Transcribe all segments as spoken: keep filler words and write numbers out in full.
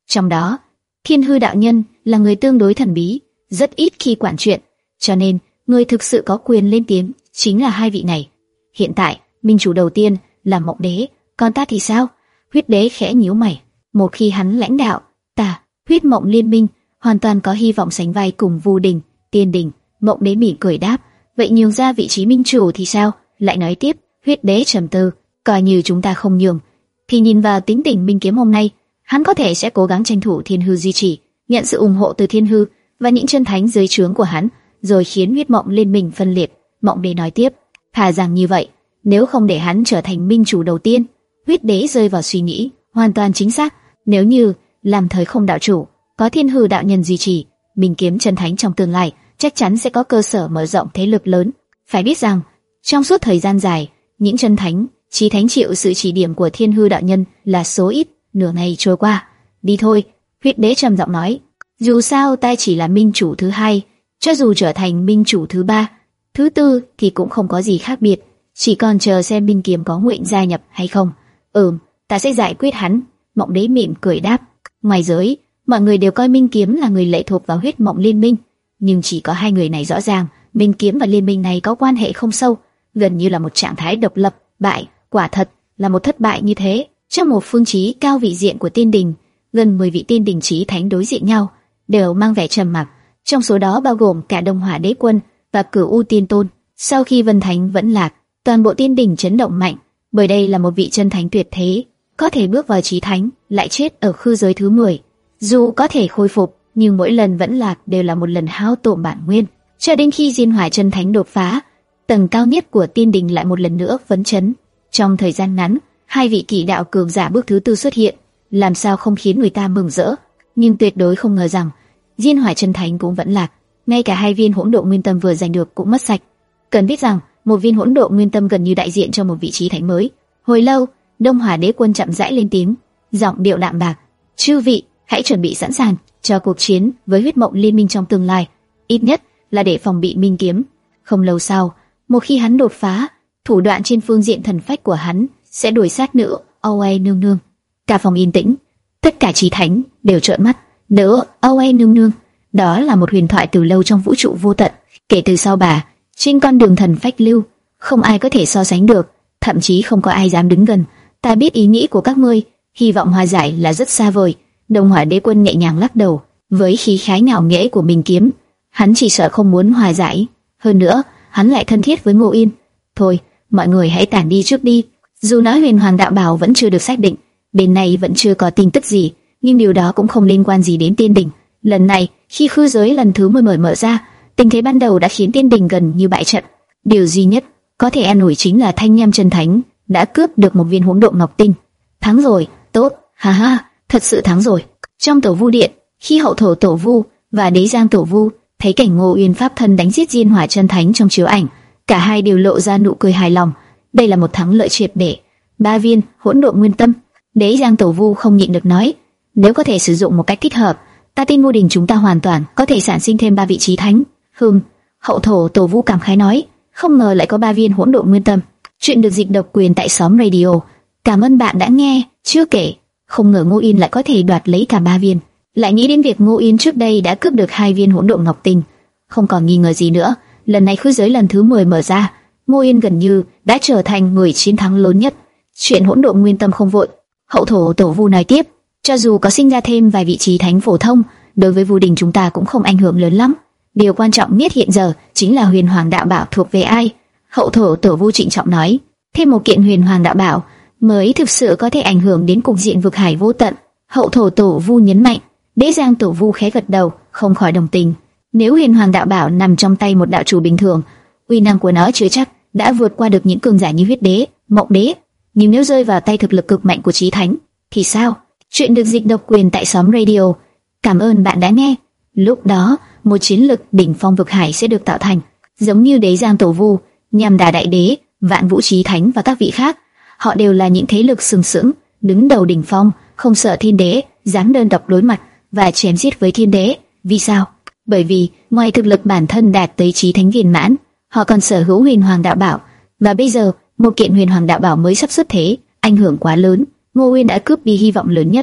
Trong đó, Thiên Hư đạo nhân là người tương đối thần bí, rất ít khi quản chuyện, cho nên người thực sự có quyền lên tiếng chính là hai vị này. Hiện tại, minh chủ đầu tiên là Mộng Đế, còn ta thì sao? Huyết Đế khẽ nhíu mày. Một khi hắn lãnh đạo, ta, Huyết Mộng liên minh, hoàn toàn có hy vọng sánh vai cùng Vu Đình, Tiên Đình. Mộng Đế mỉm cười đáp, vậy nhường ra vị trí minh chủ thì sao? Lại nói tiếp. Huyết Đế trầm tư, coi như chúng ta không nhường, thì nhìn vào tính tình Minh Kiếm hôm nay, hắn có thể sẽ cố gắng tranh thủ Thiên Hư duy trì, nhận sự ủng hộ từ Thiên Hư và những chân thánh dưới trướng của hắn, rồi khiến Huyết Mộng liên minh phân liệt. Mộng Đế nói tiếp, thà rằng như vậy, nếu không để hắn trở thành minh chủ đầu tiên. Huyết Đế rơi vào suy nghĩ, hoàn toàn chính xác. Nếu như làm thời không đạo chủ, có Thiên Hư đạo nhân duy trì, Minh Kiếm chân thánh trong tương lai chắc chắn sẽ có cơ sở mở rộng thế lực lớn. Phải biết rằng, trong suốt thời gian dài, những chân thánh, chí thánh chịu sự chỉ điểm của Thiên Hư đạo nhân là số ít. Nửa ngày trôi qua, đi thôi. Huyết Đế trầm giọng nói, dù sao ta chỉ là minh chủ thứ hai, cho dù trở thành minh chủ thứ ba, thứ tư thì cũng không có gì khác biệt, chỉ còn chờ xem Minh Kiếm có nguyện gia nhập hay không. Ừm, ta sẽ giải quyết hắn. Mộng Đế mỉm cười đáp. Ngoài giới, mọi người đều coi Minh Kiếm là người lệ thuộc vào Huyết Mộng liên minh, nhưng chỉ có hai người này rõ ràng, Minh Kiếm và liên minh này có quan hệ không sâu, gần như là một trạng thái độc lập. Bại, quả thật là một thất bại như thế. Trong một phương chí cao vị diện của Tiên Đình, gần mười vị Tiên Đình chí thánh đối diện nhau, đều mang vẻ trầm mặc, trong số đó bao gồm cả Đông Hỏa Đế Quân và Cửu U Tiên Tôn. Sau khi Vân Thánh vẫn lạc, toàn bộ Tiên Đình chấn động mạnh, bởi đây là một vị chân thánh tuyệt thế, có thể bước vào chí thánh, lại chết ở khư giới thứ mười. Dù có thể khôi phục, nhưng mỗi lần vẫn lạc đều là một lần hao tổn bản nguyên, cho đến khi Diên Hỏa chân thánh đột phá, tầng cao nhất của Tiên Đình lại một lần nữa phấn chấn. Trong thời gian ngắn, hai vị kỷ đạo cường giả bước thứ tư xuất hiện, làm sao không khiến người ta mừng rỡ. Nhưng tuyệt đối không ngờ rằng Diên Hỏa chân thánh cũng vẫn lạc, ngay cả hai viên hỗn độn nguyên tâm vừa giành được cũng mất sạch. Cần biết rằng một viên hỗn độn nguyên tâm gần như đại diện cho một vị trí thánh mới. Hồi lâu, Đông Hỏa Đế Quân chậm rãi lên tiếng, giọng điệu đạm bạc, chư vị hãy chuẩn bị sẵn sàng cho cuộc chiến với Huyết Mộng liên minh trong tương lai, ít nhất là để phòng bị Minh Kiếm. Không lâu sau, một khi hắn đột phá, thủ đoạn trên phương diện thần phách của hắn sẽ đuổi sát nữ Âu A nương nương. Cả phòng yên tĩnh, tất cả chí thánh đều trợn mắt. Nữ Âu A nương nương, đó là một huyền thoại từ lâu trong vũ trụ vô tận. Kể từ sau bà, trên con đường thần phách lưu, không ai có thể so sánh được, thậm chí không có ai dám đứng gần. Ta biết ý nghĩ của các ngươi, hy vọng hòa giải là rất xa vời. Đông Hỏa Đế Quân nhẹ nhàng lắc đầu, với khí khái ngạo nghễ của Minh Kiếm, hắn chỉ sợ không muốn hòa giải. Hơn nữa, hắn lại thân thiết với Ngô Yên. Thôi, mọi người hãy tản đi trước đi. Dù nói Huyền Hoàng đạo bảo vẫn chưa được xác định, bên này vẫn chưa có tin tức gì, nhưng điều đó cũng không liên quan gì đến Tiên Đình. Lần này, khi khư giới lần thứ mười mở mở ra, tình thế ban đầu đã khiến Tiên Đình gần như bại trận. Điều duy nhất có thể an ủi chính là Thanh Nham chân thánh đã cướp được một viên hỗn độn ngọc tinh. Thắng rồi, tốt, ha ha, thật sự thắng rồi. Trong tổ vu điện, khi hậu thổ tổ vu và đế giang tổ vu thấy cảnh Ngô Uyên pháp thân đánh giết Diên Hỏa chân thánh trong chiếu ảnh, cả hai đều lộ ra nụ cười hài lòng. Đây là một thắng lợi triệt để. Ba viên hỗn độn nguyên tâm. Đế giang tổ vu không nhịn được nói, nếu có thể sử dụng một cách thích hợp, ta tin Ngô Đình chúng ta hoàn toàn có thể sản sinh thêm ba vị trí thánh. Hừm, hậu thổ tổ vu cảm khái nói, không ngờ lại có ba viên hỗn độn nguyên tâm. Chuyện được dịch độc quyền tại xóm radio. Cảm ơn bạn đã nghe. Chưa kể, không ngờ Ngô Yên lại có thể đoạt lấy cả ba viên. Lại nghĩ đến việc Ngô Yên trước đây đã cướp được hai viên hỗn độn ngọc tinh, không còn nghi ngờ gì nữa. Lần này khư giới lần thứ mười mở ra, Ngô Yên gần như đã trở thành người chiến thắng lớn nhất. Chuyện hỗn độn nguyên tâm không vội. Hậu thổ tổ vu nói tiếp, cho dù có sinh ra thêm vài vị trí thánh phổ thông, đối với Vu Đình chúng ta cũng không ảnh hưởng lớn lắm. Điều quan trọng nhất hiện giờ chính là Huyền Hoàng đạo bảo thuộc về ai. Hậu thổ tổ vu trịnh trọng nói, thêm một kiện Huyền Hoàng đạo bảo mới thực sự có thể ảnh hưởng đến cục diện vực hải vô tận. Hậu thổ tổ vu nhấn mạnh. Đế giang tổ vu khẽ gật đầu, không khỏi đồng tình. Nếu Huyền Hoàng đạo bảo nằm trong tay một đạo chủ bình thường, uy năng của nó chưa chắc đã vượt qua được những cường giả như Huyết Đế, Mộng Đế. Nhưng nếu rơi vào tay thực lực cực mạnh của chí thánh, thì sao? Chuyện được dịch độc quyền tại xóm radio. Cảm ơn bạn đã nghe. Lúc đó, một chiến lực đỉnh phong vực hải sẽ được tạo thành, giống như Đế giang tổ vu, Nham Đà đại đế, Vạn Vũ chí thánh và các vị khác. Họ đều là những thế lực sừng sững, đứng đầu đỉnh phong, không sợ thiên đế, dám đơn độc đối mặt và chém giết với thiên đế. Vì sao? Bởi vì ngoài thực lực bản thân đạt tới chí thánh viên mãn, họ còn sở hữu Huyền Hoàng đạo bảo, và bây giờ một kiện Huyền Hoàng đạo bảo mới sắp xuất thế, ảnh hưởng quá lớn. Ngô Uyên đã cướp đi hy vọng lớn nhất.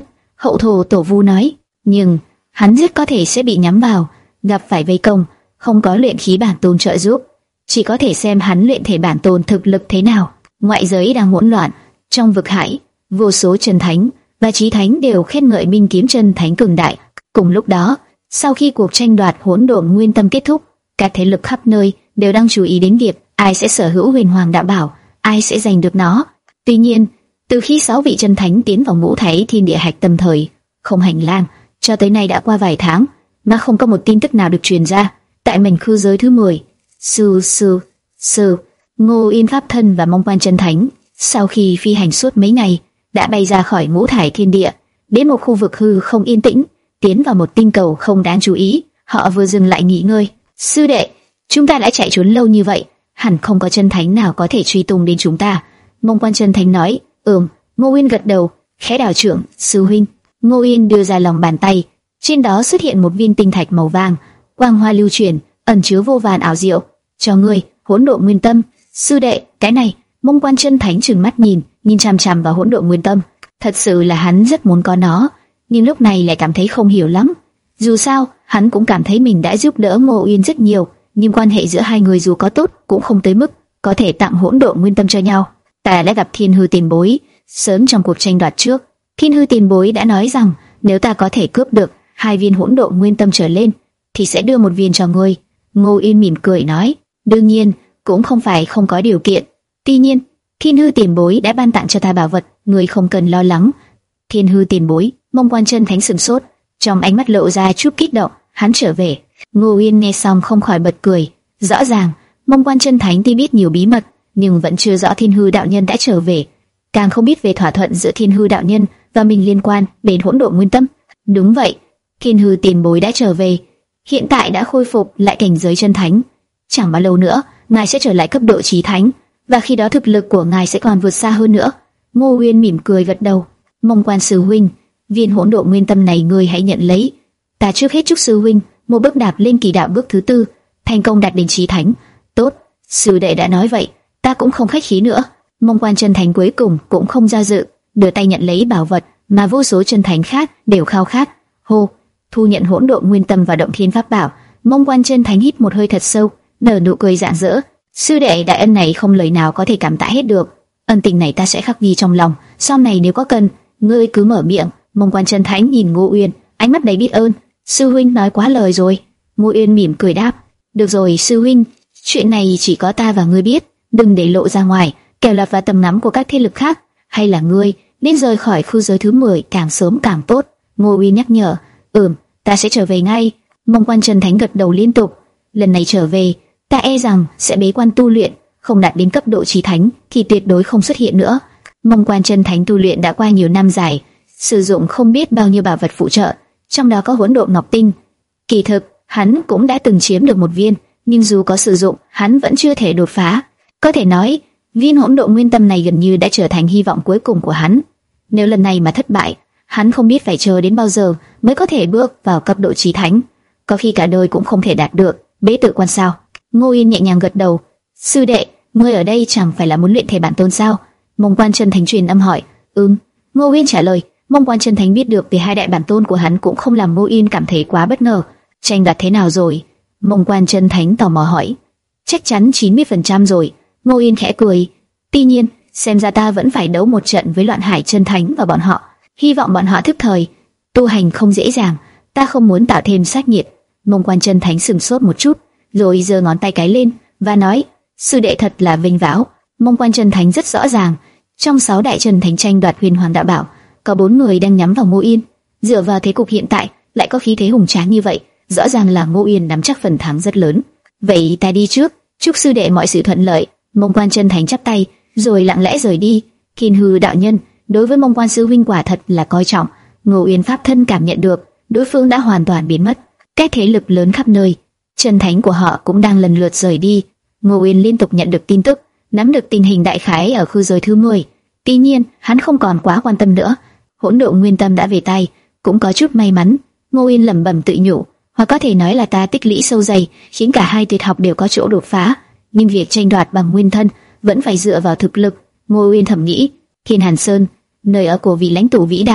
Hậu thổ tổ vu nói, nhưng hắn rất có thể sẽ bị nhắm vào, gặp phải vây công, không có luyện khí bản tôn trợ giúp, chỉ có thể xem hắn luyện thể bản tôn thực lực thế nào. Ngoại giới đang hỗn loạn, trong vực hải, vô số chân thánh và chí thánh đều khen ngợi Minh kiếm chân thánh cường đại. Cùng lúc đó, sau khi cuộc tranh đoạt hỗn độn nguyên tâm kết thúc, các thế lực khắp nơi đều đang chú ý đến việc ai sẽ sở hữu huyền hoàng đạo bảo, ai sẽ giành được nó. Tuy nhiên, từ khi sáu vị chân thánh tiến vào ngũ thái thiên địa hạch tâm thời không hành lang, cho tới nay đã qua vài tháng mà không có một tin tức nào được truyền ra. Tại mảnh khư giới thứ mười, sư sư sư Ngô Yên pháp thân và Mông Quan chân thánh sau khi phi hành suốt mấy ngày đã bay ra khỏi ngũ thải thiên địa, đến một khu vực hư không yên tĩnh, tiến vào một tinh cầu không đáng chú ý. Họ vừa dừng lại nghỉ ngơi. Sư đệ, chúng ta đã chạy trốn lâu như vậy, hẳn không có chân thánh nào có thể truy tung đến chúng ta. Mông Quan chân thánh nói. Ừm. Ngô Yên gật đầu, khẽ đảo trưởng. Sư huynh. Ngô Yên đưa ra lòng bàn tay, trên đó xuất hiện một viên tinh thạch màu vàng, quang hoa lưu chuyển, ẩn chứa vô vàn ảo diệu. Cho ngươi, hỗn độn nguyên tâm. Sư đệ, cái này. Mông Quan chân thánh trừng mắt nhìn, nhìn chằm chằm vào hỗn độn nguyên tâm. Thật sự là hắn rất muốn có nó, nhưng lúc này lại cảm thấy không hiểu lắm. Dù sao, hắn cũng cảm thấy mình đã giúp đỡ Ngô Yên rất nhiều, nhưng quan hệ giữa hai người dù có tốt cũng không tới mức có thể tặng hỗn độn nguyên tâm cho nhau. Ta đã gặp Thiên Hư Tiền Bối sớm trong cuộc tranh đoạt trước. Thiên Hư Tiền Bối đã nói rằng nếu ta có thể cướp được hai viên hỗn độn nguyên tâm trở lên, thì sẽ đưa một viên cho ngươi. Ngô Yên mỉm cười nói, đương nhiên cũng không phải không có điều kiện. Tuy nhiên, Thiên Hư Tiền Bối đã ban tặng cho ta bảo vật, ngươi không cần lo lắng. Thiên Hư Tiền Bối. Mông Quan chân thánh sửng sốt, trong ánh mắt lộ ra chút kích động. Hắn trở về. Ngô Yên nghe xong không khỏi bật cười. Rõ ràng Mông Quan chân thánh tuy biết nhiều bí mật, nhưng vẫn chưa rõ Thiên Hư đạo nhân đã trở về, càng không biết về thỏa thuận giữa Thiên Hư đạo nhân và mình liên quan đến hỗn độn nguyên tâm. Đúng vậy, Thiên Hư Tiền Bối đã trở về, hiện tại đã khôi phục lại cảnh giới chân thánh. Chẳng bao lâu nữa, ngài sẽ trở lại cấp độ chí thánh, và khi đó thực lực của ngài sẽ còn vượt xa hơn nữa. Ngô Uyên mỉm cười gật đầu. Mông Quan sư huynh, viên hỗn độn nguyên tâm này ngươi hãy nhận lấy. Ta trước hết chúc sư huynh một bước đạp lên kỳ đạo bước thứ tư, thành công đạt đến chí thánh. Tốt, sư đệ đã nói vậy, ta cũng không khách khí nữa. Mông Quan chân thánh cuối cùng cũng không do dự, đưa tay nhận lấy bảo vật mà vô số chân thánh khác đều khao khát. Hô, thu nhận hỗn độn nguyên tâm và động thiên pháp bảo. Mông Quan chân thánh hít một hơi thật sâu, nở nụ cười rạng rỡ. Sư đệ đại ân này không lời nào có thể cảm tạ hết được. Ân tình này ta sẽ khắc ghi trong lòng, sau này nếu có cần, ngươi cứ mở miệng. Mông Quan chân thánh nhìn Ngô Uyên, ánh mắt đầy biết ơn. Sư huynh nói quá lời rồi. Ngô Uyên mỉm cười đáp. Được rồi sư huynh, chuyện này chỉ có ta và ngươi biết, đừng để lộ ra ngoài, kẻo lọt vào tầm ngắm của các thế lực khác. Hay là ngươi nên rời khỏi khu giới thứ mười càng sớm càng tốt. Ngô Uyên nhắc nhở. Ừm, ta sẽ trở về ngay. Mông Quan chân thánh gật đầu liên tục. Lần này trở về, ta e rằng sẽ bế quan tu luyện, không đạt đến cấp độ chí thánh thì tuyệt đối không xuất hiện nữa. Mông Quan chân thánh tu luyện đã qua nhiều năm dài, sử dụng không biết bao nhiêu bảo vật phụ trợ, trong đó có hỗn độn ngọc tinh. Kỳ thực, hắn cũng đã từng chiếm được một viên, nhưng dù có sử dụng, hắn vẫn chưa thể đột phá. Có thể nói, viên hỗn độn nguyên tâm này gần như đã trở thành hy vọng cuối cùng của hắn. Nếu lần này mà thất bại, hắn không biết phải chờ đến bao giờ mới có thể bước vào cấp độ chí thánh, có khi cả đời cũng không thể đạt được. Bế tự quan sao? Ngô Yên nhẹ nhàng gật đầu. Sư đệ, ngươi ở đây chẳng phải là muốn luyện thể bản tôn sao? Mông Quan chân thánh truyền âm hỏi. Ừm. Ngô Yên trả lời. Mông Quan chân thánh biết được về hai đại bản tôn của hắn cũng không làm Ngô Yên cảm thấy quá bất ngờ. Tranh đoạt thế nào rồi? Mông Quan chân thánh tò mò hỏi. Chắc chắn chín mươi phần trăm rồi. Ngô Yên khẽ cười. Tuy nhiên, xem ra ta vẫn phải đấu một trận với Loạn Hải chân thánh và bọn họ. Hy vọng bọn họ thức thời. Tu hành không dễ dàng, ta không muốn tạo thêm sát nhiệt. Mông Quan chân thánh sừng sốt một chút, rồi giơ ngón tay cái lên và nói: sư đệ thật là vinh váo. Mông Quan chân thánh rất rõ ràng, trong sáu đại chân thánh tranh đoạt huyền hoàng đạo bảo, có bốn người đang nhắm vào Ngô Yên. Dựa vào thế cục hiện tại, lại có khí thế hùng tráng như vậy, rõ ràng là Ngô Yên nắm chắc phần thắng rất lớn. Vậy ta đi trước, chúc sư đệ mọi sự thuận lợi. Mông Quan chân thánh chắp tay, rồi lặng lẽ rời đi. Thiên Hư đạo nhân đối với Mông Quan sư huynh quả thật là coi trọng. Ngô Yên pháp thân cảm nhận được đối phương đã hoàn toàn biến mất. Các thế lực lớn khắp nơi, chân thánh của họ cũng đang lần lượt rời đi. Ngô Uyên liên tục nhận được tin tức, nắm được tình hình đại khái ở khu giới thứ mười. Tuy nhiên, hắn không còn quá quan tâm nữa. Hỗn độn nguyên tâm đã về tay, cũng có chút may mắn. Ngô Uyên lẩm bẩm tự nhủ, hoặc có thể nói là ta tích lũy sâu dày, khiến cả hai tuyệt học đều có chỗ đột phá. Nhưng việc tranh đoạt bằng nguyên thân vẫn phải dựa vào thực lực. Ngô Uyên thầm nghĩ. Thiên Hàn Sơn, nơi ở của vị lãnh tụ vĩ đại,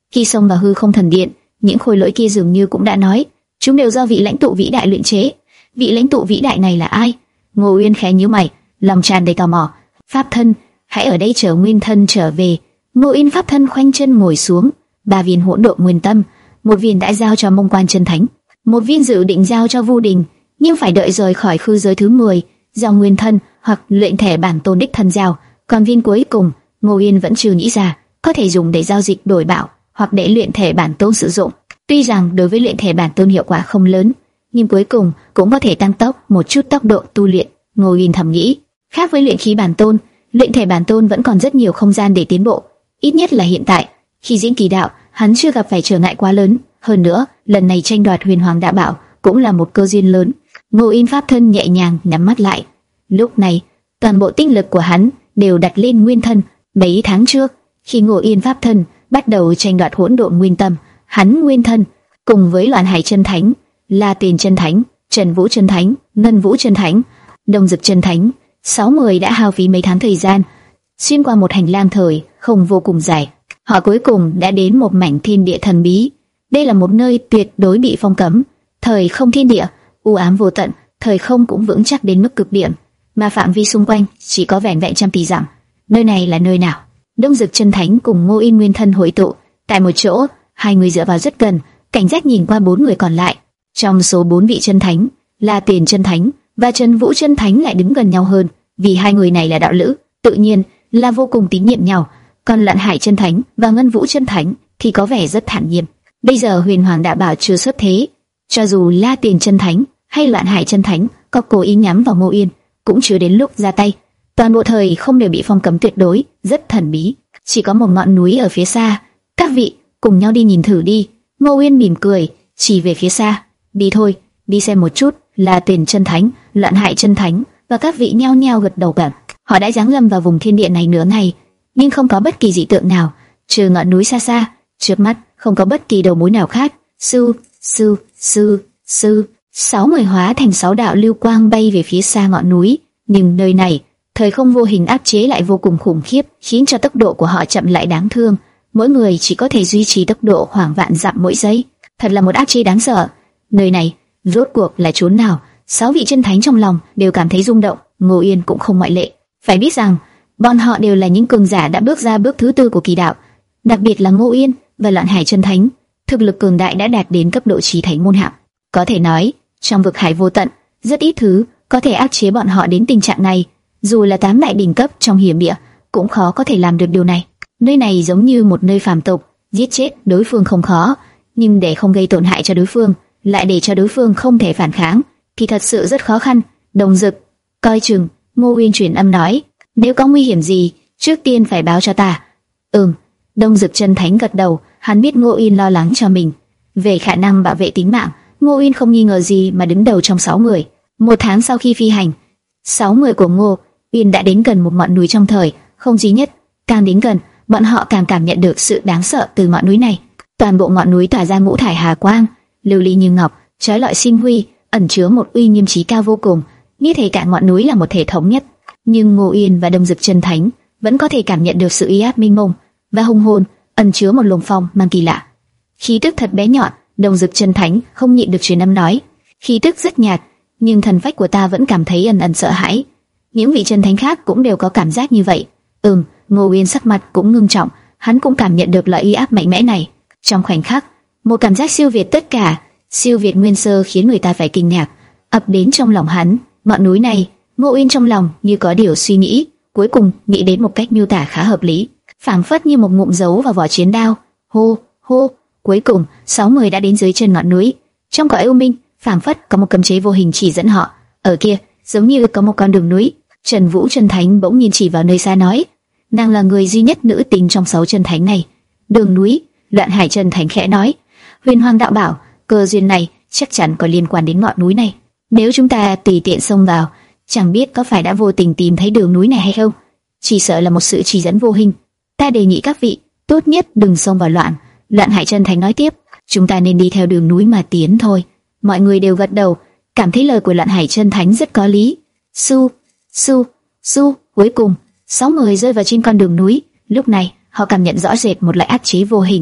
Khi xông vào hư không thần điện, những khối lỗi kia dường như cũng đã nói, chúng đều do vị lãnh tụ vĩ đại luyện chế. Vị lãnh tụ vĩ đại này là ai? Ngô Uyên khẽ nhíu mày, lòng tràn đầy tò mò. Pháp thân, hãy ở đây chờ nguyên thân trở về. Ngô Uyên pháp thân khoanh chân ngồi xuống, ba viên hỗn độn nguyên tâm, một viên đã giao cho Mông Quan Chân Thánh, một viên dự định giao cho Vu Đình, nhưng phải đợi rời khỏi khư giới thứ mười, giao nguyên thân hoặc luyện thể bản tôn đích thân giao. Còn viên cuối cùng, Ngô Uyên vẫn chưa nghĩ ra, có thể dùng để giao dịch đổi bảo, hoặc để luyện thể bản tôn sử dụng. Tuy rằng đối với luyện thể bản tôn hiệu quả không lớn, nhưng cuối cùng cũng có thể tăng tốc một chút tốc độ tu luyện. Ngô Uyên thầm nghĩ, khác với luyện khí bản tôn, luyện thể bản tôn vẫn còn rất nhiều không gian để tiến bộ. Ít nhất là hiện tại, khi diễn kỳ đạo, hắn chưa gặp phải trở ngại quá lớn. Hơn nữa, lần này tranh đoạt Huyền Hoàng Đạo Bảo cũng là một cơ duyên lớn. Ngô Uyên pháp thân nhẹ nhàng nhắm mắt lại. Lúc này, toàn bộ tinh lực của hắn đều đặt lên nguyên thân. Mấy tháng trước, khi Ngô Uyên pháp thân bắt đầu tranh đoạt hỗn độn nguyên tâm, hắn nguyên thân cùng với Loạn Hải Chân Thánh, La Tiền Chân Thánh, Trần Vũ Chân Thánh, Ngân Vũ Chân Thánh, Đông Dực Chân Thánh, sáu người đã hao phí mấy tháng thời gian, xuyên qua một hành lang thời không vô cùng dài. Họ cuối cùng đã đến một mảnh thiên địa thần bí. Đây là một nơi tuyệt đối bị phong cấm, thời không thiên địa u ám vô tận, thời không cũng vững chắc đến mức cực điểm, mà phạm vi xung quanh chỉ có vẻn vẹn trăm tỷ dặm. Nơi này là nơi nào? Đông Dực Chân Thánh cùng Ngô Uyên nguyên thân hội tụ tại một chỗ, hai người dựa vào rất gần, cảnh giác nhìn qua bốn người còn lại. Trong số bốn vị chân thánh, La Tiền Chân Thánh và Trần Vũ Chân Thánh lại đứng gần nhau hơn, vì hai người này là đạo lữ, tự nhiên là vô cùng tín nhiệm nhau. Còn Loạn Hải Chân Thánh và Ngân Vũ Chân Thánh thì có vẻ rất thản nhiên. Bây giờ Huyền Hoàng Đạo Bảo chưa xuất thế, cho dù La Tiền Chân Thánh hay Loạn Hải Chân Thánh có cố ý nhắm vào Ngô Uyên, cũng chưa đến lúc ra tay. Toàn bộ thời không đều bị phong cấm tuyệt đối, rất thần bí. Chỉ có một ngọn núi ở phía xa. Các vị cùng nhau đi nhìn thử đi. Ngô Uyên mỉm cười, chỉ về phía xa. Đi thôi, đi xem một chút. La Tiền Chân Thánh, Loạn Hải Chân Thánh và các vị nhao nhao gật đầu cả. Họ đã giáng lâm vào vùng thiên địa này nửa ngày, nhưng không có bất kỳ dị tượng nào, trừ ngọn núi xa xa. Trước mắt không có bất kỳ đầu mối nào khác. Sư, sư, sư, sư. Sáu người hóa thành sáu đạo lưu quang bay về phía xa ngọn núi. Nhưng nơi này, thời không vô hình áp chế lại vô cùng khủng khiếp, khiến cho tốc độ của họ chậm lại đáng thương. Mỗi người chỉ có thể duy trì tốc độ khoảng vạn dặm mỗi giây. Thật là một áp chế đáng sợ. Nơi này rốt cuộc là chốn nào? Sáu vị chân thánh trong lòng đều cảm thấy rung động, Ngô Uyên cũng không ngoại lệ. Phải biết rằng, bọn họ đều là những cường giả đã bước ra bước thứ tư của kỳ đạo, đặc biệt là Ngô Uyên và Loạn Hải Chân Thánh, thực lực cường đại đã đạt đến cấp độ chí thánh môn hạ. Có thể nói, trong vực hải vô tận, rất ít thứ có thể áp chế bọn họ đến tình trạng này. Dù là tám đại đỉnh cấp trong hiểm địa, cũng khó có thể làm được điều này. Nơi này giống như một nơi phàm tục, giết chết đối phương không khó, nhưng để không gây tổn hại cho đối phương, lại để cho đối phương không thể phản kháng, thì thật sự rất khó khăn. Đông Dực, coi chừng. Ngô Uyên truyền âm nói, nếu có nguy hiểm gì, trước tiên phải báo cho ta. Ừm. Đông Dực Chân Thánh gật đầu, hắn biết Ngô Uyên lo lắng cho mình. Về khả năng bảo vệ tính mạng, Ngô Uyên không nghi ngờ gì mà đứng đầu trong sáu người. Một tháng sau khi phi hành, sáu người của Ngô Uyên đã đến gần một ngọn núi trong thời không duy nhất. Càng đến gần, bọn họ càng cảm nhận được sự đáng sợ từ ngọn núi này. Toàn bộ ngọn núi tỏa ra ngũ thải hà quang, lưu ly như ngọc, chói lọi sinh huy, ẩn chứa một uy nghiêm trí cao vô cùng. Như thể cả ngọn núi là một thể thống nhất. Nhưng Ngô Uyên và Đông Dực Chân Thánh vẫn có thể cảm nhận được sự uy áp mênh mông và hùng hồn, ẩn chứa một luồng phong mang kỳ lạ. Khí tức thật bé nhọn. Đông Dực Chân Thánh không nhịn được truyền âm nói, khí tức rất nhạt, nhưng thần phách của ta vẫn cảm thấy ẩn ẩn sợ hãi. Những vị chân thánh khác cũng đều có cảm giác như vậy. Ừm. Ngô Uyên sắc mặt cũng ngưng trọng, hắn cũng cảm nhận được loại uy áp mạnh mẽ này. Trong khoảnh khắc, một cảm giác siêu việt tất cả, siêu việt nguyên sơ khiến người ta phải kinh ngạc ập đến trong lòng hắn. Ngọn núi này, Ngô Uyên trong lòng như có điều suy nghĩ, cuối cùng nghĩ đến một cách miêu tả khá hợp lý, phảng phất như một ngụm dấu vào vỏ chiến đao. Hô, hô. Cuối cùng, sáu người đã đến dưới chân ngọn núi. Trong cõi u minh, phảng phất có một cấm chế vô hình chỉ dẫn họ. Ở kia, giống như có một con đường núi. Trần Vũ Chân Thánh bỗng nhiên chỉ vào nơi xa nói, nàng là người duy nhất nữ tính trong sáu chân thánh này. Đường núi. Loạn Hải Chân Thánh khẽ nói, Huyền Hoàng Đạo Bảo, cơ duyên này chắc chắn có liên quan đến ngọn núi này. Nếu chúng ta tùy tiện xông vào, chẳng biết có phải đã vô tình tìm thấy đường núi này hay không. Chỉ sợ là một sự chỉ dẫn vô hình. Ta đề nghị các vị tốt nhất đừng xông vào loạn. Loạn Hải Chân Thánh nói tiếp, chúng ta nên đi theo đường núi mà tiến thôi. Mọi người đều gật đầu, cảm thấy lời của Loạn Hải Chân Thánh rất có lý. Su, su, su. Cuối cùng, sáu người rơi vào trên con đường núi. Lúc này, họ cảm nhận rõ rệt một loại áp chế vô hình,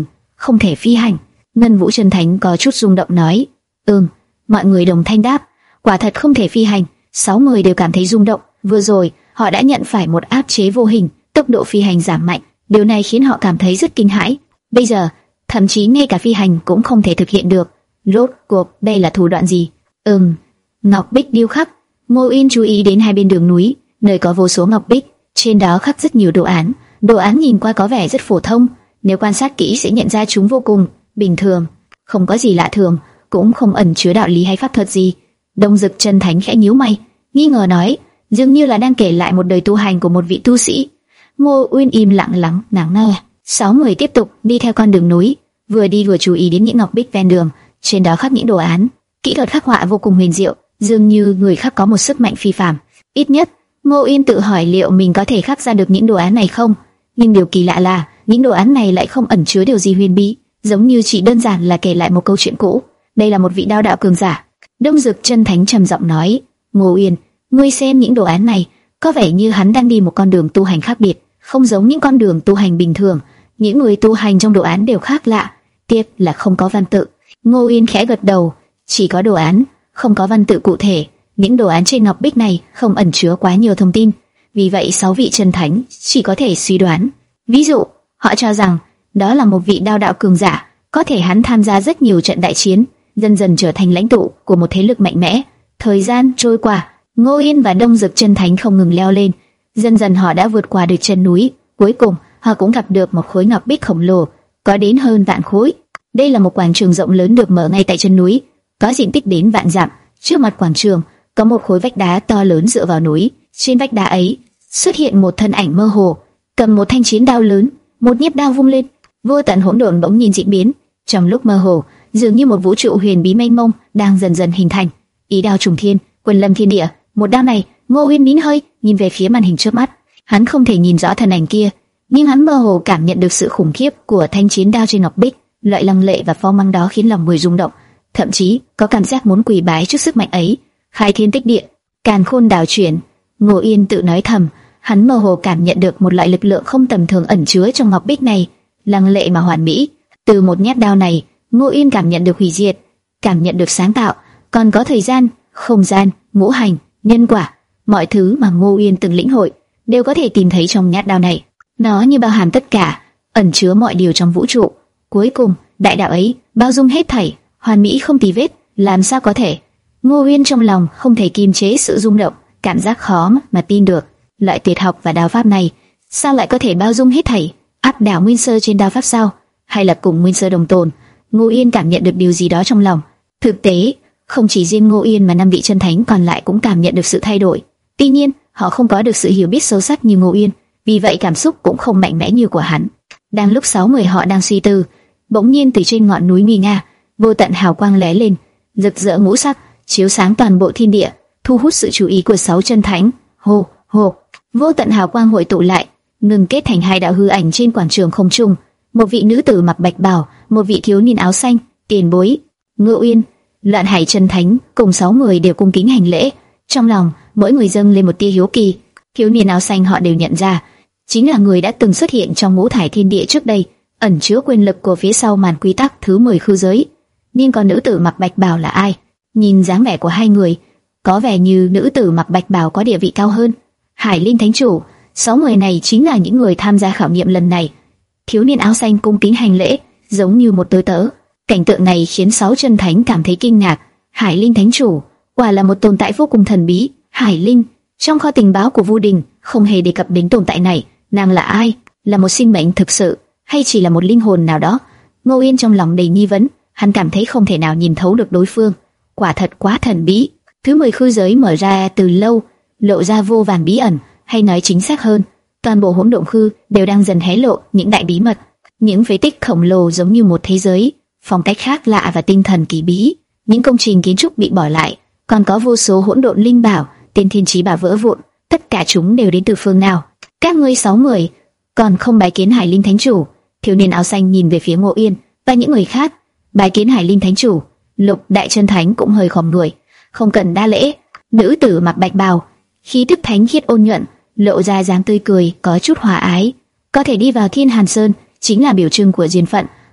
không thể phi hành. Ngân Vũ chân thánh có chút rung động nói, ừm. Mọi người đồng thanh đáp, quả thật không thể phi hành. Sáu người đều cảm thấy rung động. Vừa rồi họ đã nhận phải một áp chế vô hình, tốc độ phi hành giảm mạnh. Điều này khiến họ cảm thấy rất kinh hãi. Bây giờ thậm chí ngay cả phi hành cũng không thể thực hiện được. Rốt cuộc đây là thủ đoạn gì? Ừm, ngọc bích điêu khắc. Ngô Uyên chú ý đến hai bên đường núi, nơi có vô số ngọc bích, trên đó khắc rất nhiều đồ án. Đồ án nhìn qua có vẻ rất phổ thông, nếu quan sát kỹ sẽ nhận ra chúng vô cùng bình thường, không có gì lạ thường, cũng không ẩn chứa đạo lý hay pháp thuật gì. Đông Dực chân thánh khẽ nhíu mày, nghi ngờ nói, dường như là đang kể lại một đời tu hành của một vị tu sĩ. Ngô Uyên im lặng lắng lắng nghe. Sáu người tiếp tục đi theo con đường núi, vừa đi vừa chú ý đến những ngọc bích ven đường, trên đó khắc những đồ án, kỹ thuật khắc họa vô cùng huyền diệu, dường như người khắc có một sức mạnh phi phàm. Ít nhất, Ngô Uyên tự hỏi liệu mình có thể khắc ra được những đồ án này không. Nhưng điều kỳ lạ là những đồ án này lại không ẩn chứa điều gì huyền bí, giống như chỉ đơn giản là kể lại một câu chuyện cũ. Đây là một vị đao đạo cường giả. Đông Dực chân thánh trầm giọng nói, Ngô Uyên, ngươi xem những đồ án này, có vẻ như hắn đang đi một con đường tu hành khác biệt, không giống những con đường tu hành bình thường. Những người tu hành trong đồ án đều khác lạ, tiếp là không có văn tự. Ngô Uyên khẽ gật đầu, chỉ có đồ án, không có văn tự cụ thể. Những đồ án trên ngọc bích này không ẩn chứa quá nhiều thông tin, vì vậy sáu vị chân thánh chỉ có thể suy đoán. Ví dụ, họ cho rằng đó là một vị đao đạo cường giả, có thể hắn tham gia rất nhiều trận đại chiến, dần dần trở thành lãnh tụ của một thế lực mạnh mẽ. Thời gian trôi qua, Ngô Yên và Đông Dực chân thánh không ngừng leo lên, dần dần họ đã vượt qua được chân núi. Cuối cùng, họ cũng gặp được một khối ngọc bích khổng lồ, có đến hơn vạn khối. Đây là một quảng trường rộng lớn được mở ngay tại chân núi, có diện tích đến vạn dặm. Trước mặt quảng trường có một khối vách đá to lớn dựa vào núi. Trên vách đá ấy xuất hiện một thân ảnh mơ hồ, cầm một thanh chiến đao lớn, một nhát đao vung lên, vô tận hỗn độn bỗng nhiên diễn biến. Trong lúc mơ hồ, dường như một vũ trụ huyền bí mênh mông đang dần dần hình thành. Ý đao trùng thiên, quân lâm thiên địa. Một đao này, Ngô Uyên nín hơi, nhìn về phía màn hình trước mắt. Hắn không thể nhìn rõ thân ảnh kia, nhưng hắn mơ hồ cảm nhận được sự khủng khiếp của thanh chiến đao trên ngọc bích. Loại lăng lệ và phong mang đó khiến lòng người rung động, thậm chí có cảm giác muốn quỳ bái trước sức mạnh ấy. Khai thiên tích địa, càn khôn đảo chuyển. Ngô Yên tự nói thầm, hắn mơ hồ cảm nhận được một loại lực lượng không tầm thường ẩn chứa trong ngọc bích này, lăng lệ mà hoàn mỹ. Từ một nhát đao này, Ngô Yên cảm nhận được hủy diệt, cảm nhận được sáng tạo, còn có thời gian, không gian, ngũ hành, nhân quả, mọi thứ mà Ngô Yên từng lĩnh hội đều có thể tìm thấy trong nhát đao này. Nó như bao hàm tất cả, ẩn chứa mọi điều trong vũ trụ. Cuối cùng, đại đạo ấy bao dung hết thảy, hoàn mỹ không tì vết. Làm sao có thể? Ngô Uyên trong lòng không thể kiềm chế sự rung động, cảm giác khó mà tin được. Loại tuyệt học và đao pháp này sao lại có thể bao dung hết thảy? Áp đảo nguyên sơ trên đao pháp sao? Hay là cùng nguyên sơ đồng tồn? Ngô Uyên cảm nhận được điều gì đó trong lòng. Thực tế, không chỉ riêng Ngô Uyên mà năm vị chân thánh còn lại cũng cảm nhận được sự thay đổi. Tuy nhiên, họ không có được sự hiểu biết sâu sắc như Ngô Uyên, vì vậy cảm xúc cũng không mạnh mẽ như của hắn. Đang lúc sáu người họ đang suy tư, bỗng nhiên từ trên ngọn núi nguy nga, vô tận hào quang lóe lên, rực rỡ ngũ sắc, chiếu sáng toàn bộ thiên địa, thu hút sự chú ý của sáu chân thánh. Hô, hô, vô tận hào quang hội tụ lại, ngừng kết thành hai đạo hư ảnh trên quảng trường không trung. Một vị nữ tử mặc bạch bào, một vị thiếu niên áo xanh. Tiền bối, Ngô Uyên, Loạn Hải chân thánh cùng sáu người đều cung kính hành lễ, trong lòng mỗi người dâng lên một tia hiếu kỳ. Thiếu niên áo xanh họ đều nhận ra, chính là người đã từng xuất hiện trong ngũ thải thiên địa trước đây, ẩn chứa quyền lực của phía sau màn quy tắc thứ mười khư giới. Nhưng còn nữ tử mặc bạch bào là ai? Nhìn dáng vẻ của hai người, có vẻ như nữ tử mặc bạch bào có địa vị cao hơn. Hải Linh thánh chủ, sáu người này chính là những người tham gia khảo nghiệm lần này. Thiếu niên áo xanh cung kính hành lễ, giống như một tớ tớ. Cảnh tượng này khiến sáu chân thánh cảm thấy kinh ngạc. Hải Linh thánh chủ, quả là một tồn tại vô cùng thần bí. Hải Linh, trong kho tình báo của Vu Đình không hề đề cập đến tồn tại này. Nàng là ai? Là một sinh mệnh thực sự, hay chỉ là một linh hồn nào đó? Ngô Yên trong lòng đầy nghi vấn, hắn cảm thấy không thể nào nhìn thấu được đối phương. Quả thật quá thần bí. Thứ mười khư giới mở ra từ lâu, lộ ra vô vàn bí ẩn, hay nói chính xác hơn, toàn bộ hỗn độn khư đều đang dần hé lộ những đại bí mật. Những phế tích khổng lồ giống như một thế giới, phong cách khác lạ và tinh thần kỳ bí. Những công trình kiến trúc bị bỏ lại, còn có vô số hỗn độn linh bảo, tiên thiên chí bảo vỡ vụn. Tất cả chúng đều đến từ phương nào? Các ngươi sáu người còn không bái kiến Hải Linh thánh chủ? Thiếu niên áo xanh nhìn về phía Ngô Yên và những người khác. Bái kiến Hải Linh thánh chủ. Lục đại chân thánh cũng hơi khom người, không cần đa lễ. Nữ tử mặc bạch bào, khí tức thánh khiết ôn nhuận, lộ ra dáng tươi cười có chút hòa ái. Có thể đi vào Thiên Hàn Sơn chính là biểu trưng của duyên phận,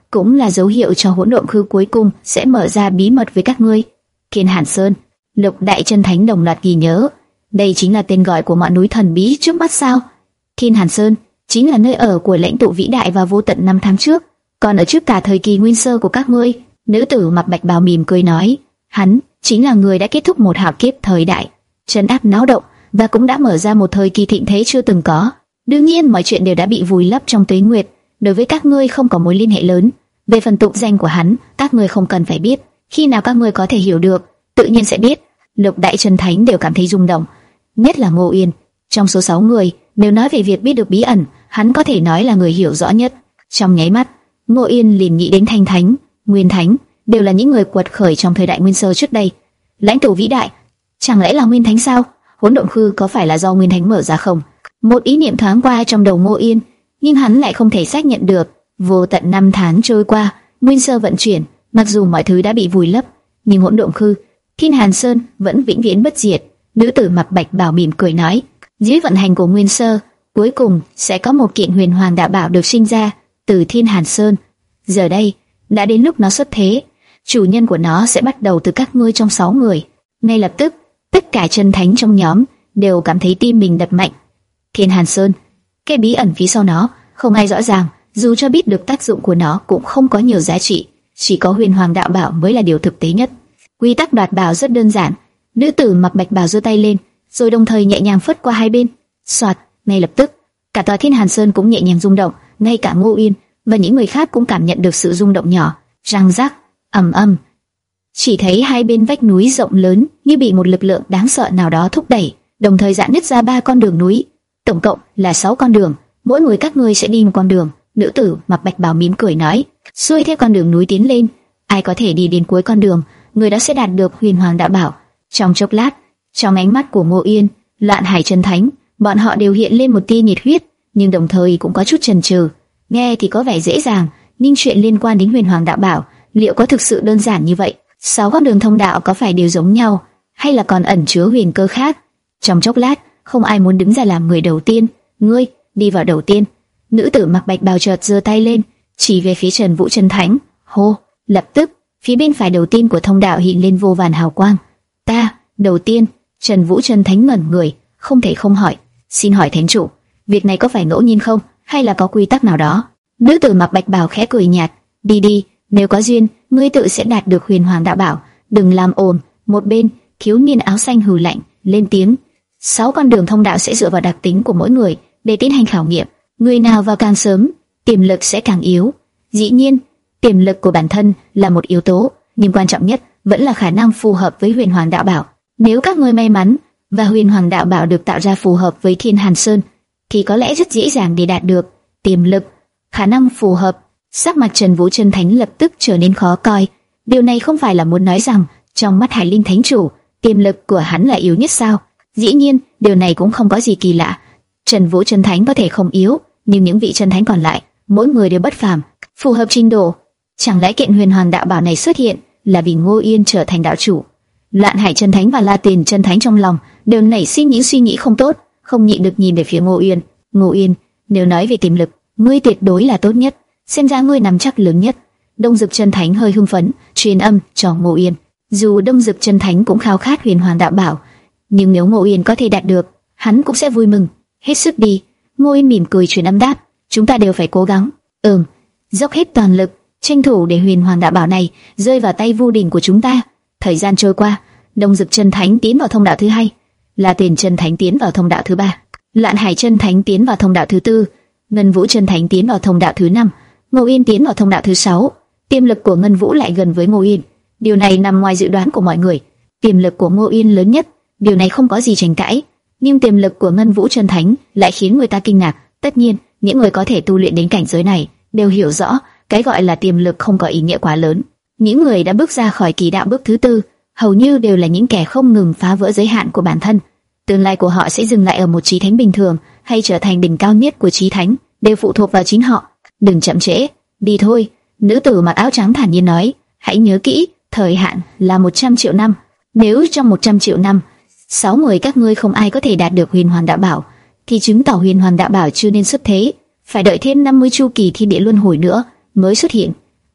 cũng là dấu hiệu cho hỗn độn khư cuối cùng sẽ mở ra bí mật với các ngươi. Thiên Hàn Sơn, Lục Đại Chân Thánh đồng loạt ghi nhớ. Đây chính là tên gọi của ngọn núi thần bí trước mắt sao? Thiên Hàn Sơn chính là nơi ở của lãnh tụ vĩ đại và vô tận năm tháng trước, còn ở trước cả thời kỳ nguyên sơ của các ngươi. Nữ tử mặc bạch bào mỉm cười nói, hắn chính là người đã kết thúc một hạo kiếp thời đại, trấn áp náo động và cũng đã mở ra một thời kỳ thịnh thế chưa từng có. Đương nhiên mọi chuyện đều đã bị vùi lấp trong tuế nguyệt, đối với các ngươi không có mối liên hệ lớn. Về phần tục danh của hắn, các ngươi không cần phải biết, khi nào các ngươi có thể hiểu được, tự nhiên sẽ biết. Lục Đại Chân Thánh đều cảm thấy rung động, nhất là Ngô Yên. Trong số sáu người, nếu nói về việc biết được bí ẩn, hắn có thể nói là người hiểu rõ nhất. Trong nháy mắt, Ngô Yên liền nghĩ đến Thanh Thánh, Nguyên Thánh, đều là những người quật khởi trong thời đại nguyên sơ trước đây. Lãnh tụ vĩ đại, chẳng lẽ là Nguyên Thánh sao? Hỗn độn khư có phải là do Nguyên Thánh mở ra không? Một ý niệm thoáng qua trong đầu Ngô Yên, nhưng hắn lại không thể xác nhận được. Vô tận năm tháng trôi qua, nguyên sơ vận chuyển, mặc dù mọi thứ đã bị vùi lấp, nhưng hỗn độn khư, Thiên Hàn Sơn vẫn vĩnh viễn bất diệt. Nữ tử mặc bạch bào mỉm cười nói, dưới vận hành của nguyên sơ, cuối cùng sẽ có một kiện huyền hoàng đạo bảo được sinh ra từ Thiên Hàn Sơn. Giờ đây đã đến lúc nó xuất thế, chủ nhân của nó sẽ bắt đầu từ các ngươi trong sáu người. Ngay lập tức, tất cả chân thánh trong nhóm đều cảm thấy tim mình đập mạnh. Thiên Hàn Sơn, cái bí ẩn phía sau nó không ai rõ ràng, dù cho biết được tác dụng của nó cũng không có nhiều giá trị, chỉ có huyền hoàng đạo bảo mới là điều thực tế nhất. Quy tắc đoạt bảo rất đơn giản. Nữ tử mặc bạch bào giơ tay lên, rồi đồng thời nhẹ nhàng phất qua hai bên. Soạt, ngay lập tức, cả tòa Thiên Hàn Sơn cũng nhẹ nhàng rung động, ngay cả Ngô Yên và những người khác cũng cảm nhận được sự rung động nhỏ. Răng rắc, ầm ầm. Chỉ thấy hai bên vách núi rộng lớn như bị một lực lượng đáng sợ nào đó thúc đẩy, đồng thời giãn nứt ra ba con đường núi, tổng cộng là sáu con đường, mỗi người các ngươi sẽ đi một con đường. Nữ tử mặc bạch bào mỉm cười nói, xuôi theo con đường núi tiến lên, ai có thể đi đến cuối con đường, người đó sẽ đạt được huyền hoàng đạo bảo. Trong chốc lát, trong ánh mắt của Ngô Yên, Loạn Hải Chân Thánh, bọn họ đều hiện lên một tia nhiệt huyết, nhưng đồng thời cũng có chút chần chừ. Nghe thì có vẻ dễ dàng, nhưng chuyện liên quan đến huyền hoàng đạo bảo, liệu có thực sự đơn giản như vậy? Sáu con đường thông đạo có phải đều giống nhau, hay là còn ẩn chứa huyền cơ khác? Trong chốc lát, không ai muốn đứng ra làm người đầu tiên. Ngươi, đi vào đầu tiên. Nữ tử mặc bạch bào chợt giơ tay lên, chỉ về phía Trần Vũ Chân Thánh. Hô, lập tức, phía bên phải đầu tiên của thông đạo hiện lên vô vàn hào quang. Ta, đầu tiên. Trần Vũ Chân Thánh ngẩn người, không thể không hỏi. Xin hỏi thánh chủ, việc này có phải ngẫu nhiên không, hay là có quy tắc nào đó? Nữ tử mặc bạch bào khẽ cười nhạt. Đi đi, nếu có duyên, ngươi tự sẽ đạt được huyền hoàng đạo bảo. Đừng làm ồn. Một bên, thiếu niên áo xanh hừ lạnh, lên tiếng. Sáu con đường thông đạo sẽ dựa vào đặc tính của mỗi người để tiến hành khảo nghiệm. Người nào vào càng sớm, tiềm lực sẽ càng yếu. Dĩ nhiên, tiềm lực của bản thân là một yếu tố, nhưng quan trọng nhất vẫn là khả năng phù hợp với huyền hoàng đạo bảo. Nếu các ngươi may mắn và huyền hoàng đạo bảo được tạo ra phù hợp với Thiên Hàn Sơn, thì có lẽ rất dễ dàng để đạt được tiềm lực, khả năng phù hợp. Sắc mặt Trần Vũ Chân Thánh lập tức trở nên khó coi. Điều này không phải là muốn nói rằng trong mắt Hải Linh Thánh chủ, tiềm lực của hắn là yếu nhất sao? Dĩ nhiên, điều này cũng không có gì kỳ lạ. Trần Vũ Chân Thánh có thể không yếu, nhưng những vị chân thánh còn lại, mỗi người đều bất phàm, phù hợp trình độ. Chẳng lẽ kiện huyền hoàng đạo bảo này xuất hiện là vì Ngô Yên trở thành đạo chủ? Loạn Hải Chân Thánh và La Tiền Chân Thánh trong lòng đều nảy sinh những suy nghĩ không tốt, không nhịn được nhìn về phía Ngô Yên. Ngô Yên, nếu nói về tiềm lực, ngươi tuyệt đối là tốt nhất, xem ra ngươi nắm chắc lớn nhất. Đông Dực Chân Thánh hơi hưng phấn, truyền âm cho Ngô Yên. Dù Đông Dực Chân Thánh cũng khao khát huyền hoàng đạo bảo, nhưng nếu Ngô Yên có thể đạt được, hắn cũng sẽ vui mừng. Hết sức đi. Ngô Yên mỉm cười truyền âm đáp, chúng ta đều phải cố gắng. Ừm, dốc hết toàn lực, tranh thủ để huyền hoàng đạo bảo này rơi vào tay Vu Đình của chúng ta. Thời gian trôi qua, Đông Dực Chân Thánh tiến vào thông đạo thứ hai, La Tiền Chân Thánh tiến vào thông đạo thứ ba, Loạn Hải Chân Thánh tiến vào thông đạo thứ tư, Ngân Vũ Chân Thánh tiến vào thông đạo thứ năm, Ngô Yên tiến vào thông đạo thứ sáu. Tiềm lực của Ngân Vũ lại gần với Ngô Yên, điều này nằm ngoài dự đoán của mọi người. Tiềm lực của Ngô Yên lớn nhất, điều này không có gì tranh cãi, nhưng tiềm lực của Ngân Vũ Chân Thánh lại khiến người ta kinh ngạc. Tất nhiên, những người có thể tu luyện đến cảnh giới này đều hiểu rõ, cái gọi là tiềm lực không có ý nghĩa quá lớn. Những người đã bước ra khỏi kỳ đạo bước thứ tư, hầu như đều là những kẻ không ngừng phá vỡ giới hạn của bản thân. Tương lai của họ sẽ dừng lại ở một chí thánh bình thường, hay trở thành đỉnh cao nhất của chí thánh, đều phụ thuộc vào chính họ. Đừng chậm trễ, đi thôi. Nữ tử mặc áo trắng thản nhiên nói. Hãy nhớ kỹ, thời hạn là một trăm triệu năm. Nếu trong một trăm triệu năm, sáu người các ngươi không ai có thể đạt được huyền hoàng đạo bảo, thì chứng tỏ huyền hoàng đạo bảo chưa nên xuất thế, phải đợi thêm năm mươi chu kỳ thiên địa luân hồi nữa mới xuất hiện.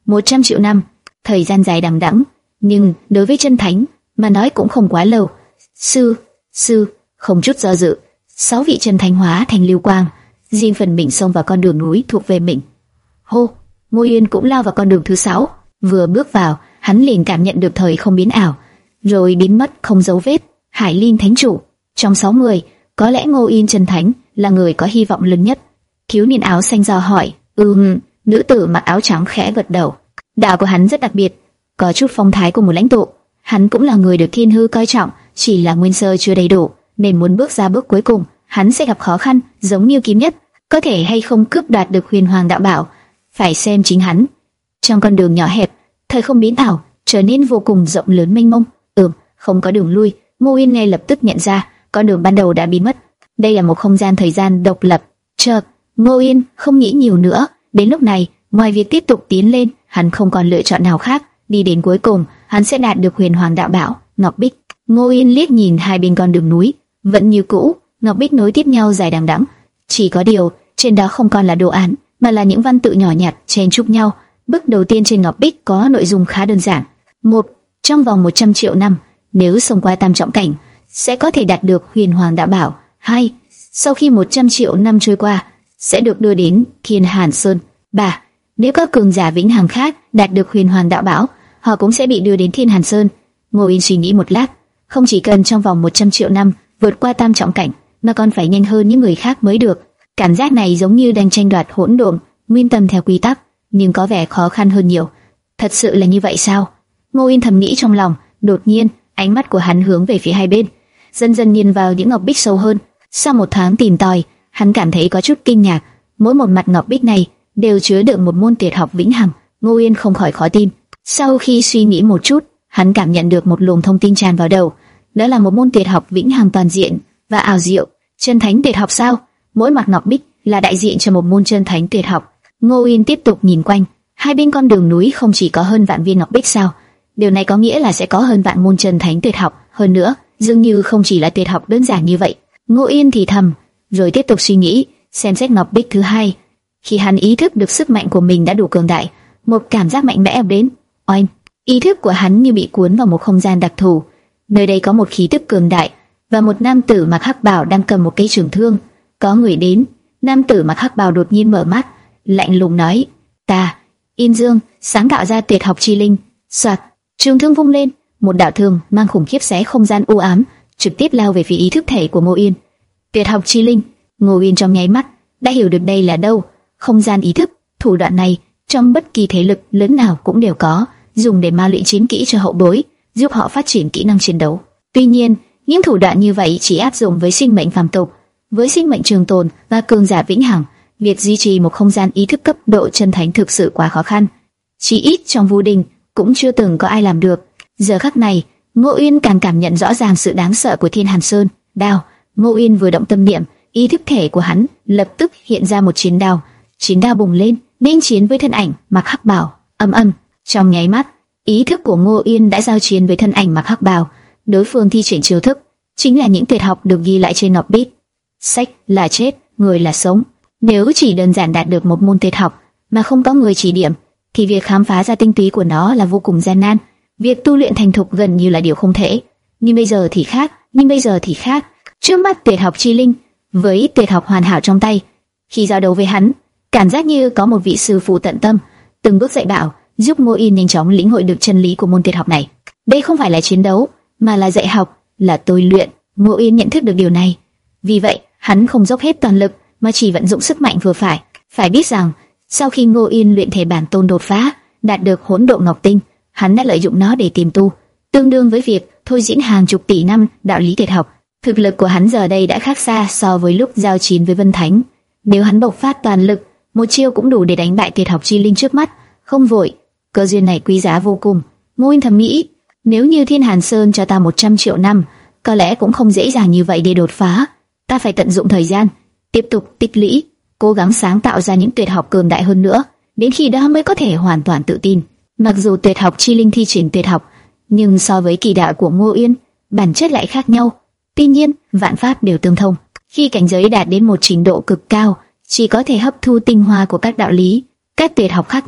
một trăm triệu năm, thời gian dài đằng đẵng, nhưng đối với chân thánh mà nói cũng không quá lâu. Sư, sư, không chút do dự, sáu vị chân thánh hóa thành lưu quang, riêng phần mình xông vào con đường núi thuộc về mình. Hô, Ngô Yên cũng lao vào con đường thứ sáu. Vừa bước vào, hắn liền cảm nhận được thời không biến ảo, rồi biến mất không dấu vết. Hải Linh Thánh Chủ, trong sáu người, có lẽ Ngô Yên chân thánh là người có hy vọng lớn nhất. Thiếu niên áo xanh dò hỏi. Ừm, nữ tử mặc áo trắng khẽ gật đầu. Đạo của hắn rất đặc biệt, có chút phong thái của một lãnh tụ. Hắn cũng là người được Thiên Hư coi trọng, chỉ là nguyên sơ chưa đầy đủ, nên muốn bước ra bước cuối cùng, hắn sẽ gặp khó khăn, giống như Kim Nhất, có thể hay không cướp đoạt được Huyền Hoàng Đạo Bảo, phải xem chính hắn. Trong con đường nhỏ hẹp, thời không biến ảo trở nên vô cùng rộng lớn mênh mông. Ừm, không có đường lui. Ngô Yên ngay lập tức nhận ra, con đường ban đầu đã biến mất. Đây là một không gian thời gian độc lập. Chợt, Ngô Yên không nghĩ nhiều nữa. Đến lúc này, ngoài việc tiếp tục tiến lên, hắn không còn lựa chọn nào khác. Đi đến cuối cùng, hắn sẽ đạt được Huyền Hoàng Đạo Bảo, Ngọc Bích. Ngô Yên liếc nhìn hai bên con đường núi, vẫn như cũ, ngọc bích nối tiếp nhau dài đằng đẵng. Chỉ có điều, trên đó không còn là đồ án, mà là những văn tự nhỏ nhặt chen chúc nhau. Bức đầu tiên trên ngọc bích có nội dung khá đơn giản. Một, trong vòng một trăm triệu năm, nếu xông qua tam trọng cảnh, sẽ có thể đạt được Huyền Hoàng Đạo Bảo. Hai, sau khi một trăm triệu năm trôi qua, sẽ được đưa đến Thiên Hàn Sơn. Ba, nếu các cường giả vĩnh hằng khác đạt được Huyền Hoàng Đạo Bảo, họ cũng sẽ bị đưa đến Thiên Hàn Sơn. Ngô Yên suy nghĩ một lát, không chỉ cần trong vòng một trăm triệu năm vượt qua tam trọng cảnh, mà còn phải nhanh hơn những người khác mới được. Cảm giác này giống như đang tranh đoạt hỗn độn nguyên tâm theo quy tắc, nhưng có vẻ khó khăn hơn nhiều. Thật sự là như vậy sao? Ngô Yên thầm nghĩ trong lòng. Đột nhiên, ánh mắt của hắn hướng về phía hai bên, dần dần nhìn vào những ngọc bích sâu hơn. Sau một tháng tìm tòi, hắn cảm thấy có chút kinh ngạc. Mỗi một mặt ngọc bích này đều chứa đựng một môn tuyệt học vĩnh hằng. Ngô Yên không khỏi khó tin. Sau khi suy nghĩ một chút, hắn cảm nhận được một luồng thông tin tràn vào đầu. Đó là một môn tuyệt học vĩnh hằng toàn diện và ảo diệu. Chân thánh tuyệt học sao? Mỗi mặt ngọc bích là đại diện cho một môn chân thánh tuyệt học. Ngô Yên tiếp tục nhìn quanh. Hai bên con đường núi không chỉ có hơn vạn viên ngọc bích sao? Điều này có nghĩa là sẽ có hơn vạn môn chân thánh tuyệt học. Hơn nữa, dường như không chỉ là tuyệt học đơn giản như vậy. Ngô Yên thì thầm, rồi tiếp tục suy nghĩ, xem xét ngọc bích thứ hai. Khi hắn ý thức được sức mạnh của mình đã đủ cường đại, một cảm giác mạnh mẽ ập đến. Oanh! Ý thức của hắn như bị cuốn vào một không gian đặc thù. Nơi đây có một khí tức cường đại, và một nam tử mặc hắc bào đang cầm một cây trường thương. Có người đến. Nam tử mặc hắc bào đột nhiên mở mắt, lạnh lùng nói: "Ta, Yên Dương, sáng tạo ra tuyệt học chi linh." Soạt, trường thương vung lên, một đạo thương mang khủng khiếp xé không gian u ám, trực tiếp lao về phía ý thức thể của Ngô Yên. Tuyệt học chi linh. Ngô Yên trong nháy mắt đã hiểu được đây là đâu. Không gian ý thức. Thủ đoạn này trong bất kỳ thế lực lớn nào cũng đều có, dùng để ma luyện chiến kỹ cho hậu bối, giúp họ phát triển kỹ năng chiến đấu. Tuy nhiên, những thủ đoạn như vậy chỉ áp dụng với sinh mệnh phàm tục. Với sinh mệnh trường tồn và cường giả vĩnh hằng, việc duy trì một không gian ý thức cấp độ chân thánh thực sự quá khó khăn. Chỉ ít trong Vu Đình cũng chưa từng có ai làm được. Giờ khắc này, Ngô Yên càng cảm nhận rõ ràng sự đáng sợ của Thiên Hàn Sơn. Đao. Ngô Yên vừa động tâm niệm, ý thức thể của hắn lập tức hiện ra một chiến đao. Chiến đao bùng lên, nên chiến với thân ảnh mặc hắc bào. Âm âm, trong nháy mắt, ý thức của Ngô Yên đã giao chiến với thân ảnh mặc hắc bào. Đối phương thi triển chiêu thức chính là những tuyệt học được ghi lại trên ngọc bích. Sách là chết, người là sống. Nếu chỉ đơn giản đạt được một môn tuyệt học mà không có người chỉ điểm, thì việc khám phá ra tinh túy của nó là vô cùng gian nan. Việc tu luyện thành thục gần như là điều không thể. Nhưng bây giờ thì khác, nhưng bây giờ thì khác. Trước mắt tuyệt học chi linh với tuyệt học hoàn hảo trong tay, khi giao đấu với hắn, cảm giác như có một vị sư phụ tận tâm từng bước dạy bảo, giúp Ngô Yên nhanh chóng lĩnh hội được chân lý của môn tuyệt học này. Đây không phải là chiến đấu, mà là dạy học, là tôi luyện. Ngô Yên nhận thức được điều này. Vì vậy, hắn không dốc hết toàn lực, mà chỉ vận dụng sức mạnh vừa phải. Phải biết rằng, sau khi Ngô Yên luyện thể bản tôn đột phá, đạt được hỗn độn ngọc tinh, hắn đã lợi dụng nó để tiềm tu, tương đương với việc thôi diễn hàng chục tỷ năm đạo lý tuyệt học. Thực lực của hắn giờ đây đã khác xa so với lúc giao chiến với Vân Thánh. Nếu hắn bộc phát toàn lực, một chiêu cũng đủ để đánh bại tuyệt học chi linh trước mắt. Không vội, cơ duyên này quý giá vô cùng. Ngô Yên thầm nghĩ, nếu như Thiên Hàn Sơn cho ta một trăm triệu năm, có lẽ cũng không dễ dàng như vậy để đột phá. Ta phải tận dụng thời gian, tiếp tục tích lũy, cố gắng sáng tạo ra những tuyệt học cường đại hơn nữa, đến khi đó mới có thể hoàn toàn tự tin. Mặc dù tuyệt học chi linh thi triển tuyệt học, nhưng so với kỳ đạo của Ngô Yên, bản chất lại khác nhau. Tuy nhiên, vạn pháp đều tương thông. Khi cảnh giới đạt đến một trình độ cực cao, chỉ có thể hấp thu tinh hoa của các đạo lý, các tuyệt học khác nhau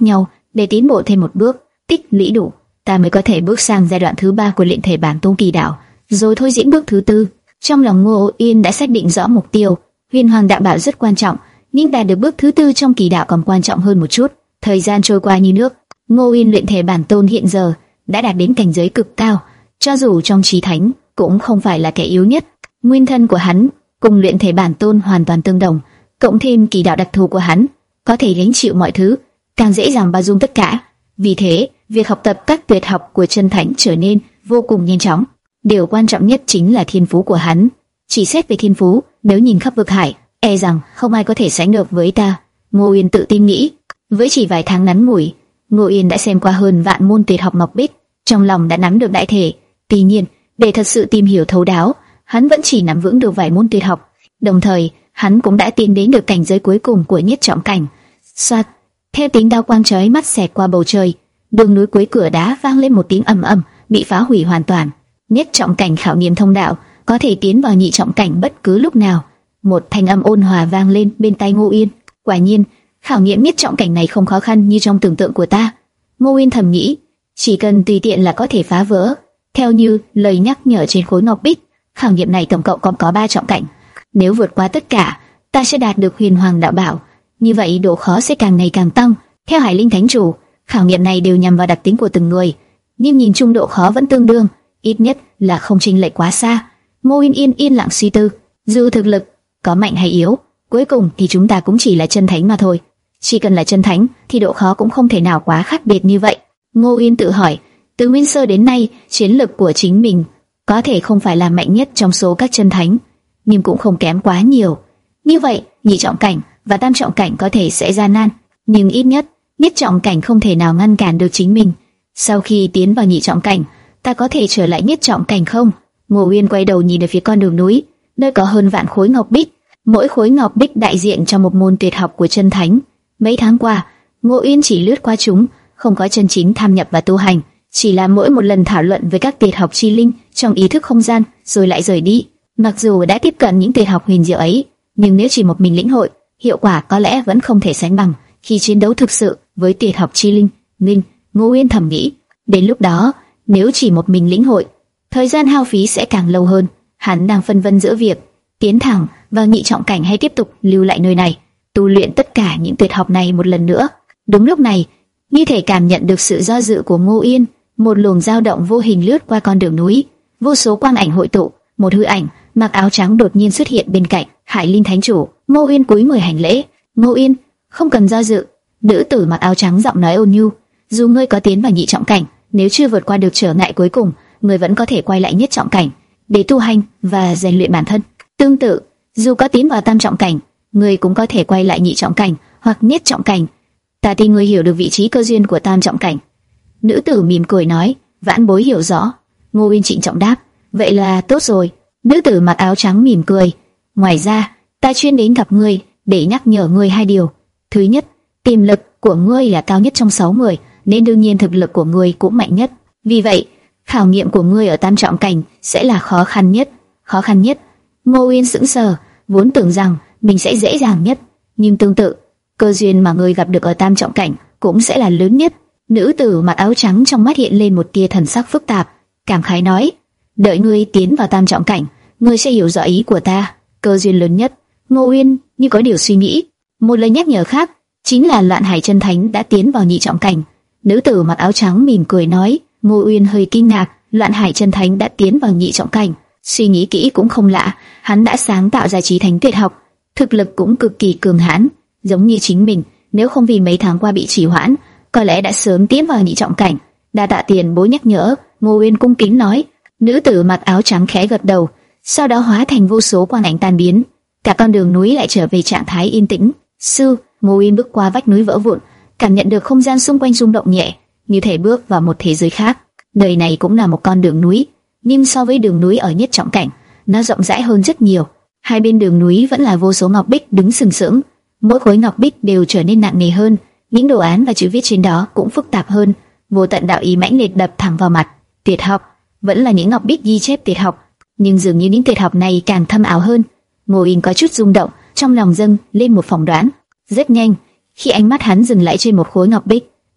để tiến bộ thêm một bước, tích lũy đủ, ta mới có thể bước sang giai đoạn thứ ba của luyện thể bản tôn kỳ đạo, rồi thôi diễn bước thứ tư. Trong lòng Ngô Yên đã xác định rõ mục tiêu, huyền hoàng đạo bảo rất quan trọng, nhưng đạt được bước thứ tư trong kỳ đạo còn quan trọng hơn một chút. Thời gian trôi qua như nước, Ngô Yên luyện thể bản tôn hiện giờ đã đạt đến cảnh giới cực cao, cho dù trong chí thánh cũng không phải là kẻ yếu nhất. Nguyên thân của hắn cùng luyện thể bản tôn hoàn toàn tương đồng, cộng thêm kỳ đạo đặc thù của hắn, có thể gánh chịu mọi thứ, càng dễ dàng bao dung tất cả. Vì thế, việc học tập các tuyệt học của chân thánh trở nên vô cùng nhanh chóng. Điều quan trọng nhất chính là thiên phú của hắn. Chỉ xét về thiên phú, nếu nhìn khắp vực hải, e rằng không ai có thể sánh được với ta. Ngô Yên tự tin nghĩ. Với chỉ vài tháng ngắn ngủi, Ngô Yên đã xem qua hơn vạn môn tuyệt học ngọc bích, trong lòng đã nắm được đại thể. Tuy nhiên, để thật sự tìm hiểu thấu đáo, hắn vẫn chỉ nắm vững được vài môn tuyệt học. Đồng thời, hắn cũng đã tiến đến được cảnh giới cuối cùng của nhất trọng cảnh. Soạt, theo tiếng đao quang chói mắt xẹt qua bầu trời, đường núi cuối cửa đá vang lên một tiếng ầm ầm, bị phá hủy hoàn toàn. Nhất trọng cảnh khảo nghiệm thông đạo, có thể tiến vào nhị trọng cảnh bất cứ lúc nào. Một thanh âm ôn hòa vang lên bên tai Ngô Yên. Quả nhiên, khảo nghiệm nhất trọng cảnh này không khó khăn như trong tưởng tượng của ta. Ngô Yên thầm nghĩ, chỉ cần tùy tiện là có thể phá vỡ. Theo như lời nhắc nhở trên khối ngọc bích, khảo nghiệm này tổng cộng còn có ba trọng cảnh. Nếu vượt qua tất cả, ta sẽ đạt được huyền hoàng đạo bảo. Như vậy độ khó sẽ càng ngày càng tăng. Theo Hải Linh Thánh Chủ, khảo nghiệm này đều nhằm vào đặc tính của từng người, nhưng nhìn chung độ khó vẫn tương đương, ít nhất là không chênh lệch quá xa. Ngô Yên yên yên lặng suy tư, dù thực lực có mạnh hay yếu, cuối cùng thì chúng ta cũng chỉ là chân thánh mà thôi. Chỉ cần là chân thánh thì độ khó cũng không thể nào quá khác biệt như vậy. Ngô Yên tự hỏi, từ nguyên sơ đến nay, chiến lực của chính mình có thể không phải là mạnh nhất trong số các chân thánh, nhưng cũng không kém quá nhiều. Như vậy, nhị trọng cảnh và tam trọng cảnh có thể sẽ gian nan, nhưng ít nhất nhất trọng cảnh không thể nào ngăn cản được chính mình. Sau khi tiến vào nhị trọng cảnh, ta có thể trở lại nhất trọng cảnh không? Ngô Uyên quay đầu nhìn về phía con đường núi, nơi có hơn vạn khối ngọc bích, mỗi khối ngọc bích đại diện cho một môn tuyệt học của chân thánh. Mấy tháng qua, Ngô Uyên chỉ lướt qua chúng, không có chân chính tham nhập và tu hành, chỉ là mỗi một lần thảo luận về các tuyệt học chi linh trong ý thức không gian, rồi lại rời đi. Mặc dù đã tiếp cận những tuyệt học huyền diệu ấy, nhưng nếu chỉ một mình lĩnh hội, hiệu quả có lẽ vẫn không thể sánh bằng khi chiến đấu thực sự với tuyệt học chi linh. Ninh, Ngô Uyên thầm nghĩ, đến lúc đó, nếu chỉ một mình lĩnh hội, thời gian hao phí sẽ càng lâu hơn. Hắn đang phân vân giữa việc tiến thẳng vào nhị trọng cảnh hay tiếp tục lưu lại nơi này, tu luyện tất cả những tuyệt học này một lần nữa. Đúng lúc này, như thể cảm nhận được sự do dự của Ngô Uyên, một luồng dao động vô hình lướt qua con đường núi, vô số quang ảnh hội tụ, một hư ảnh mặc áo trắng đột nhiên xuất hiện bên cạnh Hải Linh Thánh Chủ. Ngô Uyên cúi người hành lễ. Ngô Uyên, không cần do dự. Nữ tử mặc áo trắng giọng nói ôn nhu, dù ngươi có tiến vào nhị trọng cảnh, nếu chưa vượt qua được trở ngại cuối cùng, ngươi vẫn có thể quay lại nhất trọng cảnh để tu hành và rèn luyện bản thân. Tương tự, dù có tiến vào tam trọng cảnh, ngươi cũng có thể quay lại nhị trọng cảnh hoặc nhất trọng cảnh. Ta tin ngươi hiểu được vị trí cơ duyên của tam trọng cảnh. Nữ tử mỉm cười nói, vãn bối hiểu rõ. Ngô Uyên trịnh trọng đáp, vậy là tốt rồi. Nữ tử mặc áo trắng mỉm cười, ngoài ra, ta chuyên đến gặp ngươi để nhắc nhở ngươi hai điều. Thứ nhất, tiềm lực của ngươi là cao nhất trong sáu người, nên đương nhiên thực lực của ngươi cũng mạnh nhất. Vì vậy, khảo nghiệm của ngươi ở tam trọng cảnh sẽ là khó khăn nhất. Khó khăn nhất? Ngô Uyên sững sờ, vốn tưởng rằng mình sẽ dễ dàng nhất, nhưng tương tự, cơ duyên mà ngươi gặp được ở tam trọng cảnh cũng sẽ là lớn nhất. Nữ tử mặc áo trắng trong mắt hiện lên một tia thần sắc phức tạp, cảm khái nói, đợi ngươi tiến vào tam trọng cảnh, ngươi sẽ hiểu rõ ý của ta. Cơ duyên lớn nhất. Ngô Uyên như có điều suy nghĩ. Một lời nhắc nhở khác chính là Loạn Hải chân thánh đã tiến vào nhị trọng cảnh. Nữ tử mặc áo trắng mỉm cười nói. Ngô Uyên hơi kinh ngạc, Loạn Hải chân thánh đã tiến vào nhị trọng cảnh. Suy nghĩ kỹ cũng không lạ, hắn đã sáng tạo ra chí thánh tuyệt học, thực lực cũng cực kỳ cường hãn, giống như chính mình, nếu không vì mấy tháng qua bị trì hoãn, có lẽ đã sớm tiến vào nhị trọng cảnh. Đa tạ tiền bối nhắc nhở. Ngô Uyên cung kính nói. Nữ tử mặc áo trắng khẽ gật đầu, sau đó hóa thành vô số quang ảnh tan biến, cả con đường núi lại trở về trạng thái yên tĩnh. Sư, Ngô Uyên bước qua vách núi vỡ vụn, cảm nhận được không gian xung quanh rung động nhẹ, như thể bước vào một thế giới khác. Nơi này cũng là một con đường núi, nhưng so với đường núi ở nhất trọng cảnh, nó rộng rãi hơn rất nhiều. Hai bên đường núi vẫn là vô số ngọc bích đứng sừng sững, mỗi khối ngọc bích đều trở nên nặng nề hơn, những đồ án và chữ viết trên đó cũng phức tạp hơn. Vô tận đạo ý mãnh liệt đập thẳng vào mặt. Tuyệt học vẫn là những ngọc bích ghi chép tuyệt học, nhưng dường như những tuyệt học này càng thâm ảo hơn. Ngô Uyên có chút rung động, trong lòng dâng lên một phỏng đoán. Rất nhanh, khi ánh mắt hắn dừng lại trên một khối ngọc bích,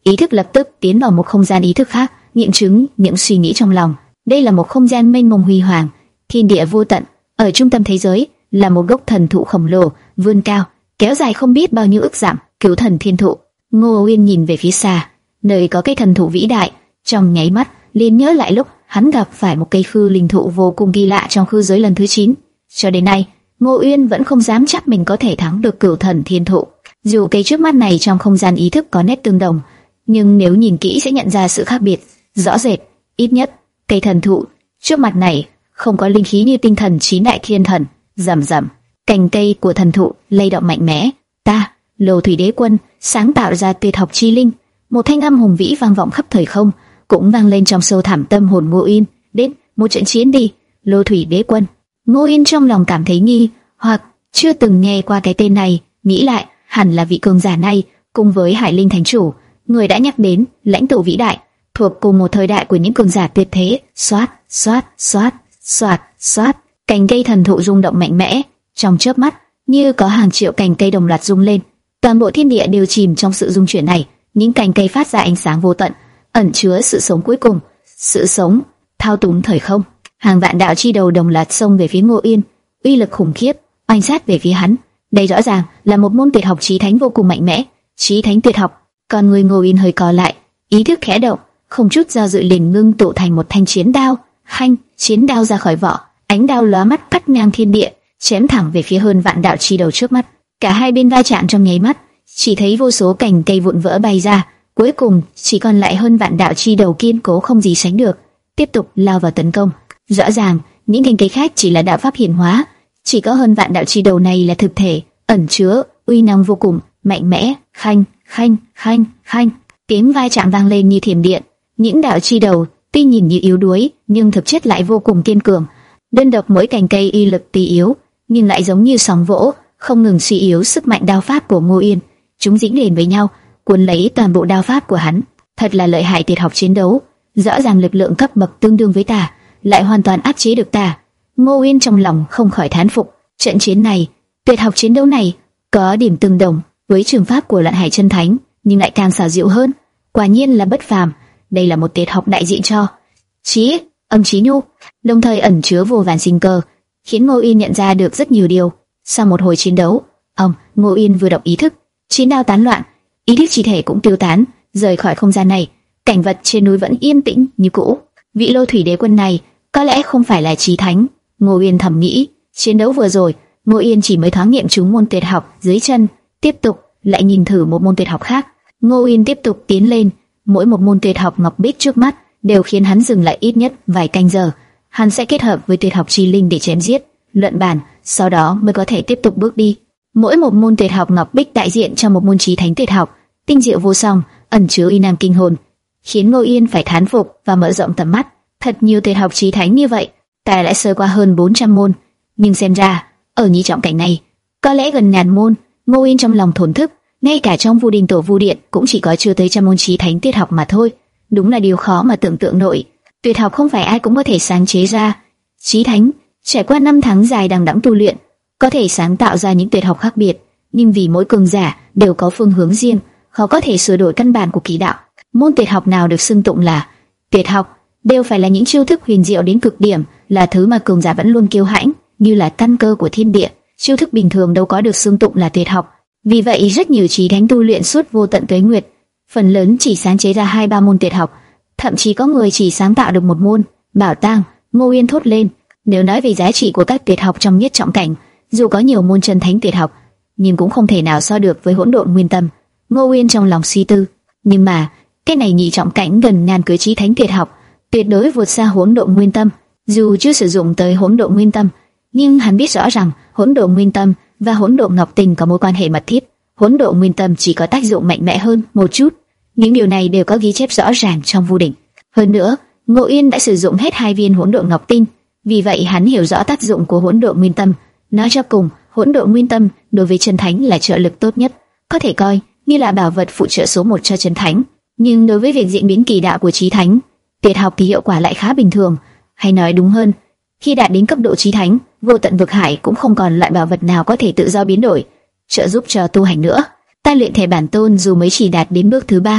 ý thức lập tức tiến vào một không gian ý thức khác, nghiệm chứng những suy nghĩ trong lòng. Đây là một không gian mênh mông huy hoàng, thiên địa vô tận. Ở trung tâm thế giới là một gốc thần thụ khổng lồ, vươn cao, kéo dài không biết bao nhiêu ức dặm, Cửu Thần Thiên Thụ. Ngô Uyên nhìn về phía xa, nơi có cây thần thụ vĩ đại, trong nháy mắt liền nhớ lại lúc hắn gặp phải một cây khư linh thụ vô cùng kỳ lạ trong khư giới lần thứ chín. Cho đến nay, Ngô Uyên vẫn không dám chắc mình có thể thắng được Cửu Thần Thiên Thụ. Dù cây trước mắt này trong không gian ý thức có nét tương đồng, nhưng nếu nhìn kỹ sẽ nhận ra sự khác biệt rõ rệt. Ít nhất, cây thần thụ trước mặt này không có linh khí như tinh thần chín đại thiên thần. Rầm rầm, cành cây của thần thụ lay động mạnh mẽ. Ta, Lô Thủy Đế Quân, sáng tạo ra tuyệt học chi linh. Một thanh âm hùng vĩ vang vọng khắp thời không, cũng vang lên trong sâu thẳm tâm hồn Ngô Uyên. Đến một trận chiến đi, Lô Thủy Đế Quân. Ngô Uyên trong lòng cảm thấy nghi hoặc, chưa từng nghe qua cái tên này. Nghĩ lại, hẳn là vị cường giả này cùng với Hải Linh Thánh Chủ, người đã nhắc đến, lãnh tụ vĩ đại, thuộc cùng một thời đại của những cường giả tuyệt thế. Xoát, xoát, xoát, xoát, xoát, cành cây thần thụ rung động mạnh mẽ, trong chớp mắt, như có hàng triệu cành cây đồng loạt rung lên. Toàn bộ thiên địa đều chìm trong sự rung chuyển này. Những cành cây phát ra ánh sáng vô tận, ẩn chứa sự sống cuối cùng, sự sống thao túng thời không. Hàng vạn đạo chi đầu đồng loạt xông về phía Ngô Uyên, uy lực khủng khiếp, oanh sát về phía hắn. Đây rõ ràng là một môn tuyệt học chí thánh vô cùng mạnh mẽ. Chí thánh tuyệt học. Còn người Ngô Uyên hơi co lại, ý thức khẽ động, không chút do dự liền ngưng tụ thành một thanh chiến đao. Hanh, chiến đao ra khỏi vỏ, ánh đao lóa mắt cắt ngang thiên địa, chém thẳng về phía hơn vạn đạo chi đầu trước mắt. Cả hai bên va chạm trong nháy mắt, chỉ thấy vô số cành cây vụn vỡ bay ra, cuối cùng chỉ còn lại hơn vạn đạo chi đầu kiên cố không gì sánh được, tiếp tục lao vào tấn công. Rõ ràng, những cành cây khác chỉ là đạo pháp hiển hóa, chỉ có hơn vạn đạo chi đầu này là thực thể, ẩn chứa uy năng vô cùng mạnh mẽ. Khanh, khanh, khanh, khanh, tiếng va chạm vang lên như thiểm điện. Những đạo chi đầu tuy nhìn như yếu đuối, nhưng thực chất lại vô cùng kiên cường. Đơn độc mỗi cành cây y lực tuy yếu, nhưng lại giống như sóng vỗ, không ngừng suy yếu sức mạnh đao pháp của Ngô Uyên. Chúng dính liền với nhau, cuốn lấy toàn bộ đao pháp của hắn. Thật là lợi hại tuyệt học chiến đấu. Rõ ràng lực lượng cấp bậc tương đương với ta, lại hoàn toàn áp chế được ta. Ngô Uyên trong lòng không khỏi thán phục. Trận chiến này, tuyệt học chiến đấu này, có điểm tương đồng với trường pháp của Lạn Hải Chân Thánh, nhưng lại càng xảo diệu hơn. Quả nhiên là bất phàm. Đây là một tuyệt học đại diện cho trí âm trí nhu, đồng thời ẩn chứa vô vàn sinh cơ, khiến Ngô Uyên nhận ra được rất nhiều điều. Sau một hồi chiến đấu, ông Ngô Uyên vừa động ý thức, chiến đao tán loạn, ý thức chi thể cũng tiêu tán, rời khỏi không gian này. Cảnh vật trên núi vẫn yên tĩnh như cũ. Vị Lô Thủy Đế Quân này có lẽ không phải là chí thánh, Ngô Uyên thầm nghĩ. Chiến đấu vừa rồi, Ngô Uyên chỉ mới thoáng nghiệm chúng môn tuyệt học dưới chân, tiếp tục lại nhìn thử một môn tuyệt học khác. Ngô Uyên tiếp tục tiến lên, mỗi một môn tuyệt học ngọc bích trước mắt đều khiến hắn dừng lại ít nhất vài canh giờ. Hắn sẽ kết hợp với tuyệt học chi linh để chém giết, luận bàn, sau đó mới có thể tiếp tục bước đi. Mỗi một môn tuyệt học ngọc bích đại diện cho một môn chí thánh tuyệt học, tinh diệu vô song, ẩn chứa uy năng kinh hồn, khiến Ngô Uyên phải thán phục và mở rộng tầm mắt. Thật nhiều tuyệt học chí thánh như vậy, ta đã sơ qua hơn bốn trăm môn, nhưng xem ra ở nhị trọng cảnh này, có lẽ gần ngàn môn. Ngô Uyên trong lòng thổn thức, ngay cả trong Vu Đình Tổ Vu Điện cũng chỉ có chưa tới trăm môn chí thánh tuyệt học mà thôi. Đúng là điều khó mà tưởng tượng nổi. Tuyệt học không phải ai cũng có thể sáng chế ra. Chí thánh trải qua năm tháng dài đằng đẵng tu luyện, có thể sáng tạo ra những tuyệt học khác biệt, nhưng vì mỗi cường giả đều có phương hướng riêng, khó có thể sửa đổi căn bản của kỳ đạo. Môn tuyệt học nào được xưng tụng là tuyệt học đều phải là những chiêu thức huyền diệu đến cực điểm, là thứ mà cường giả vẫn luôn kiêu hãnh, như là căn cơ của thiên địa. Chiêu thức bình thường đâu có được xưng tụng là tuyệt học. Vì vậy rất nhiều chí thánh tu luyện suốt vô tận tuế nguyệt, phần lớn chỉ sáng chế ra hai ba môn tuyệt học, thậm chí có người chỉ sáng tạo được một môn. Bảo tàng, Ngô Uyên thốt lên. Nếu nói về giá trị của các tuyệt học trong nhất trọng cảnh, dù có nhiều môn chân thánh tuyệt học, nhưng cũng không thể nào so được với hỗn độn nguyên tâm. Ngô Uyên trong lòng suy tư, nhưng mà cái này nhị trọng cảnh gần ngàn cưới chí thánh tuyệt học, tuyệt đối vượt xa hỗn độn nguyên tâm. Dù chưa sử dụng tới hỗn độn nguyên tâm, nhưng hắn biết rõ rằng hỗn độn nguyên tâm và hỗn độn ngọc tình có mối quan hệ mật thiết. Hỗn độn nguyên tâm chỉ có tác dụng mạnh mẽ hơn một chút, những điều này đều có ghi chép rõ ràng trong Vu Đỉnh. Hơn nữa, Ngô Uyên đã sử dụng hết hai viên hỗn độn ngọc tinh, vì vậy hắn hiểu rõ tác dụng của hỗn độn nguyên tâm. Nói cho cùng, hỗn độn nguyên tâm đối với chân thánh là trợ lực tốt nhất, có thể coi như là bảo vật phụ trợ số một cho chân thánh. Nhưng đối với việc diễn biến kỳ đạo của chí thánh, tuyệt học thì hiệu quả lại khá bình thường. Hay nói đúng hơn, khi đạt đến cấp độ chí thánh, vô tận vực hải cũng không còn loại bảo vật nào có thể tự do biến đổi, trợ giúp cho tu hành nữa. Ta luyện thể bản tôn dù mới chỉ đạt đến bước thứ ba,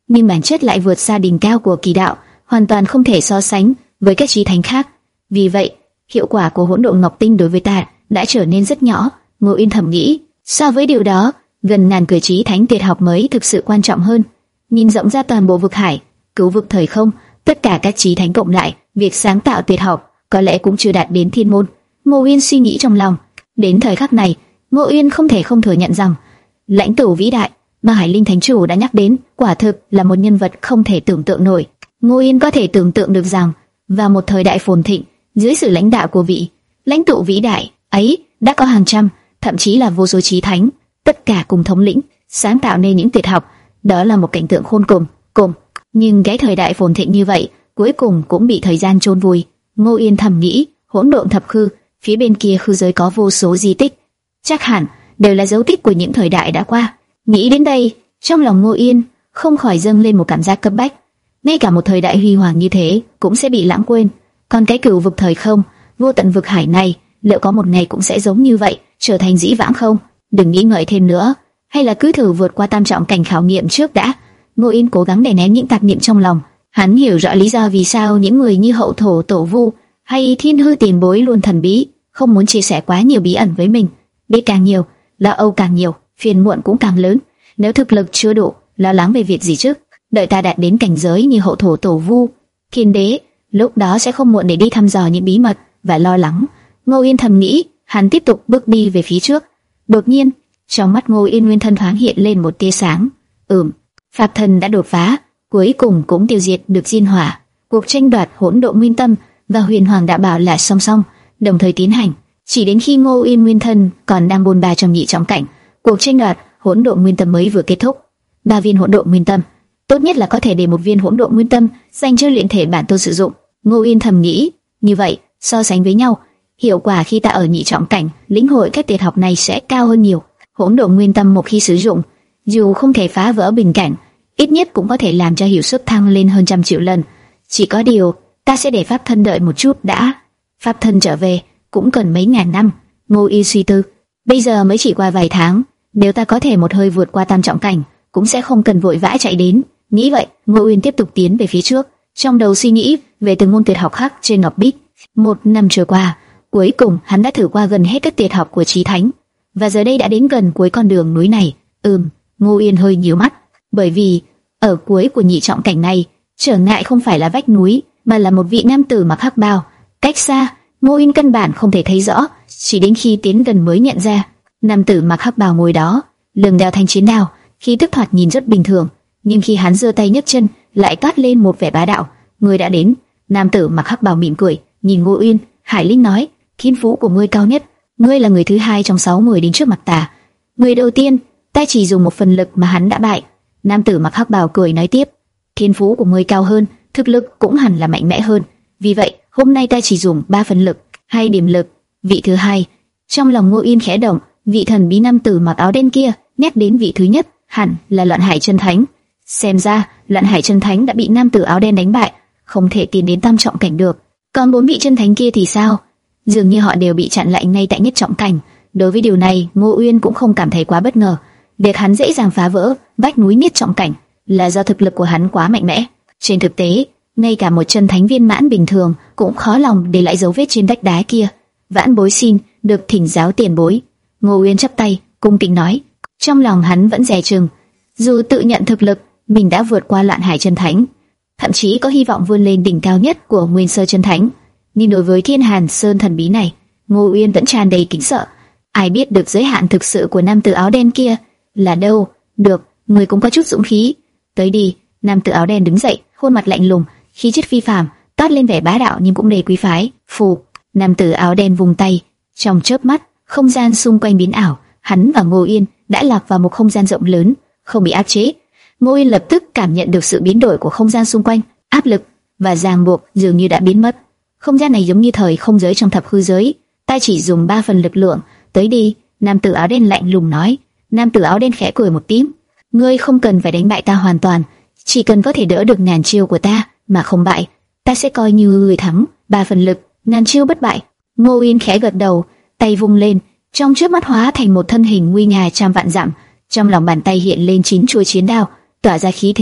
nhưng bản chất lại vượt xa đỉnh cao của kỳ đạo, hoàn toàn không thể so sánh với các chí thánh khác. Vì vậy, hiệu quả của hỗn độn ngọc tinh đối với ta đã trở nên rất nhỏ. Ngô Uyên thầm nghĩ, so với điều đó, gần ngàn cửa chí thánh tuyệt học mới thực sự quan trọng hơn. Nhìn rộng ra toàn bộ vực hải, cứu vực thời không, tất cả các chí thánh cộng lại, việc sáng tạo tuyệt học có lẽ cũng chưa đạt đến thiên môn. Ngô Uyên suy nghĩ trong lòng. Đến thời khắc này, Ngô Uyên không thể không thừa nhận rằng lãnh tụ vĩ đại mà Hải Linh Thánh Chủ đã nhắc đến quả thực là một nhân vật không thể tưởng tượng nổi. Ngô Uyên có thể tưởng tượng được rằng vào một thời đại phồn thịnh, dưới sự lãnh đạo của vị lãnh tụ vĩ đại ấy, đã có hàng trăm, thậm chí là vô số chí thánh, tất cả cùng thống lĩnh, sáng tạo nên những tuyệt học. Đó là một cảnh tượng khôn cùng. Cùng, nhưng cái thời đại phồn thịnh như vậy, cuối cùng cũng bị thời gian chôn vùi. Ngô Uyên thầm nghĩ, hỗn độn thập khư, phía bên kia khư giới có vô số di tích, chắc hẳn đều là dấu tích của những thời đại đã qua. Nghĩ đến đây, trong lòng Ngô Uyên không khỏi dâng lên một cảm giác cấp bách. Ngay cả một thời đại huy hoàng như thế cũng sẽ bị lãng quên, còn cái cửu vực thời không, vô tận vực hải này, liệu có một ngày cũng sẽ giống như vậy, trở thành dĩ vãng không? Đừng nghĩ ngợi thêm nữa, hay là cứ thử vượt qua tam trọng cảnh khảo nghiệm trước đã. Ngô Uyên cố gắng đè nén những tạp niệm trong lòng. Hắn hiểu rõ lý do vì sao những người như Hậu Thổ Tổ Vu hay Thiên Hư Tiền Bối luôn thần bí, không muốn chia sẻ quá nhiều bí ẩn với mình. Biết càng nhiều, lo âu càng nhiều, phiền muộn cũng càng lớn. Nếu thực lực chưa đủ, lo lắng về việc gì chứ? Đợi ta đạt đến cảnh giới như Hậu Thổ Tổ Vu, Thiên Đế, lúc đó sẽ không muộn để đi thăm dò những bí mật và lo lắng. Ngô Uyên thầm nghĩ. Hắn tiếp tục bước đi về phía trước. Đột nhiên, trong mắt Ngô Uyên nguyên thân thoáng hiện lên một tia sáng. Ừm, Pháp Thần đã đột phá, cuối cùng cũng tiêu diệt được Diên Hỏa. Cuộc tranh đoạt hỗn độn nguyên tâm và Huyền Hoàng Đạo Bảo là song song, đồng thời tiến hành. Chỉ đến khi Ngô Uyên nguyên thân còn đang bôn ba trong nhị trọng cảnh, cuộc tranh đoạt hỗn độn nguyên tâm mới vừa kết thúc. Ba viên hỗn độn nguyên tâm, tốt nhất là có thể để một viên hỗn độn nguyên tâm dành cho luyện thể bản tôn sử dụng. Ngô Uyên thầm nghĩ, như vậy so sánh với nhau, hiệu quả khi ta ở nhị trọng cảnh lĩnh hội các tuyệt học này sẽ cao hơn nhiều. Hỗn độn nguyên tâm một khi sử dụng, dù không thể phá vỡ bình cảnh, ít nhất cũng có thể làm cho hiệu suất thăng lên hơn trăm triệu lần. Chỉ có điều, ta sẽ để Pháp Thân đợi một chút đã. Pháp Thân trở về cũng cần mấy ngàn năm. Ngô Y suy tư, bây giờ mới chỉ qua vài tháng, nếu ta có thể một hơi vượt qua tam trọng cảnh, cũng sẽ không cần vội vã chạy đến. Nghĩ vậy, Ngô Uyên tiếp tục tiến về phía trước, trong đầu suy nghĩ về từng môn tuyệt học khác trên ngọc bích. Một năm trôi qua, cuối cùng hắn đã thử qua gần hết các tuyệt học của chí thánh, và giờ đây đã đến gần cuối con đường núi này. Ừm, Ngô Uyên hơi nhíu mắt, bởi vì ở cuối của nhị trọng cảnh này, trở ngại không phải là vách núi, mà là một vị nam tử mặc hắc bào. Cách xa, Ngô Uyên căn bản không thể thấy rõ, chỉ đến khi tiến gần mới nhận ra, nam tử mặc hắc bào ngồi đó, lưng đeo thanh chiến đao, khí tức thoạt nhìn rất bình thường, nhưng khi hắn giơ tay nhấc chân, lại toát lên một vẻ bá đạo. Người đã đến. Nam tử mặc hắc bào mỉm cười, nhìn Ngô Uyên. Hải Linh nói, thiên phú của ngươi cao nhất, ngươi là người thứ hai trong sáu người đến trước mặt ta. Người đầu tiên, ta chỉ dùng một phần lực mà hắn đã bại. Nam tử mặc hắc bào cười nói tiếp, thiên phú của ngươi cao hơn, thực lực cũng hẳn là mạnh mẽ hơn. Vì vậy, hôm nay ta chỉ dùng ba phần lực, hai điểm lực. Vị thứ hai. Trong lòng Ngô Uyên khẽ động, vị thần bí nam tử mặc áo đen kia, nhắc đến vị thứ nhất, hẳn là Loạn Hải Chân Thánh. Xem ra, Loạn Hải Chân Thánh đã bị nam tử áo đen đánh bại, không thể tiến đến tam trọng cảnh được. Còn bốn vị chân thánh kia thì sao? Dường như họ đều bị chặn lại ngay tại nhất trọng cảnh. Đối với điều này, Ngô Uyên cũng không cảm thấy quá bất ngờ. Việc hắn dễ dàng phá vỡ vách núi nhất trọng cảnh là do thực lực của hắn quá mạnh mẽ. Trên thực tế, ngay cả một chân thánh viên mãn bình thường cũng khó lòng để lại dấu vết trên vách đá kia. Vãn bối xin được thỉnh giáo tiền bối. Ngô Uyên chắp tay, cung kính nói. Trong lòng hắn vẫn dè chừng, dù tự nhận thực lực mình đã vượt qua Loạn Hải Chân Thánh, thậm chí có hy vọng vươn lên đỉnh cao nhất của Nguyên Sơ Chân Thánh, nhưng đối với Thiên Hàn Sơn thần bí này, Ngô Uyên vẫn tràn đầy kính sợ. Ai biết được giới hạn thực sự của nam tử áo đen kia là đâu? Được, người cũng có chút dũng khí, tới đi. Nam tử áo đen đứng dậy, khuôn mặt lạnh lùng, khí chất phi phàm, toát lên vẻ bá đạo nhưng cũng đầy quý phái. Phù, nam tử áo đen vùng tay, trong chớp mắt, không gian xung quanh biến ảo, hắn và Ngô Uyên đã lạc vào một không gian rộng lớn, không bị áp chế. Ngô Uyên lập tức cảm nhận được sự biến đổi của không gian xung quanh, áp lực và ràng buộc dường như đã biến mất. Không gian này giống như thời không giới trong thập hư giới. Ta chỉ dùng ba phần lực lượng, tới đi. Nam tử áo đen lạnh lùng nói. Nam tử áo đen khẽ cười một tiếng. Ngươi không cần phải đánh bại ta hoàn toàn, chỉ cần có thể đỡ được ngàn chiêu của ta mà không bại, ta sẽ coi như người thắng. Ba phần lực, ngàn chiêu bất bại. Ngô Uyên khẽ gật đầu, tay vung lên, trong chớp mắt hóa thành một thân hình nguy nga trăm vạn dặm. Trong lòng bàn tay hiện lên chín chuôi chiến đao, tỏa ra khí thế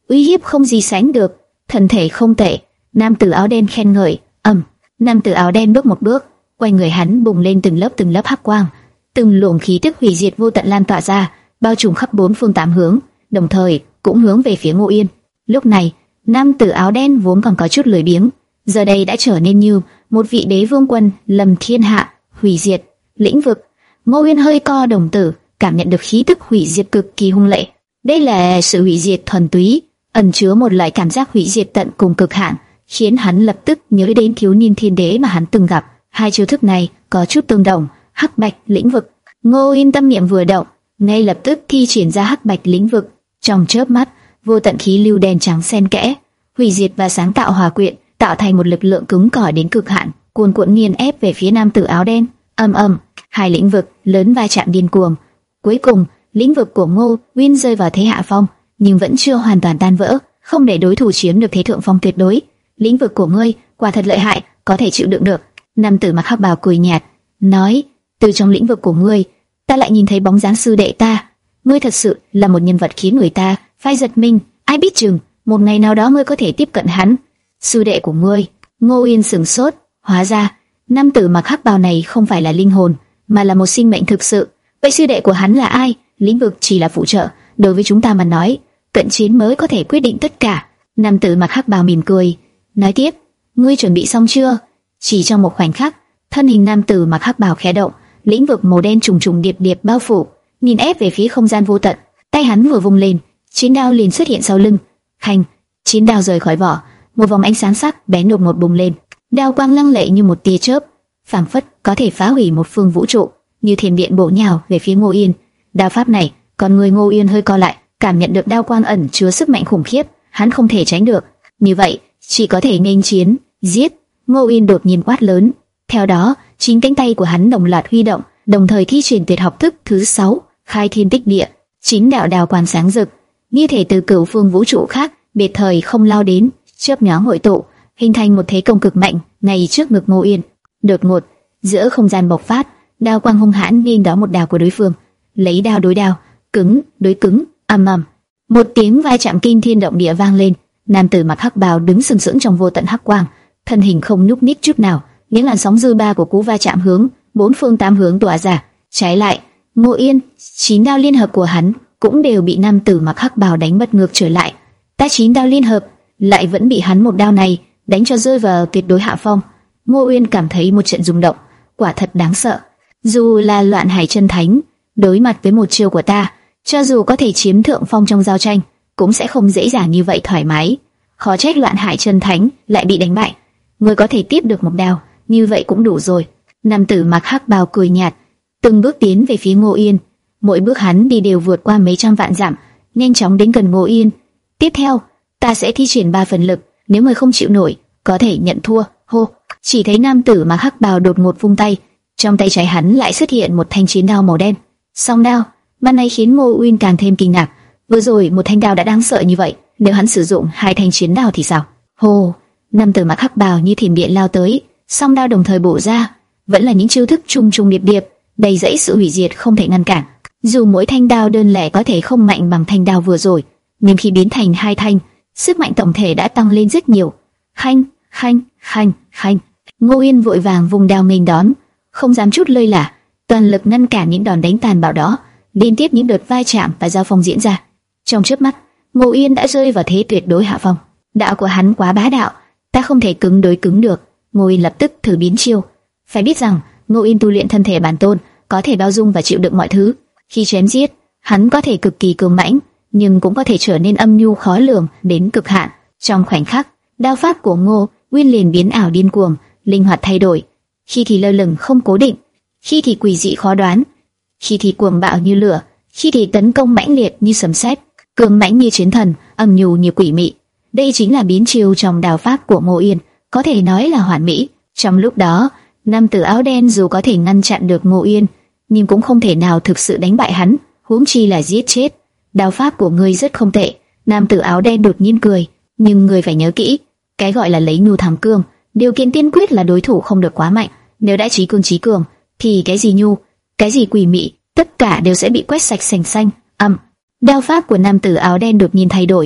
uy hiếp không gì sánh được. Thân thể không tệ, nam tử áo đen khen ngợi. Ầm, nam tử áo đen bước một bước, quanh người hắn bùng lên từng lớp từng lớp hắc quang, từng luồng khí tức hủy diệt vô tận lan tỏa ra, bao trùm khắp bốn phương tám hướng, đồng thời cũng hướng về phía Ngô Yên. Lúc này, nam tử áo đen vốn còn có chút lười biếng, giờ đây đã trở nên như một vị đế vương quân lầm thiên hạ, hủy diệt lĩnh vực. Ngô Yên hơi co đồng tử, cảm nhận được khí tức hủy diệt cực kỳ hung lệ. Đây là sự hủy diệt thuần túy, ẩn chứa một loại cảm giác hủy diệt tận cùng cực hạn, khiến hắn lập tức nhớ đến thiếu niên thiên đế mà hắn từng gặp. Hai chiêu thức này có chút tương đồng, hắc bạch lĩnh vực. Ngô Yên tâm niệm vừa động, ngay lập tức thi triển ra hắc bạch lĩnh vực. Trong chớp mắt, vô tận khí lưu đen trắng xen kẽ, hủy diệt và sáng tạo hòa quyện, tạo thành một lực lượng cứng cỏi đến cực hạn, cuồn cuộn nghiền ép về phía nam tử áo đen. Ầm ầm, hai lĩnh vực lớn va chạm điên cuồng. Cuối cùng, lĩnh vực của Ngô Uyên rơi vào thế hạ phong, nhưng vẫn chưa hoàn toàn tan vỡ, không để đối thủ chiếm được thế thượng phong tuyệt đối. Lĩnh vực của ngươi quả thật lợi hại, có thể chịu đựng được. Nam tử mặc hắc bào cười nhạt, nói: từ trong lĩnh vực của ngươi, ta lại nhìn thấy bóng dáng sư đệ ta. Ngươi thật sự là một nhân vật khiến người ta phải giật mình. Ai biết chừng một ngày nào đó ngươi có thể tiếp cận hắn. Sư đệ của ngươi? Ngô Uyên sửng sốt, hóa ra nam tử mặc hắc bào này không phải là linh hồn, mà là một sinh mệnh thực sự. Vậy sư đệ của hắn là ai? Lĩnh vực chỉ là phụ trợ, đối với chúng ta mà nói, cận chiến mới có thể quyết định tất cả. Nam tử mặc hắc bào mỉm cười, nói tiếp: ngươi chuẩn bị xong chưa? Chỉ trong một khoảnh khắc, thân hình nam tử mặc hắc bào khẽ động, lĩnh vực màu đen trùng trùng điệp điệp bao phủ, nhìn ép về phía không gian vô tận. Tay hắn vừa vung lên, chiến đao liền xuất hiện sau lưng. Hành, chiến đao rời khỏi vỏ, một vòng ánh sáng sắc bén đột ngột bùng lên, đao quang lăng lệ như một tia chớp, phảng phất có thể phá hủy một phương vũ trụ, như thiểm điện bổ nhào về phía Ngô Yên. Đao pháp này, con người Ngô Yên hơi co lại, cảm nhận được đao quang ẩn chứa sức mạnh khủng khiếp, hắn không thể tránh được, như vậy chỉ có thể nghênh chiến, giết. Ngô Yên đột nhiên quát lớn, theo đó chín cánh tay của hắn đồng loạt huy động, đồng thời thi triển tuyệt học thức thứ sáu, khai thiên tích địa. Chín đạo đao quang sáng rực, như thể từ cửu phương vũ trụ khác biệt thời không lao đến, chớp nhoáng hội tụ, hình thành một thế công cực mạnh ngay trước ngực Ngô Yên. Đột ngột, giữa không gian bộc phát, đao quang hung hãn nghiêng đó một đao của đối phương, lấy đao đối đao, cứng đối cứng. Ầm ầm, một tiếng va chạm kinh thiên động địa vang lên. Nam tử mặc hắc bào đứng sừng sững trong vô tận hắc quang, thân hình không nhúc nhích chút nào. Những làn sóng dư ba của cú va chạm hướng bốn phương tám hướng tỏa ra. Trái lại, Ngô Yên, chín đao liên hợp của hắn cũng đều bị nam tử mặc hắc bào đánh bật ngược trở lại. Ta chín đao liên hợp lại vẫn bị hắn một đao này đánh cho rơi vào tuyệt đối hạ phong. Ngô Uyên cảm thấy một trận rung động, quả thật đáng sợ. Dù là Loạn Hải chân thánh, đối mặt với một chiêu của ta, cho dù có thể chiếm thượng phong trong giao tranh, cũng sẽ không dễ dàng như vậy thoải mái. Khó trách Loạn Hải chân thánh lại bị đánh bại. Ngươi có thể tiếp được một đao, như vậy cũng đủ rồi. Nam tử mặc hắc bào cười nhạt, từng bước tiến về phía Ngô Yên. Mỗi bước hắn đi đều vượt qua mấy trăm vạn dặm, nhanh chóng đến gần Ngô Yên. Tiếp theo, ta sẽ thi triển ba phần lực, nếu ngươi không chịu nổi, có thể nhận thua. Hô! Chỉ thấy nam tử mặc hắc bào đột ngột vung tay, trong tay trái hắn lại xuất hiện một thanh chiến đao màu đen. Song đao, màn này khiến Ngô Uyên càng thêm kinh ngạc. Vừa rồi một thanh đao đã đáng sợ như vậy, nếu hắn sử dụng hai thanh chiến đao thì sao? Hô! Nam tử mặc hắc bào như thiểm điện lao tới, song đao đồng thời bổ ra, vẫn là những chiêu thức trùng trùng điệp điệp, đầy dẫy sự hủy diệt không thể ngăn cản. Dù mỗi thanh đao đơn lẻ có thể không mạnh bằng thanh đao vừa rồi, nhưng khi biến thành hai thanh, sức mạnh tổng thể đã tăng lên rất nhiều. Khanh, khanh, khanh, khanh. Ngô Yên vội vàng vùng đao nghênh đón, không dám chút lơi là, toàn lực ngăn cản những đòn đánh tàn bạo đó. Liên tiếp những đợt va chạm và giao phong diễn ra, trong chớp mắt, Ngô Yên đã rơi vào thế tuyệt đối hạ phong. Đạo của hắn quá bá đạo, ta không thể cứng đối cứng được. Ngô Yên lập tức thử biến chiêu. Phải biết rằng, Ngô Yên tu luyện thân thể bản tôn, có thể bao dung và chịu đựng mọi thứ. Khi chém giết, hắn có thể cực kỳ cường mãnh, nhưng cũng có thể trở nên âm nhu khó lường đến cực hạn. Trong khoảnh khắc, đao pháp của Ngô Uyên liền biến ảo điên cuồng, linh hoạt thay đổi. Khi thì lơ lửng không cố định, khi thì quỷ dị khó đoán, khi thì cuồng bạo như lửa, khi thì tấn công mãnh liệt như sấm sét, cường mãnh như chiến thần, âm nhu như quỷ mị. Đây chính là biến chiêu trong đao pháp của Ngô Yên, có thể nói là hoàn mỹ. Trong lúc đó, nam tử áo đen dù có thể ngăn chặn được Ngô Yên, nhưng cũng không thể nào thực sự đánh bại hắn, huống chi là giết chết. Đao pháp của ngươi rất không tệ. Nam tử áo đen đột nhiên cười, nhưng ngươi phải nhớ kỹ, cái gọi là lấy nhu thắng cương, điều kiện tiên quyết là đối thủ không được quá mạnh. Nếu đã chí cương chí cường, thì cái gì nhu, cái gì quỷ mị, tất cả đều sẽ bị quét sạch sành xanh. Âm, đao pháp của nam tử áo đen đột nhiên thay đổi,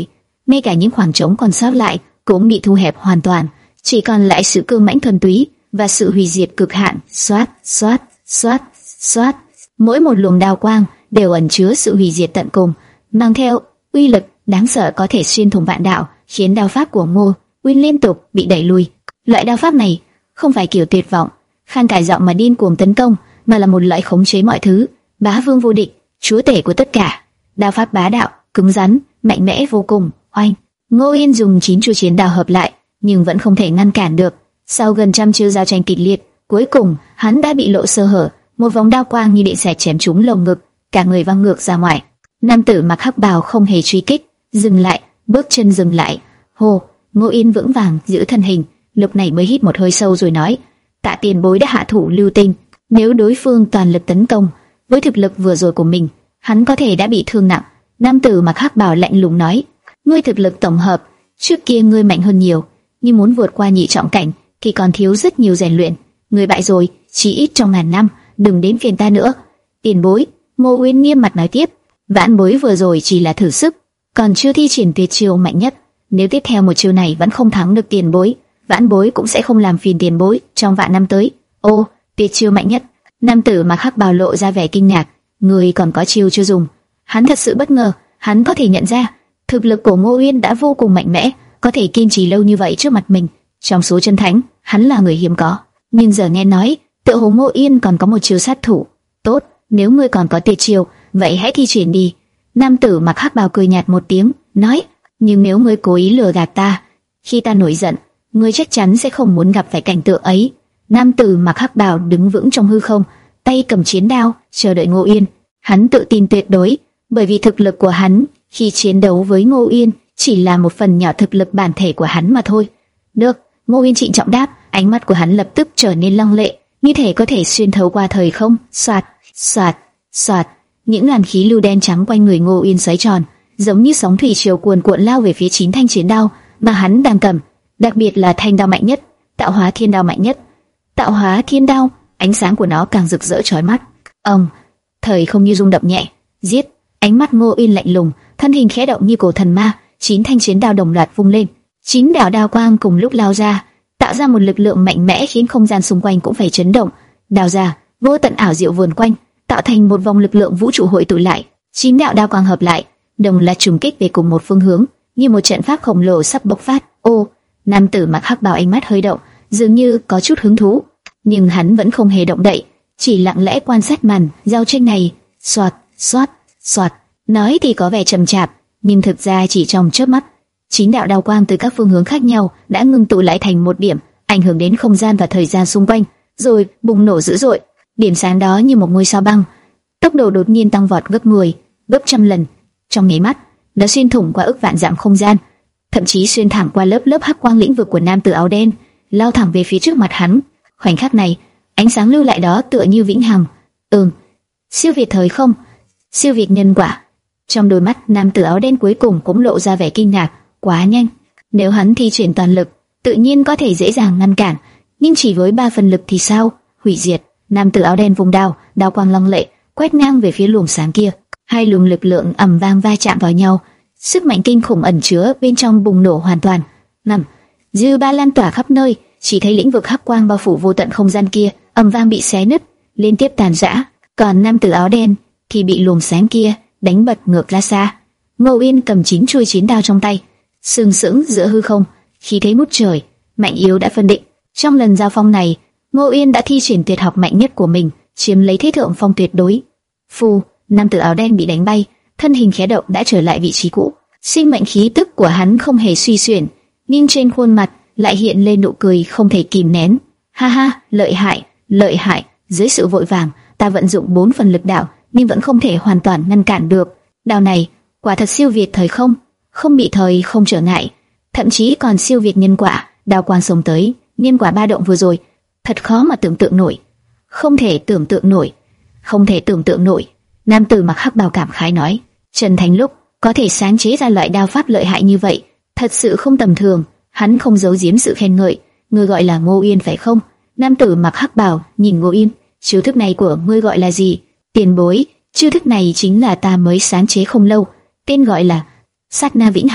ngay cả những khoảng trống còn sót lại cũng bị thu hẹp hoàn toàn, chỉ còn lại sự cương mãnh thuần túy và sự hủy diệt cực hạn. Xoát, xoát, xoát, xoát, mỗi một luồng đao quang đều ẩn chứa sự hủy diệt tận cùng, mang theo uy lực đáng sợ có thể xuyên thủng vạn đạo, khiến đao pháp của Ngô Uyên liên tục bị đẩy lùi. Loại đao pháp này không phải kiểu tuyệt vọng, khan cải giọng mà điên cuồng tấn công, mà là một loại khống chế mọi thứ, bá vương vô địch, chúa tể của tất cả. Đao pháp bá đạo, cứng rắn, mạnh mẽ vô cùng. Oanh! Ngô Uyên dùng chín chuôi chiến đao hợp lại, nhưng vẫn không thể ngăn cản được. Sau gần trăm chiêu giao tranh kịch liệt, cuối cùng hắn đã bị lộ sơ hở, một vòng đao quang như điện xẹt chém trúng lồng ngực, cả người văng ngược ra ngoài. Nam tử mặc hắc bào không hề truy kích, dừng lại, bước chân dừng lại. Hô! Ngô Uyên vững vàng giữ thân hình, lúc này mới hít một hơi sâu rồi nói: Tạ tiền bối đã hạ thủ lưu tình. Nếu đối phương toàn lực tấn công, với thực lực vừa rồi của mình, hắn có thể đã bị thương nặng. Nam tử mặc hắc bào lạnh lùng nói: Ngươi thực lực tổng hợp, trước kia ngươi mạnh hơn nhiều, nhưng muốn vượt qua nhị trọng cảnh thì còn thiếu rất nhiều rèn luyện. Ngươi bại rồi, chỉ ít trong ngàn năm, đừng đến phiền ta nữa. Tiền bối, Ngô Uyên nghiêm mặt nói tiếp: Vãn bối vừa rồi chỉ là thử sức, còn chưa thi triển tuyệt chiêu mạnh nhất. Nếu tiếp theo một chiêu này vẫn không thắng được tiền bối, vãn bối cũng sẽ không làm phiền tiền bối trong vạn năm tới. Ô, tuyệt chiêu mạnh nhất? Nam tử mặc hắc bào lộ ra vẻ kinh ngạc. Người còn có chiêu chưa dùng? Hắn thật sự bất ngờ, hắn có thể nhận ra thực lực của Ngô Uyên đã vô cùng mạnh mẽ, có thể kiên trì lâu như vậy trước mặt mình. Trong số chân thánh, hắn là người hiếm có. Nhưng giờ nghe nói, tựa hồ Ngô Uyên còn có một chiêu sát thủ. Tốt, nếu ngươi còn có tuyệt chiêu, vậy hãy thi triển đi. Nam tử mặc hắc bào cười nhạt một tiếng, nói: Nhưng nếu ngươi cố ý lừa gạt ta, khi ta nổi giận, ngươi chắc chắn sẽ không muốn gặp phải cảnh tượng ấy. Nam tử mặc hắc bào đứng vững trong hư không, tay cầm chiến đao, chờ đợi Ngô Uyên. Hắn tự tin tuyệt đối, bởi vì thực lực của hắn khi chiến đấu với Ngô Uyên chỉ là một phần nhỏ thực lực bản thể của hắn mà thôi. Được, Ngô Uyên trịnh trọng đáp, ánh mắt của hắn lập tức trở nên lăng lệ, như thể có thể xuyên thấu qua thời không. Soạt, soạt, soạt, những làn khí lưu đen trắng quanh người Ngô Uyên xoáy tròn, giống như sóng thủy triều cuồn cuộn lao về phía chín thanh chiến đao mà hắn đang cầm, đặc biệt là thanh đao mạnh nhất, tạo hóa thiên đao mạnh nhất. Tạo hóa thiên đao, ánh sáng của nó càng rực rỡ chói mắt. Ông, thời không như rung động nhẹ, giết! Ánh mắt Ngô Uyên lạnh lùng, thân hình khẽ động như cổ thần ma, chín thanh chiến đao đồng loạt vung lên, chín đạo đao quang cùng lúc lao ra, tạo ra một lực lượng mạnh mẽ khiến không gian xung quanh cũng phải chấn động. Đao ra, vô tận ảo diệu vườn quanh, tạo thành một vòng lực lượng vũ trụ hội tụ lại. Chín đạo đao quang hợp lại, đồng loạt trùng kích về cùng một phương hướng, như một trận pháp khổng lồ sắp bộc phát. Ô, nam tử mặc hắc bào ánh mắt hơi động, dường như có chút hứng thú, nhưng hắn vẫn không hề động đậy, chỉ lặng lẽ quan sát màn giao tranh này. Soạt, soát, soạt. Nói thì có vẻ chậm chạp, nhưng thực ra chỉ trong chớp mắt, chín đạo đao quang từ các phương hướng khác nhau đã ngưng tụ lại thành một điểm, ảnh hưởng đến không gian và thời gian xung quanh, rồi bùng nổ dữ dội. Điểm sáng đó như một ngôi sao băng, tốc độ đột nhiên tăng vọt gấp mười, gấp trăm lần. Trong nháy mắt, nó xuyên thủng qua ức vạn dặm không gian, thậm chí xuyên thẳng qua lớp lớp hắc quang lĩnh vực của nam tử áo đen, lao thẳng về phía trước mặt hắn. Khoảnh khắc này, ánh sáng lưu lại đó tựa như vĩnh hằng. Ừm, siêu việt thời không, siêu việt nhân quả. Trong đôi mắt nam tử áo đen cuối cùng cũng lộ ra vẻ kinh ngạc. Quá nhanh, nếu hắn thi triển toàn lực, tự nhiên có thể dễ dàng ngăn cản, nhưng chỉ với ba phần lực thì sao? Hủy diệt! Nam tử áo đen vung đao, đao quang lăng lệ quét ngang về phía luồng sáng kia. Hai luồng lực lượng ầm vang va chạm vào nhau, sức mạnh kinh khủng ẩn chứa bên trong bùng nổ hoàn toàn. Nằm, dư ba lan tỏa khắp nơi, chỉ thấy lĩnh vực hắc quang bao phủ vô tận không gian kia ầm vang bị xé nứt, liên tiếp tàn rã. Còn nam tử áo đen thì bị luồng sáng kia đánh bật ngược ra xa. Ngô Uyên cầm chín chuôi chiến đao trong tay, sừng sững giữa hư không, khí thế ngút trời, mạnh yếu đã phân định. Trong lần giao phong này, Ngô Uyên đã thi triển tuyệt học mạnh nhất của mình, chiếm lấy thế thượng phong tuyệt đối. Phù, nam tử áo đen bị đánh bay, thân hình khẽ động đã trở lại vị trí cũ. Sinh mệnh khí tức của hắn không hề suy xuyển, nhưng trên khuôn mặt lại hiện lên nụ cười không thể kìm nén. Ha ha, lợi hại, lợi hại. Dưới sự vội vàng, ta vận dụng bốn phần lực đạo, nhưng vẫn không thể hoàn toàn ngăn cản được. Đao này quả thật siêu việt thời không, không bị thời không trở ngại, thậm chí còn siêu việt nhân quả. Đao quang xông tới, nhân quả ba động vừa rồi, thật khó mà tưởng tượng nổi, không thể tưởng tượng nổi, không thể tưởng tượng nổi. Nam tử mặc hắc bào cảm khái nói, Trần Thành lúc có thể sáng chế ra loại đao pháp lợi hại như vậy, thật sự không tầm thường. Hắn không giấu giếm sự khen ngợi. Ngươi gọi là Ngô Uyên phải không? Nam tử mặc hắc bào nhìn Ngô Uyên, chiêu thức này của ngươi gọi là gì? Tiền bối, chiêu thức này chính là ta mới sáng chế không lâu, tên gọi là sát na vĩnh hằng.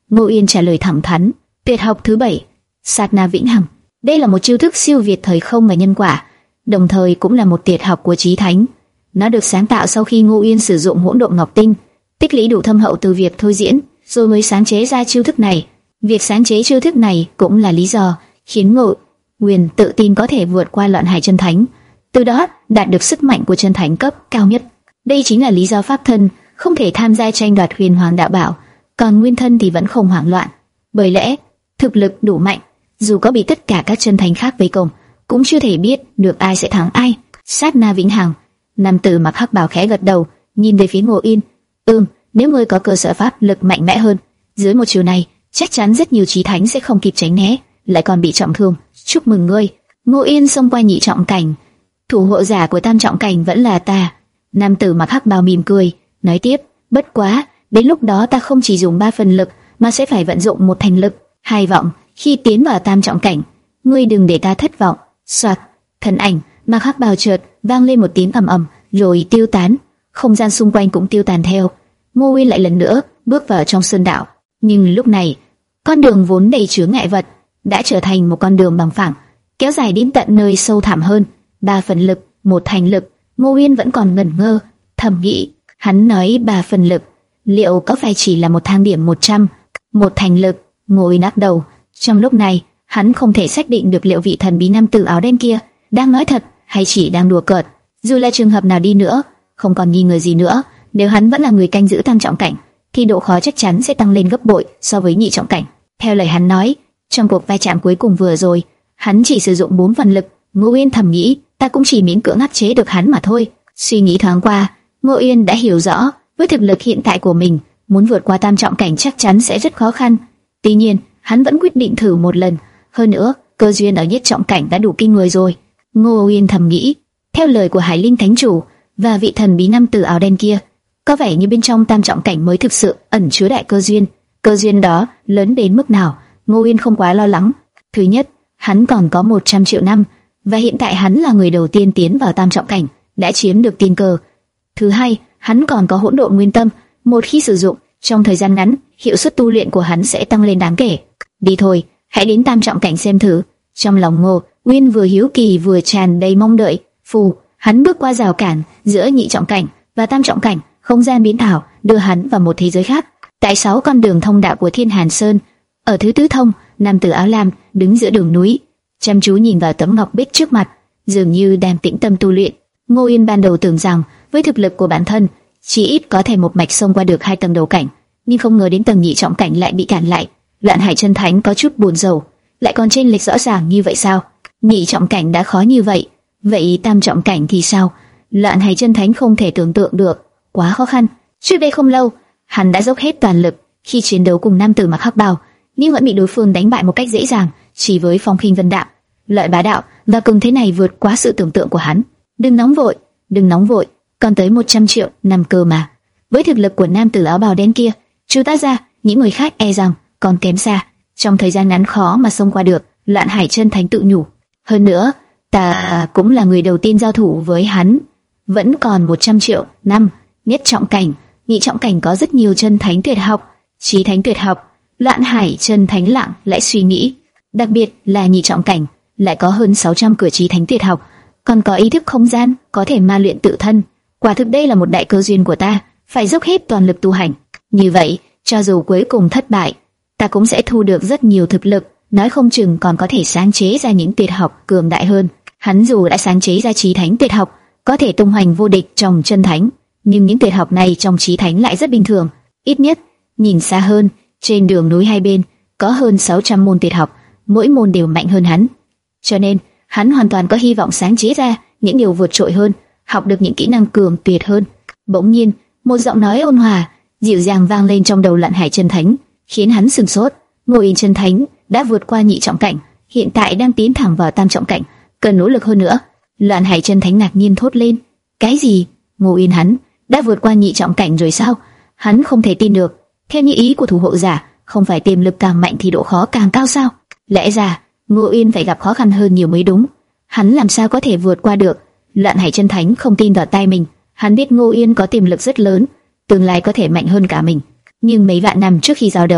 Ngô Yên trả lời thẳng thắn. Tuyệt học thứ bảy, sát na vĩnh hằng. Đây là một chiêu thức siêu việt thời không và nhân quả, đồng thời cũng là một tuyệt học của chí thánh. Nó được sáng tạo sau khi Ngô Yên sử dụng hỗn độn ngọc tinh, tích lũy đủ thâm hậu từ việc thôi diễn, rồi mới sáng chế ra chiêu thức này. Việc sáng chế chiêu thức này cũng là lý do khiến Ngô Nguyên tự tin có thể vượt qua Loạn Hải chân thánh, từ đó đạt được sức mạnh của chân thánh cấp cao nhất. Đây chính là lý do pháp thân không thể tham gia tranh đoạt huyền hoàng đạo bảo, còn nguyên thân thì vẫn không hoảng loạn. Bởi lẽ thực lực đủ mạnh, dù có bị tất cả các chân thánh khác vây công, cũng chưa thể biết được ai sẽ thắng ai. Sát na vĩnh hằng. Nam tử mặc hắc bào khẽ gật đầu, nhìn về phía Ngô Yên. Ừm, nếu ngươi có cơ sở pháp lực mạnh mẽ hơn, dưới một chiều này, chắc chắn rất nhiều chí thánh sẽ không kịp tránh né, lại còn bị trọng thương. Chúc mừng ngươi. Ngô Yên xông qua nhị trọng cảnh. Thủ hộ giả của tam trọng cảnh vẫn là ta. Nam tử mặc hắc bào mỉm cười, nói tiếp. Bất quá, đến lúc đó ta không chỉ dùng ba phần lực, mà sẽ phải vận dụng một thành lực, hai vọng. Khi tiến vào tam trọng cảnh, ngươi đừng để ta thất vọng. Soạt, thân ảnh mặc hắc bào chợt vang lên một tiếng ầm ầm, rồi tiêu tán. Không gian xung quanh cũng tiêu tàn theo. Ngô Yên lại lần nữa bước vào trong sơn đạo, nhưng lúc này, con đường vốn đầy chướng ngại vật đã trở thành một con đường bằng phẳng, kéo dài đến tận nơi sâu thẳm hơn. Ba phần lực, một thành lực. Ngô Yên vẫn còn ngẩn ngơ, thầm nghĩ, hắn nói ba phần lực, liệu có phải chỉ là một thang điểm một trăm, một thành lực? Ngô Yên lắc đầu. Trong lúc này, hắn không thể xác định được liệu vị thần bí nam tử áo đen kia đang nói thật hay chỉ đang đùa cợt. Dù là trường hợp nào đi nữa, không còn nghi ngờ gì nữa, nếu hắn vẫn là người canh giữ tam trọng cảnh, thì độ khó chắc chắn sẽ tăng lên gấp bội so với nhị trọng cảnh. Theo lời hắn nói, trong cuộc va chạm cuối cùng vừa rồi, hắn chỉ sử dụng bốn phần lực. Ngô Yên thầm nghĩ, ta cũng chỉ miễn cưỡng áp chế được hắn mà thôi. Suy nghĩ thoáng qua, Ngô Yên đã hiểu rõ, với thực lực hiện tại của mình, muốn vượt qua tam trọng cảnh chắc chắn sẽ rất khó khăn. Tuy nhiên, hắn vẫn quyết định thử một lần. Hơn nữa, cơ duyên ở nhất trọng cảnh đã đủ kinh người rồi. Ngô Yên thầm nghĩ, theo lời của Hải Linh Thánh Chủ và vị thần bí nam tử áo đen kia, có vẻ như bên trong tam trọng cảnh mới thực sự ẩn chứa đại cơ duyên. Cơ duyên đó lớn đến mức nào, Ngô Yên không quá lo lắng. Thứ nhất, hắn còn có một trăm triệu năm, và hiện tại hắn là người đầu tiên tiến vào tam trọng cảnh, đã chiếm được tiên cơ. Thứ hai, hắn còn có hỗn độn nguyên tâm, một khi sử dụng, trong thời gian ngắn, hiệu suất tu luyện của hắn sẽ tăng lên đáng kể. Đi thôi, hãy đến tam trọng cảnh xem thử. Trong lòng Ngô Nguyên vừa hiếu kỳ vừa tràn đầy mong đợi. Phù, hắn bước qua rào cản giữa nhị trọng cảnh và tam trọng cảnh, không gian biến ảo đưa hắn vào một thế giới khác. Tại sáu con đường thông đạo của Thiên Hàn Sơn, ở thứ tứ thông, nam tử áo lam đứng giữa đường núi, chăm chú nhìn vào tấm ngọc bích trước mặt, dường như đang tĩnh tâm tu luyện. Ngô Yên ban đầu tưởng rằng với thực lực của bản thân, chỉ ít có thể một mạch xông qua được hai tầng đầu cảnh, nhưng không ngờ đến tầng nhị trọng cảnh lại bị cản lại. Loạn Hải chân thánh có chút buồn rầu, lại còn chênh lệch rõ ràng như vậy sao? Nhị trọng cảnh đã khó như vậy, vậy tam trọng cảnh thì sao? Loạn Hải chân thánh không thể tưởng tượng được, quá khó khăn. Trước đây không lâu, hắn đã dốc hết toàn lực khi chiến đấu cùng nam tử mặc hắc bào, nhưng vẫn bị đối phương đánh bại một cách dễ dàng, chỉ với phong khinh vân đạo, lợi bá đạo và cường thế này vượt quá sự tưởng tượng của hắn. Đừng nóng vội, đừng nóng vội, còn tới một trăm triệu năm cơ mà. Với thực lực của nam tử áo bào đen kia, trừ ta ra, những người khác e rằng còn kém xa, trong thời gian ngắn khó mà xông qua được. Loạn Hải chân thánh tự nhủ. Hơn nữa, ta cũng là người đầu tiên giao thủ với hắn. Vẫn còn một trăm triệu năm. Nhất trọng cảnh, nhị trọng cảnh có rất nhiều chân thánh tuyệt học, chí thánh tuyệt học. Loạn Hải chân thánh lặng lại suy nghĩ, đặc biệt là nhị trọng cảnh lại có hơn sáu trăm cửa chí thánh tuyệt học, còn có ý thức không gian, có thể ma luyện tự thân. Quả thực đây là một đại cơ duyên của ta, phải dốc hết toàn lực tu hành. Như vậy, cho dù cuối cùng thất bại, ta cũng sẽ thu được rất nhiều thực lực, nói không chừng còn có thể sáng chế ra những tuyệt học cường đại hơn. Hắn dù đã sáng chế ra chí thánh tuyệt học, có thể tung hoành vô địch trong chân thánh, nhưng những tuyệt học này trong chí thánh lại rất bình thường. Ít nhất, nhìn xa hơn, trên đường núi hai bên có hơn sáu trăm môn tuyệt học, mỗi môn đều mạnh hơn hắn. Cho nên, hắn hoàn toàn có hy vọng sáng chế ra những điều vượt trội hơn, học được những kỹ năng cường tuyệt hơn. Bỗng nhiên, một giọng nói ôn hòa, dịu dàng vang lên trong đầu Loạn Hải chân thánh, khiến hắn sừng sốt. Ngô Yên chân thánh đã vượt qua nhị trọng cảnh, hiện tại đang tiến thẳng vào tam trọng cảnh, cần nỗ lực hơn nữa. Loạn Hải chân thánh ngạc nhiên thốt lên, cái gì? Ngô Yên hắn đã vượt qua nhị trọng cảnh rồi sao? Hắn không thể tin được. Theo như ý của thủ hộ giả, không phải tiềm lực càng mạnh thì độ khó càng cao sao? Lẽ ra Ngô Yên phải gặp khó khăn hơn nhiều mới đúng. Hắn làm sao có thể vượt qua được? Loạn Hải chân thánh không tin vào tai mình. Hắn biết Ngô Yên có tiềm lực rất lớn, tương lai có thể mạnh hơn cả mình. Nhưng mấy vạn năm trước khi giao đấu,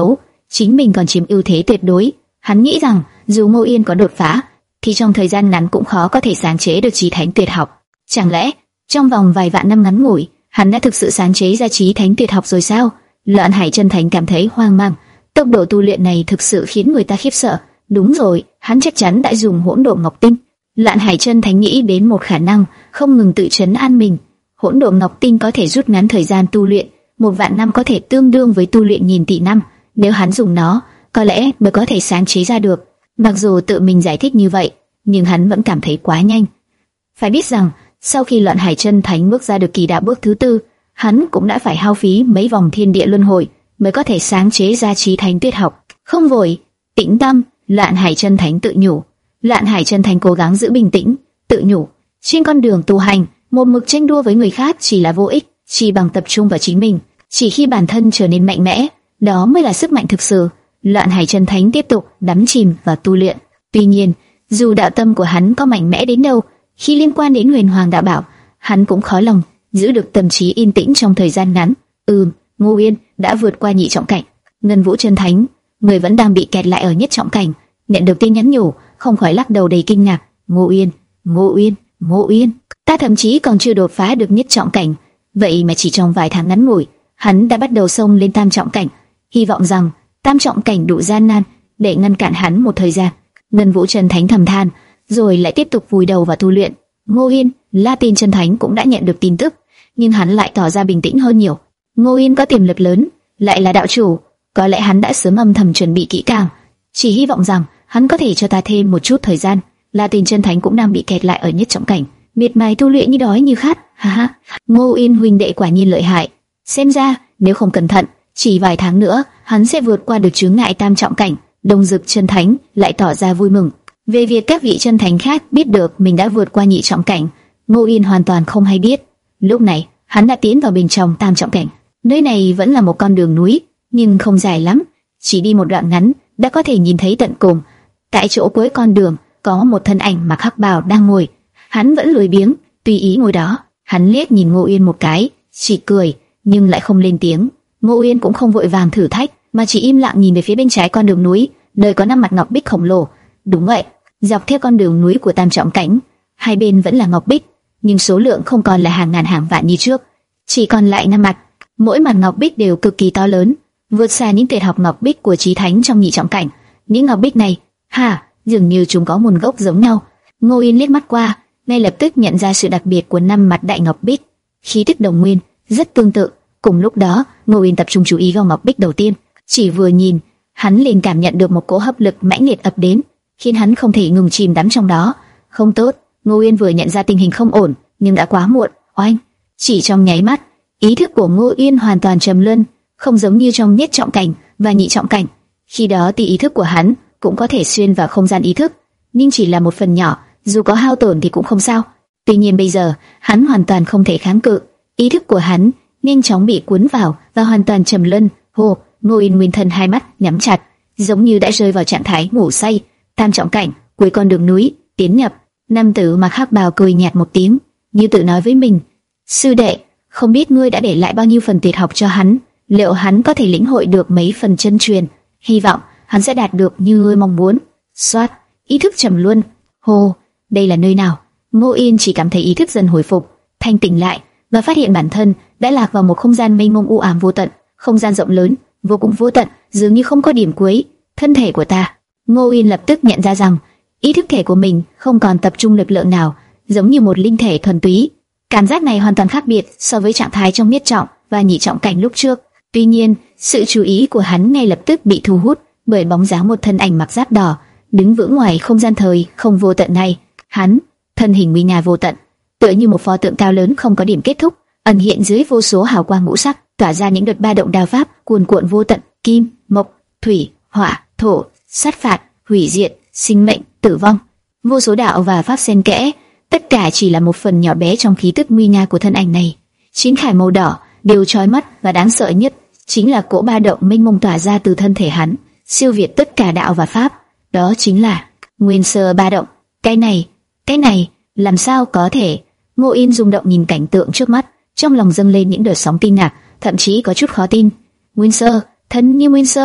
chính mình còn chiếm ưu thế tuyệt đối. Hắn nghĩ rằng dù Ngô Yên có đột phá, thì trong thời gian ngắn cũng khó có thể sáng chế được chí thánh tuyệt học. Chẳng lẽ trong vòng vài vạn năm ngắn ngủi, hắn đã thực sự sáng chế ra chí thánh tuyệt học rồi sao? Loạn Hải Chân Thánh cảm thấy hoang mang. Tốc độ tu luyện này thực sự khiến người ta khiếp sợ. Đúng rồi, hắn chắc chắn đã dùng Hỗn Độn Ngọc Tinh. Loạn Hải Chân Thánh nghĩ đến một khả năng, không ngừng tự trấn an mình. Hỗn Độn Ngọc Tinh có thể rút ngắn thời gian tu luyện, một vạn năm có thể tương đương với tu luyện nghìn tỷ năm. Nếu hắn dùng nó, có lẽ mới có thể sáng chế ra được. Mặc dù tự mình giải thích như vậy, nhưng hắn vẫn cảm thấy quá nhanh. Phải biết rằng, sau khi Loạn Hải Chân Thánh bước ra được kỳ đạo bước thứ tư, hắn cũng đã phải hao phí mấy vòng thiên địa luân hồi mới có thể sáng chế ra chí thánh tuyệt học. Không vội, tĩnh tâm, Loạn Hải Chân Thánh tự nhủ. Loạn Hải Chân Thánh cố gắng giữ bình tĩnh, tự nhủ, trên con đường tu hành, một mực tranh đua với người khác chỉ là vô ích, chỉ bằng tập trung vào chính mình, chỉ khi bản thân trở nên mạnh mẽ, đó mới là sức mạnh thực sự. Loạn Hải Chân Thánh tiếp tục đắm chìm vào tu luyện. Tuy nhiên, dù đạo tâm của hắn có mạnh mẽ đến đâu, khi liên quan đến Huyền Hoàng Đạo Bảo, hắn cũng khó lòng giữ được tâm trí yên tĩnh trong thời gian ngắn. Ừm, Ngô Yên đã vượt qua nhị trọng cảnh. Ngân Vũ Chân Thánh, người vẫn đang bị kẹt lại ở nhất trọng cảnh, nhận được tin nhắn nhủ, không khỏi lắc đầu đầy kinh ngạc. Ngô Yên, Ngô Yên, Ngô Yên, ta thậm chí còn chưa đột phá được nhất trọng cảnh, vậy mà chỉ trong vài tháng ngắn ngủi, hắn đã bắt đầu xông lên tam trọng cảnh. Hy vọng rằng tam trọng cảnh đủ gian nan để ngăn cản hắn một thời gian. Ngân Vũ Chân Thánh thầm than, rồi lại tiếp tục vùi đầu vào tu luyện. Ngô Yên, La Tin Chân Thánh cũng đã nhận được tin tức, nhưng hắn lại tỏ ra bình tĩnh hơn nhiều. Ngô Yên có tiềm lực lớn, lại là đạo chủ, có lẽ hắn đã sớm âm thầm chuẩn bị kỹ càng, chỉ hy vọng rằng hắn có thể cho ta thêm một chút thời gian. La Tin Chân Thánh cũng đang bị kẹt lại ở nhất trọng cảnh, miệt mài tu luyện như đói như khát. Ha ha, Ngô Yên huynh đệ quả nhiên lợi hại. Xem ra nếu không cẩn thận, chỉ vài tháng nữa hắn sẽ vượt qua được chướng ngại tam trọng cảnh. Đông Dực Chân Thánh lại tỏ ra vui mừng. Về việc các vị chân thánh khác biết được mình đã vượt qua nhị trọng cảnh, Ngô Yên hoàn toàn không hay biết. Lúc này, hắn đã tiến vào bên trong tam trọng cảnh. Nơi này vẫn là một con đường núi, nhưng không dài lắm, chỉ đi một đoạn ngắn đã có thể nhìn thấy tận cùng. Tại chỗ cuối con đường có một thân ảnh mặc hắc bào đang ngồi. Hắn vẫn lười biếng, tùy ý ngồi đó. Hắn liếc nhìn Ngô Yên một cái, chỉ cười, nhưng lại không lên tiếng. Ngô Yên cũng không vội vàng thử thách, mà chỉ im lặng nhìn về phía bên trái con đường núi, nơi có năm mặt ngọc bích khổng lồ. Đúng vậy, dọc theo con đường núi của tam trọng cảnh, hai bên vẫn là ngọc bích, nhưng số lượng không còn là hàng ngàn hàng vạn như trước, chỉ còn lại năm mặt. Mỗi mặt ngọc bích đều cực kỳ to lớn, vượt xa những tuyệt học ngọc bích của chí thánh trong nhị trọng cảnh. Những ngọc bích này, ha, dường như chúng có nguồn gốc giống nhau. Ngô Yên liếc mắt qua, ngay lập tức nhận ra sự đặc biệt của năm mặt đại ngọc bích, khí tức đồng nguyên, rất tương tự. Cùng lúc đó, Ngô Yên tập trung chú ý vào ngọc bích đầu tiên, chỉ vừa nhìn, hắn liền cảm nhận được một cỗ hấp lực mãnh liệt ập đến, khiến hắn không thể ngừng chìm đắm trong đó. Không tốt, Ngô Yên vừa nhận ra tình hình không ổn, nhưng đã quá muộn. Oanh! Chỉ trong nháy mắt, ý thức của Ngô Yên hoàn toàn trầm luân, không giống như trong nhất trọng cảnh và nhị trọng cảnh. Khi đó thì ý thức của hắn cũng có thể xuyên vào không gian ý thức, nhưng chỉ là một phần nhỏ, dù có hao tổn thì cũng không sao. Tuy nhiên bây giờ, hắn hoàn toàn không thể kháng cự, ý thức của hắn nhanh chóng bị cuốn vào và hoàn toàn trầm luân. Hồ, Ngô Yên nguyên thần hai mắt nhắm chặt, giống như đã rơi vào trạng thái ngủ say. Tam trọng cảnh, cuối con đường núi, tiến nhập. Nam tử mặc hắc bào cười nhạt một tiếng, như tự nói với mình: sư đệ, không biết ngươi đã để lại bao nhiêu phần tuyệt học cho hắn, liệu hắn có thể lĩnh hội được mấy phần chân truyền? Hy vọng hắn sẽ đạt được như ngươi mong muốn. Soát, ý thức trầm luân. Hồ, đây là nơi nào? Ngô Yên chỉ cảm thấy ý thức dần hồi phục, thanh tỉnh lại và phát hiện bản thân đã lạc vào một không gian mênh mông u ám vô tận. Không gian rộng lớn, vô cùng vô tận, dường như không có điểm cuối. Thân thể của ta. Ngô Yên lập tức nhận ra rằng ý thức thể của mình không còn tập trung lực lượng nào, giống như một linh thể thuần túy. Cảm giác này hoàn toàn khác biệt so với trạng thái trong nhất trọng và nhị trọng cảnh lúc trước. Tuy nhiên, sự chú ý của hắn ngay lập tức bị thu hút bởi bóng dáng một thân ảnh mặc giáp đỏ đứng vững ngoài không gian thời không vô tận này. Hắn, thân hình nguy nga vô tận, tựa như một pho tượng cao lớn không có điểm kết thúc, ẩn hiện dưới vô số hào quang ngũ sắc, tỏa ra những đợt ba động đao pháp cuồn cuộn vô tận, kim, mộc, thủy, hỏa, thổ, sát phạt, hủy diệt, sinh mệnh, tử vong. Vô số đạo và pháp xen kẽ, tất cả chỉ là một phần nhỏ bé trong khí tức nguy nga của thân ảnh này. Chín khải màu đỏ, điều chói mắt và đáng sợ nhất chính là cỗ ba động mênh mông tỏa ra từ thân thể hắn, siêu việt tất cả đạo và pháp. Đó chính là nguyên sơ ba động. Cái này, cái này, làm sao có thể? Ngô Yên rung động nhìn cảnh tượng trước mắt, trong lòng dâng lên những đợt sóng kinh ngạc, thậm chí có chút khó tin. Nguyên sơ, thân như nguyên sơ.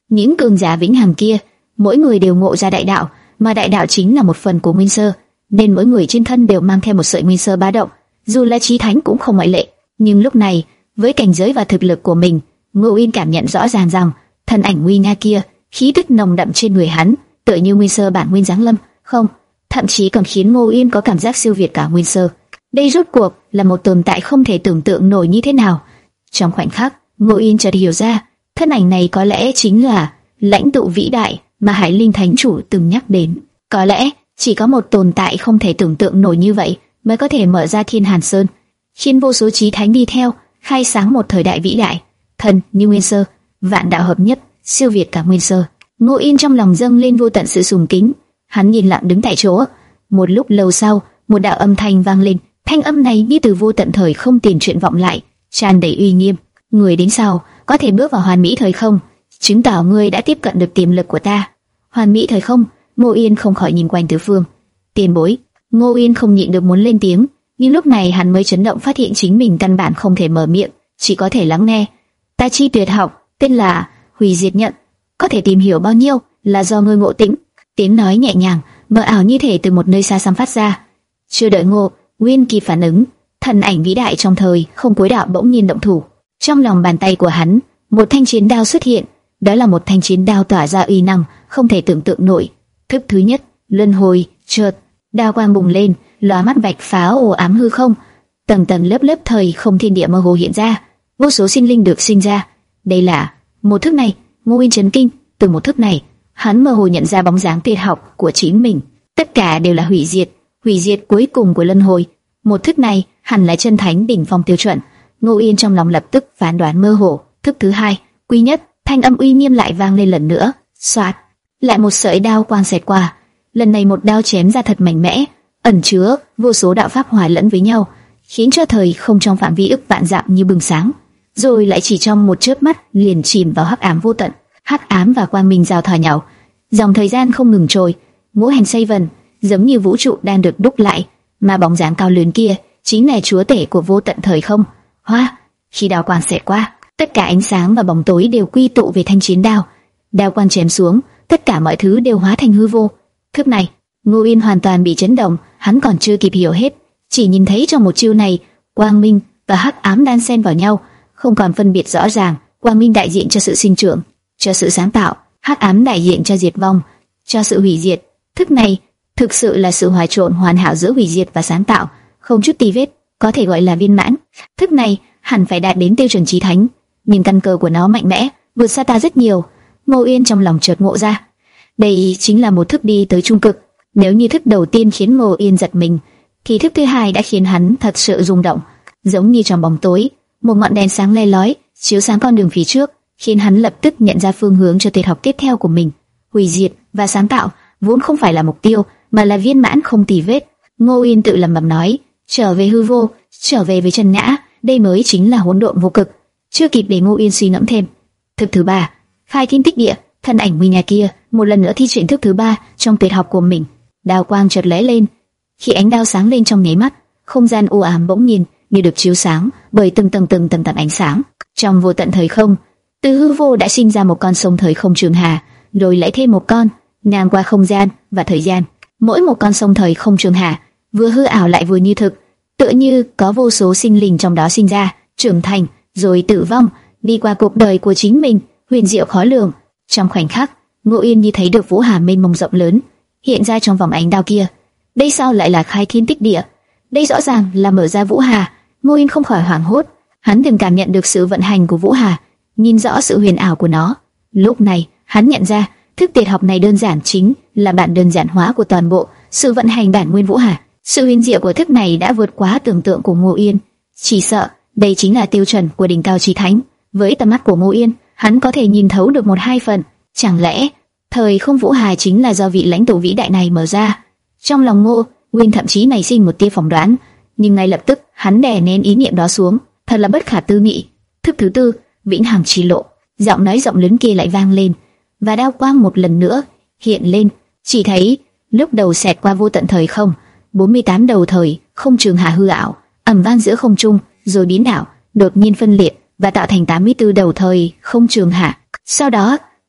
Những cường giả vĩnh hằng kia, mỗi người đều ngộ ra đại đạo, mà đại đạo chính là một phần của nguyên sơ, nên mỗi người trên thân đều mang theo một sợi nguyên sơ ba động, dù là chí thánh cũng không ngoại lệ. Nhưng lúc này, với cảnh giới và thực lực của mình, Ngô Uyên cảm nhận rõ ràng rằng thân ảnh nguy nga kia, khí tức nồng đậm trên người hắn, tựa như nguyên sơ bản nguyên giáng lâm, không, thậm chí còn khiến Ngô Uyên có cảm giác siêu việt cả nguyên sơ. Đây rốt cuộc là một tồn tại không thể tưởng tượng nổi như thế nào. Trong khoảnh khắc, Ngô Uyên chợt hiểu ra, thân ảnh này có lẽ chính là lãnh tụ vĩ đại mà Hải Linh Thánh Chủ từng nhắc đến. Có lẽ chỉ có một tồn tại không thể tưởng tượng nổi như vậy mới có thể mở ra Thiên Hàn Sơn, khiến vô số chí thánh đi theo, khai sáng một thời đại vĩ đại. Thần như nguyên sơ, vạn đạo hợp nhất, siêu việt cả nguyên sơ. Ngô Uyên trong lòng dâng lên vô tận sự sùng kính. Hắn nhìn lặng đứng tại chỗ. Một lúc lâu sau, một đạo âm thanh vang lên. Thanh âm này như từ vô tận thời không tiền chuyện vọng lại, tràn đầy uy nghiêm. Người đến sau có thể bước vào hoàn mỹ thời không, chứng tỏ ngươi đã tiếp cận được tiềm lực của ta. Hoàn mỹ thời không. Ngô Uyên không khỏi nhìn quanh tứ phương. Tiền bối. Ngô Uyên không nhịn được muốn lên tiếng, nhưng lúc này hắn mới chấn động phát hiện chính mình căn bản không thể mở miệng, chỉ có thể lắng nghe. Ta chi tuyệt học, tên là Hủy Diệt Nhận, có thể tìm hiểu bao nhiêu là do ngươi ngộ tính. Tiếng nói nhẹ nhàng, mờ ảo như thể từ một nơi xa xăm phát ra. Chưa đợi Ngô Uyên kịp phản ứng, thần ảnh vĩ đại trong thời không cuối đạo bỗng nhiên động thủ. Trong lòng bàn tay của hắn, một thanh chiến đao xuất hiện. Đó là một thanh chiến đao tỏa ra uy năng không thể tưởng tượng nổi. Thức thứ nhất, luân hồi. Chợt, đao quang bùng lên, lóa mắt vạch phá ồ ám hư không. Tầng tầng lớp lớp thời không thiên địa mơ hồ hiện ra, vô số sinh linh được sinh ra. Đây là một thức này. Ngô Uyên chấn kinh. Từ một thức này, hắn mơ hồ nhận ra bóng dáng tuyệt học của chính mình. Tất cả đều là hủy diệt, hủy diệt cuối cùng của luân hồi. Một thức này hẳn là chân thánh đỉnh phong tiêu chuẩn. Ngô Uyên trong lòng lập tức phán đoán mơ hồ. Thức thứ hai, quy nhất. Thanh âm uy nghiêm lại vang lên lần nữa. Soạt, lại một sợi đao quang xẹt qua. Lần này một đao chém ra thật mạnh mẽ, ẩn chứa vô số đạo pháp hòa lẫn với nhau, khiến cho thời không trong phạm vi ức vạn dặm như bừng sáng, rồi lại chỉ trong một chớp mắt liền chìm vào hắc ám vô tận. Hắc ám và quang minh giao thoa nhau, dòng thời gian không ngừng trôi, ngũ hành xoay vần, giống như vũ trụ đang được đúc lại, mà bóng dáng cao lớn kia chính là chúa tể của vô tận thời không. Hoa, khi đao quang xẹt qua, tất cả ánh sáng và bóng tối đều quy tụ về thanh chiến đao. Đao quang chém xuống, tất cả mọi thứ đều hóa thành hư vô. Thức này, Ngô Uyên hoàn toàn bị chấn động, hắn còn chưa kịp hiểu hết, chỉ nhìn thấy trong một chiêu này, quang minh và hắc ám đan xen vào nhau, không còn phân biệt rõ ràng. Quang minh đại diện cho sự sinh trưởng, cho sự sáng tạo, hắc ám đại diện cho diệt vong, cho sự hủy diệt. Thức này thực sự là sự hòa trộn hoàn hảo giữa hủy diệt và sáng tạo, không chút tì vết, có thể gọi là viên mãn. Thức này hẳn phải đạt đến tiêu chuẩn chí thánh, nhưng căn cơ của nó mạnh mẽ, vượt xa ta rất nhiều. Ngô Uyên trong lòng chợt ngộ ra, đây chính là một thức đi tới trung cực. Nếu như thức đầu tiên khiến Ngô Uyên giật mình, thì thức thứ hai đã khiến hắn thật sự rung động. Giống như trong bóng tối, một ngọn đèn sáng le lói chiếu sáng con đường phía trước, khiến hắn lập tức nhận ra phương hướng cho tuyệt học tiếp theo của mình. Hủy diệt và sáng tạo vốn không phải là mục tiêu, mà là viên mãn không tì vết. Ngô Uyên tự lẩm bẩm nói, trở về hư vô, trở về với chân ngã, đây mới chính là hỗn độn vô cực. Chưa kịp để Ngô Uyên suy ngẫm thêm, thức thứ ba, khai thiên tích địa. Thân ảnh nguy nga kia một lần nữa thi triển thức thứ ba trong tuyệt học của mình. Đao quang chợt lóe lên, khi ánh đao sáng lên trong nháy mắt, không gian u ám bỗng nhiên như được chiếu sáng bởi từng tầng từng tầng tầng ánh sáng. Trong vô tận thời không, từ hư vô đã sinh ra một con sông thời không trường hà, rồi lại thêm một con, ngang qua không gian và thời gian. Mỗi một con sông thời không trường hà vừa hư ảo lại vừa như thực, tựa như có vô số sinh linh trong đó sinh ra, trưởng thành, rồi tử vong, đi qua cuộc đời của chính mình, huyền diệu khó lường. Trong khoảnh khắc, Ngô Uyên như thấy được vũ hà mênh mông rộng lớn hiện ra trong vòng ánh đao kia. Đây sao lại là khai thiên tích địa? Đây rõ ràng là mở ra vũ hà. Ngô Uyên không khỏi hoảng hốt. Hắn từng cảm nhận được sự vận hành của vũ hà, nhìn rõ sự huyền ảo của nó. Lúc này, hắn nhận ra thức tuyệt học này đơn giản chính là bản đơn giản hóa của toàn bộ sự vận hành bản nguyên vũ hà. Sự huyền diệu của thức này đã vượt quá tưởng tượng của Ngô Uyên. Chỉ sợ đây chính là tiêu chuẩn của đỉnh cao chí thánh. Với tầm mắt của Ngô Uyên, hắn có thể nhìn thấu được một hai phần. Chẳng lẽ thời không vũ hà chính là do vị lãnh tụ vĩ đại này mở ra? Trong lòng Ngô Uyên thậm chí nảy sinh một tia phỏng đoán, nhưng ngay lập tức hắn đè nén ý niệm đó xuống. Thật là bất khả tư nghị. Thức thứ tư, vĩnh hằng chi lộ. Giọng nói rộng lớn kia lại vang lên, và đao quang một lần nữa hiện lên. Chỉ thấy lúc đầu xẹt qua vô tận thời không, bốn mươi tám đầu thời không trường hà hư ảo ầm vang giữa không trung, rồi biến ảo, đột nhiên phân liệt và tạo thành tám mươi tư đầu thời không trường hà. Sau đó,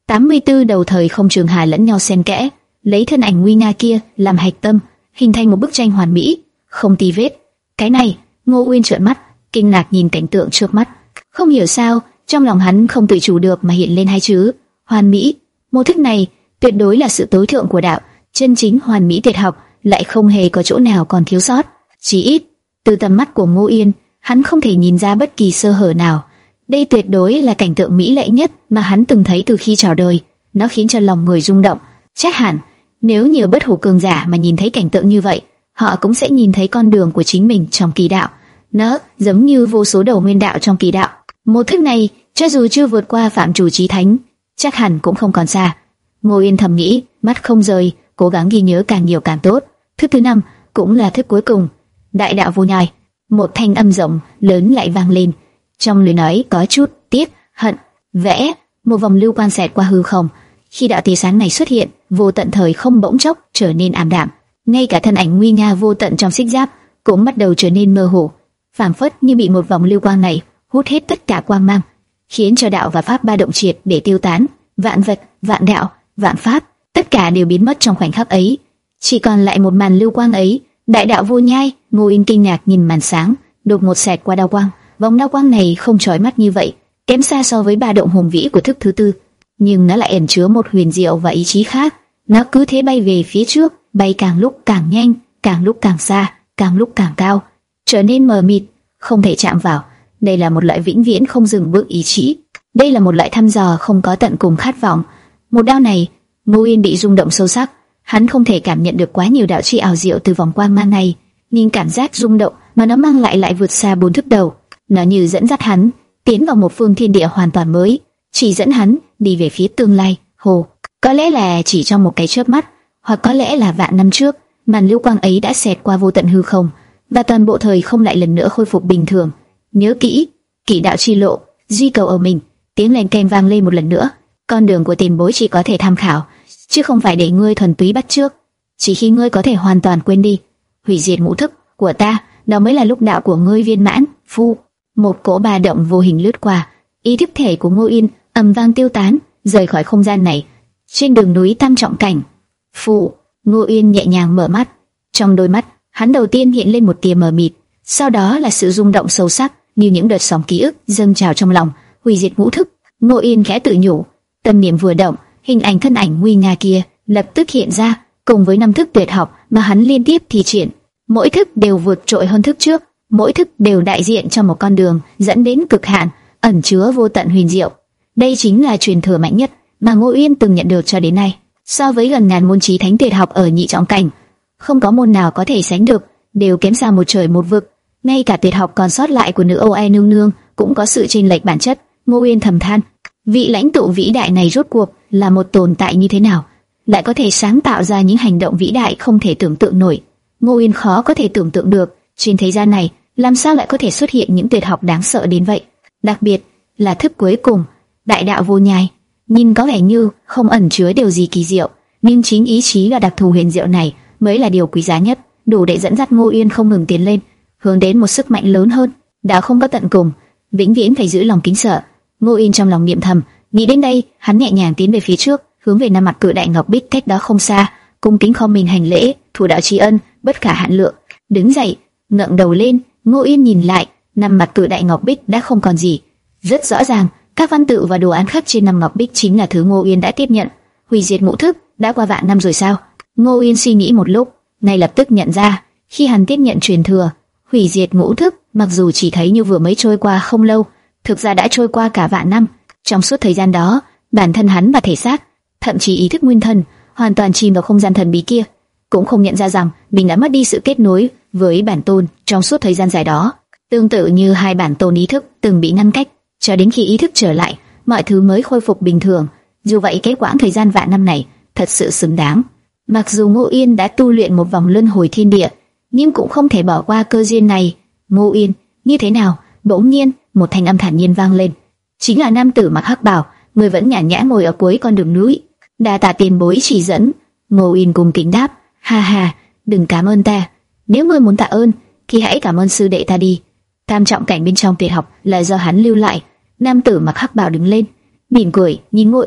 tám mươi tư đầu thời không trường hà lẫn nhau xen kẽ, lấy thân ảnh nguy nga kia làm hạch tâm, hình thành một bức tranh hoàn mỹ, không tì vết. Cái này, Ngô Uyên trợn mắt, kinh ngạc nhìn cảnh tượng trước mắt. Không hiểu sao, trong lòng hắn không tự chủ được mà hiện lên hai chữ hoàn mỹ. Mô thức này tuyệt đối là sự tối thượng của đạo, chân chính hoàn mỹ tuyệt học, lại không hề có chỗ nào còn thiếu sót. Chỉ ít, từ tầm mắt của Ngô Uyên, hắn không thể nhìn ra bất kỳ sơ hở nào. Đây tuyệt đối là cảnh tượng mỹ lệ nhất mà hắn từng thấy từ khi chào đời. Nó khiến cho lòng người rung động. Chắc hẳn, nếu nhiều bất hủ cường giả mà nhìn thấy cảnh tượng như vậy, họ cũng sẽ nhìn thấy con đường của chính mình trong kỳ đạo. Nó giống như vô số đầu nguyên đạo trong kỳ đạo. Một thức này, cho dù chưa vượt qua phạm chủ chí thánh, chắc hẳn cũng không còn xa. Ngô Uyên thầm nghĩ, mắt không rời, cố gắng ghi nhớ càng nhiều càng tốt. Thức thứ năm cũng là thức cuối cùng. Đại đạo vô nhai. Một thanh âm rộng lớn lại vang lên. Trong lời nói có chút tiếc hận. Vẽ một vòng lưu quan xẹt qua hư không. Khi đạo tia sáng này xuất hiện, vô tận thời không bỗng chốc trở nên ảm đạm. Ngay cả thân ảnh nguy nga vô tận trong xích giáp cũng bắt đầu trở nên mơ hồ, phảng phất như bị một vòng lưu quang này hút hết tất cả quang mang, khiến cho đạo và pháp ba động triệt để tiêu tán. Vạn vật, vạn đạo, vạn pháp, tất cả đều biến mất trong khoảnh khắc ấy, chỉ còn lại một màn lưu quang ấy. Đại đạo vô nhai. Ngô Uyên kinh ngạc nhìn màn sáng, đột ngột xẹt qua đao quang. Vòng đao quang này không chói mắt như vậy, kém xa so với ba động hùng vĩ của thức thứ tư, nhưng nó lại ẩn chứa một huyền diệu và ý chí khác. Nó cứ thế bay về phía trước, bay càng lúc càng nhanh, càng lúc càng xa, càng lúc càng cao, trở nên mờ mịt, không thể chạm vào. Đây là một loại vĩnh viễn không dừng bước ý chí. Đây là một loại thăm dò không có tận cùng khát vọng. Một đao này, Ngô Uyên bị rung động sâu sắc. Hắn không thể cảm nhận được quá nhiều đạo chi ảo diệu từ vòng quang mang này, nhưng cảm giác rung động mà nó mang lại lại vượt xa bốn thức đầu. Nó như dẫn dắt hắn tiến vào một phương thiên địa hoàn toàn mới, chỉ dẫn hắn đi về phía tương lai. Hồ, có lẽ là chỉ trong một cái chớp mắt, hoặc có lẽ là vạn năm trước, màn lưu quang ấy đã xẹt qua vô tận hư không, và toàn bộ thời không lại lần nữa khôi phục bình thường. Nhớ kỹ, kỷ đạo chi lộ, duy cầu ở mình. Tiếng len keng vang lên một lần nữa. Con đường của tiền bối chỉ có thể tham khảo, chứ không phải để ngươi thuần túy bắt chước. Chỉ khi ngươi có thể hoàn toàn quên đi, hủy diệt ngũ thức của ta, đó mới là lúc đạo của ngươi viên mãn. Phu, một cỗ ba động vô hình lướt qua, ý thức thể của Ngô Uyên ầm vang tiêu tán, rời khỏi không gian này. Trên đường núi tam trọng cảnh, Phụ, Ngô Uyên nhẹ nhàng mở mắt. Trong đôi mắt, hắn đầu tiên hiện lên một tia mờ mịt, sau đó là sự rung động sâu sắc, như những đợt sóng ký ức dâng trào trong lòng. Hủy diệt ngũ thức. Ngô Uyên khẽ tự nhủ, tâm niệm vừa động, hình ảnh thân ảnh nguy nga kia lập tức hiện ra, cùng với năm thức tuyệt học mà hắn liên tiếp thi triển. Mỗi thức đều vượt trội hơn thức trước, mỗi thức đều đại diện cho một con đường dẫn đến cực hạn, ẩn chứa vô tận huyền diệu. Đây chính là truyền thừa mạnh nhất mà Ngô Uyên từng nhận được cho đến nay. So với gần ngàn môn chí thánh tuyệt học ở nhị trọng cảnh, không có môn nào có thể sánh được, đều kém xa một trời một vực. Ngay cả tuyệt học còn sót lại của nữ Ô Ai nương nương cũng có sự chênh lệch bản chất. Ngô Uyên thầm than, vị lãnh tụ vĩ đại này rốt cuộc là một tồn tại như thế nào, lại có thể sáng tạo ra những hành động vĩ đại không thể tưởng tượng nổi. Ngô Uyên khó có thể tưởng tượng được, trên thế gian này làm sao lại có thể xuất hiện những tuyệt học đáng sợ đến vậy. Đặc biệt là thức cuối cùng, đại đạo vô nhai, nhìn có vẻ như không ẩn chứa điều gì kỳ diệu, nhưng chính ý chí và đặc thù huyền diệu này mới là điều quý giá nhất, đủ để dẫn dắt Ngô Uyên không ngừng tiến lên, hướng đến một sức mạnh lớn hơn. Đã không có tận cùng, vĩnh viễn phải giữ lòng kính sợ. Ngô Uyên trong lòng niệm thầm, nghĩ đến đây, hắn nhẹ nhàng tiến về phía trước, hướng về năm mặt cự đại ngọc bích cách đó không xa, cung kính khom mình hành lễ, thủ đạo tri ân bất khả hạn lượng. Đứng dậy, ngẩng đầu lên, Ngô Uyên nhìn lại, năm mặt cự đại ngọc bích đã không còn gì. Rất rõ ràng, các văn tự và đồ án khắc trên năm ngọc bích chính là thứ Ngô Uyên đã tiếp nhận. Hủy diệt ngũ thức đã qua vạn năm rồi sao? Ngô Uyên suy nghĩ một lúc, ngay lập tức nhận ra, khi hắn tiếp nhận truyền thừa, hủy diệt ngũ thức mặc dù chỉ thấy như vừa mới trôi qua không lâu, thực ra đã trôi qua cả vạn năm. Trong suốt thời gian đó, bản thân hắn và thể xác, thậm chí ý thức nguyên thần, hoàn toàn chìm vào không gian thần bí kia, cũng không nhận ra rằng mình đã mất đi sự kết nối với bản tôn trong suốt thời gian dài đó. Tương tự như hai bản tôn ý thức từng bị ngăn cách, cho đến khi ý thức trở lại, mọi thứ mới khôi phục bình thường. Dù vậy, cái quãng thời gian vạn năm này thật sự xứng đáng. Mặc dù Ngô Uyên đã tu luyện một vòng luân hồi thiên địa, nhưng cũng không thể bỏ qua cơ duyên này. Ngô Uyên, như thế nào? Bỗng nhiên, một thanh âm thản nhiên vang lên. Chính là nam tử mặc hắc bào, người vẫn nhàn nhã ngồi ở cuối con đường núi. Đa tạ tiền bối chỉ dẫn. Ngô Uyên cung kính đáp, ha ha, đừng cảm ơn ta. Nếu ngươi muốn tạ ơn, thì hãy cảm ơn sư đệ ta đi. Tam trọng cảnh bên trong tuyệt học là do hắn lưu lại. Nam tử mặc hắc bào đứng lên, mỉm cười nhìn Ngô Uyên,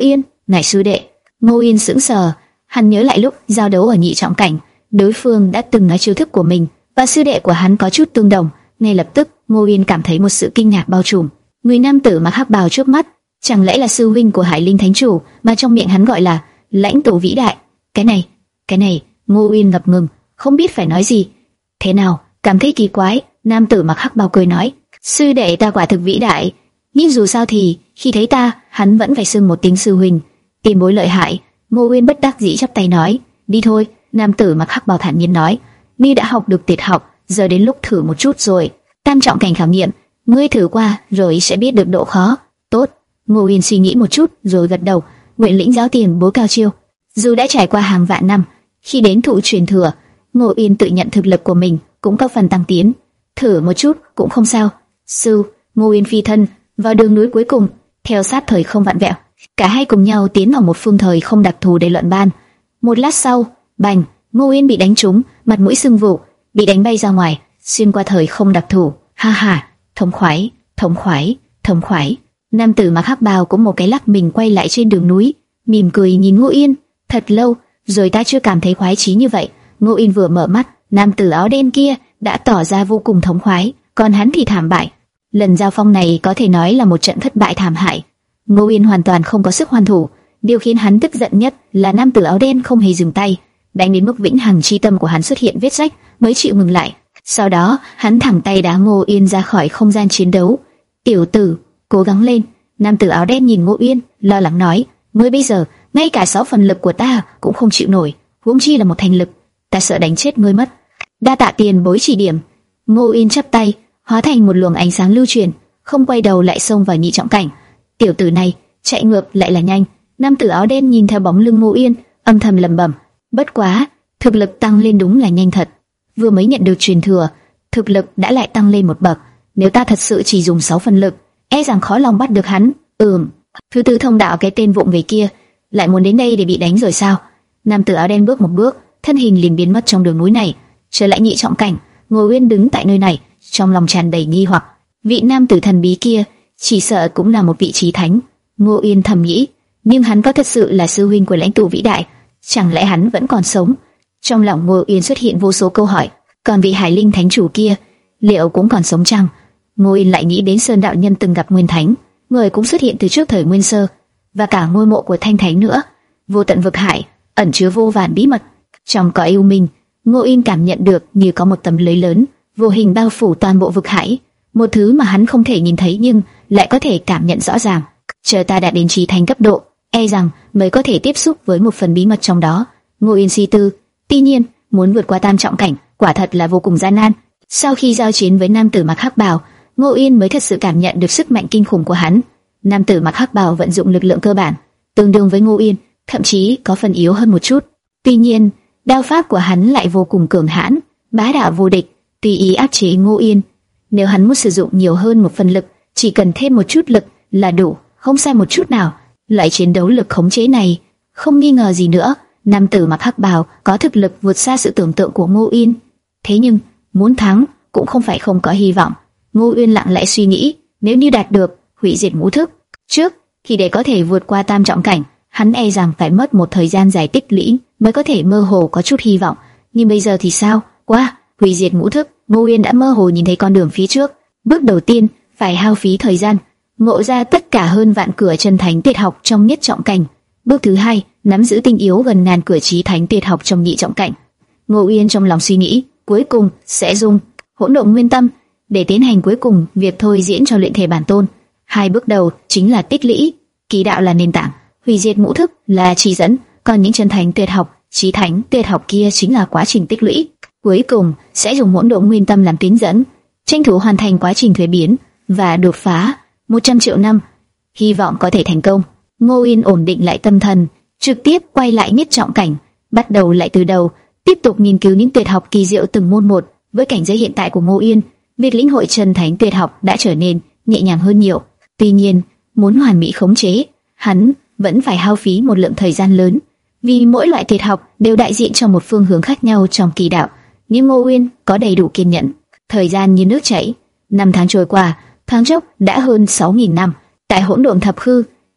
Ngài sư đệ. Ngô Yên sững sờ, hắn nhớ lại lúc giao đấu ở nhị trọng cảnh, đối phương đã từng nói chiêu thức của mình và sư đệ của hắn có chút tương đồng. Ngay lập tức, Ngô Yên cảm thấy một sự kinh ngạc bao trùm. Người nam tử mặc hắc bào trước mắt, chẳng lẽ là sư huynh của Hải Linh Thánh Chủ mà trong miệng hắn gọi là lãnh tụ vĩ đại? Cái này, cái này, Ngô Yên ngập ngừng, không biết phải nói gì. Thế nào, cảm thấy kỳ quái? Nam tử mặc hắc bào cười nói, sư đệ ta quả thực vĩ đại, nhưng dù sao thì khi thấy ta, hắn vẫn phải xưng một tiếng sư huynh. Tiền bối lợi hại. Ngô Uyên bất đắc dĩ chắp tay nói, đi thôi. Nam tử mặc hắc bào thản nhiên nói, mi đã học được tuyệt học, giờ đến lúc thử một chút rồi. Tam trọng cảnh khảo nghiệm, ngươi thử qua rồi sẽ biết được độ khó. Tốt. Ngô Uyên suy nghĩ một chút rồi gật đầu, nguyện lĩnh giáo tiền bối cao chiêu. Dù đã trải qua hàng vạn năm, khi đến thụ truyền thừa, Ngô Uyên tự nhận thực lực của mình cũng có phần tăng tiến. Thử một chút cũng không sao. Sư, Ngô Uyên phi thân vào đường núi cuối cùng, theo sát thời không vặn vẹo. Cả hai cùng nhau tiến vào một phương thời không đặc thù để luận ban. Một lát sau, bành, Ngô Uyên bị đánh trúng, mặt mũi sưng vụ, bị đánh bay ra ngoài, xuyên qua thời không đặc thù. Ha ha, thống khoái, thống khoái, thống khoái. Nam tử mặc hắc bào cũng một cái lắc mình quay lại trên đường núi, mỉm cười nhìn Ngô Uyên. Thật lâu rồi ta chưa cảm thấy khoái chí như vậy. Ngô Uyên vừa mở mắt, nam tử áo đen kia đã tỏ ra vô cùng thống khoái, còn hắn thì thảm bại. Lần giao phong này có thể nói là một trận thất bại thảm hại. Ngô Uyên hoàn toàn không có sức hoàn thủ. Điều khiến hắn tức giận nhất là nam tử áo đen không hề dừng tay, đánh đến mức vĩnh hằng chi tâm của hắn xuất hiện vết rách mới chịu ngừng lại. Sau đó hắn thẳng tay đá Ngô Uyên ra khỏi không gian chiến đấu. Tiểu tử, cố gắng lên. Nam tử áo đen nhìn Ngô Uyên, lo lắng nói, ngươi bây giờ ngay cả sáu phần lực của ta cũng không chịu nổi, huống chi là một thành lực. Ta sợ đánh chết ngươi mất. Đa tạ tiền bối chỉ điểm. Ngô Uyên chắp tay, hóa thành một luồng ánh sáng lưu truyền, không quay đầu lại xông vào nhị trọng cảnh. Tiểu tử này chạy ngược lại là nhanh. Nam tử áo đen nhìn theo bóng lưng Ngô Uyên, âm thầm lẩm bẩm, bất quá, thực lực tăng lên đúng là nhanh thật. Vừa mới nhận được truyền thừa, thực lực đã lại tăng lên một bậc. Nếu ta thật sự chỉ dùng sáu phần lực, e rằng khó lòng bắt được hắn. Ừm, thứ tư thông đạo cái tên vụng về kia, lại muốn đến đây để bị đánh rồi sao? Nam tử áo đen bước một bước, thân hình liền biến mất trong đường núi này. Trở lại nhị trọng cảnh, Ngô Uyên đứng tại nơi này, trong lòng tràn đầy nghi hoặc. Vị nam tử thần bí kia, chỉ sợ cũng là một vị trí thánh. Ngô Uyên thầm nghĩ, nhưng hắn có thật sự là sư huynh của lãnh tụ vĩ đại? Chẳng lẽ hắn vẫn còn sống? Trong lòng Ngô Uyên xuất hiện vô số câu hỏi. Còn vị Hải Linh Thánh Chủ kia, liệu cũng còn sống chăng? Ngô Uyên lại nghĩ đến Sơn đạo nhân từng gặp Nguyên Thánh, người cũng xuất hiện từ trước thời Nguyên Sơ, và cả ngôi mộ của Thanh Thánh nữa. Vô tận vực hải ẩn chứa vô vàn bí mật. Trong cõi yêu minh, Ngô Uyên cảm nhận được như có một tấm lưới lớn vô hình bao phủ toàn bộ vực hải, một thứ mà hắn không thể nhìn thấy nhưng lại có thể cảm nhận rõ ràng. Chờ ta đã đến trí thánh cấp độ, e rằng mới có thể tiếp xúc với một phần bí mật trong đó. Ngô Uyên suy tư. Tuy nhiên, muốn vượt qua tam trọng cảnh, quả thật là vô cùng gian nan. Sau khi giao chiến với nam tử mặc hắc bào, Ngô Uyên mới thật sự cảm nhận được sức mạnh kinh khủng của hắn. Nam tử mặc hắc bào vận dụng lực lượng cơ bản tương đương với Ngô Uyên, thậm chí có phần yếu hơn một chút. Tuy nhiên, đao pháp của hắn lại vô cùng cường hãn, bá đạo vô địch, tùy ý áp chế Ngô Uyên. Nếu hắn muốn sử dụng nhiều hơn một phần lực, chỉ cần thêm một chút lực là đủ, không sai một chút nào. Loại chiến đấu lực khống chế này, không nghi ngờ gì nữa, nam tử mặc hắc bào có thực lực vượt xa sự tưởng tượng của Ngô Uyên. Thế nhưng, muốn thắng cũng không phải không có hy vọng. Ngô Uyên lặng lẽ suy nghĩ, nếu như đạt được hủy diệt ngũ thức trước, thì để có thể vượt qua tam trọng cảnh, hắn e rằng phải mất một thời gian dài tích lũy mới có thể mơ hồ có chút hy vọng. Nhưng bây giờ thì sao? Quá, hủy diệt ngũ thức, Ngô Uyên đã mơ hồ nhìn thấy con đường phía trước. Bước đầu tiên phải hao phí thời gian, ngộ ra tất cả hơn vạn cửa chân thánh tuyệt học trong nhất trọng cảnh. Bước thứ hai, nắm giữ tinh yếu gần ngàn cửa chí thánh tuyệt học trong nhị trọng cảnh. Ngô Uyên trong lòng suy nghĩ, cuối cùng sẽ dùng hỗn độn nguyên tâm để tiến hành cuối cùng việc thôi diễn cho luyện thể bản tôn. Hai bước đầu chính là tích lũy, kỳ đạo là nền tảng, hủy diệt ngũ thức là chỉ dẫn, còn những chân thánh tuyệt học, chí thánh tuyệt học kia chính là quá trình tích lũy. Cuối cùng sẽ dùng hỗn độn nguyên tâm làm tiến dẫn, tranh thủ hoàn thành quá trình thuế biến và đột phá. Một trăm triệu năm, hy vọng có thể thành công. Ngô Uyên ổn định lại tâm thần, trực tiếp quay lại nhất trọng cảnh, bắt đầu lại từ đầu, tiếp tục nghiên cứu những tuyệt học kỳ diệu từng môn một. Với cảnh giới hiện tại của Ngô Uyên, việc lĩnh hội chân thánh tuyệt học đã trở nên nhẹ nhàng hơn nhiều. Tuy nhiên, muốn hoàn mỹ khống chế, hắn vẫn phải hao phí một lượng thời gian lớn, vì mỗi loại tuyệt học đều đại diện cho một phương hướng khác nhau trong kỳ đạo. Nhưng Ngô Uyên có đầy đủ kiên nhẫn. Thời gian như nước chảy, năm tháng trôi qua, thoáng chốc đã hơn sáu nghìn năm. Tại hỗn độn thập khư,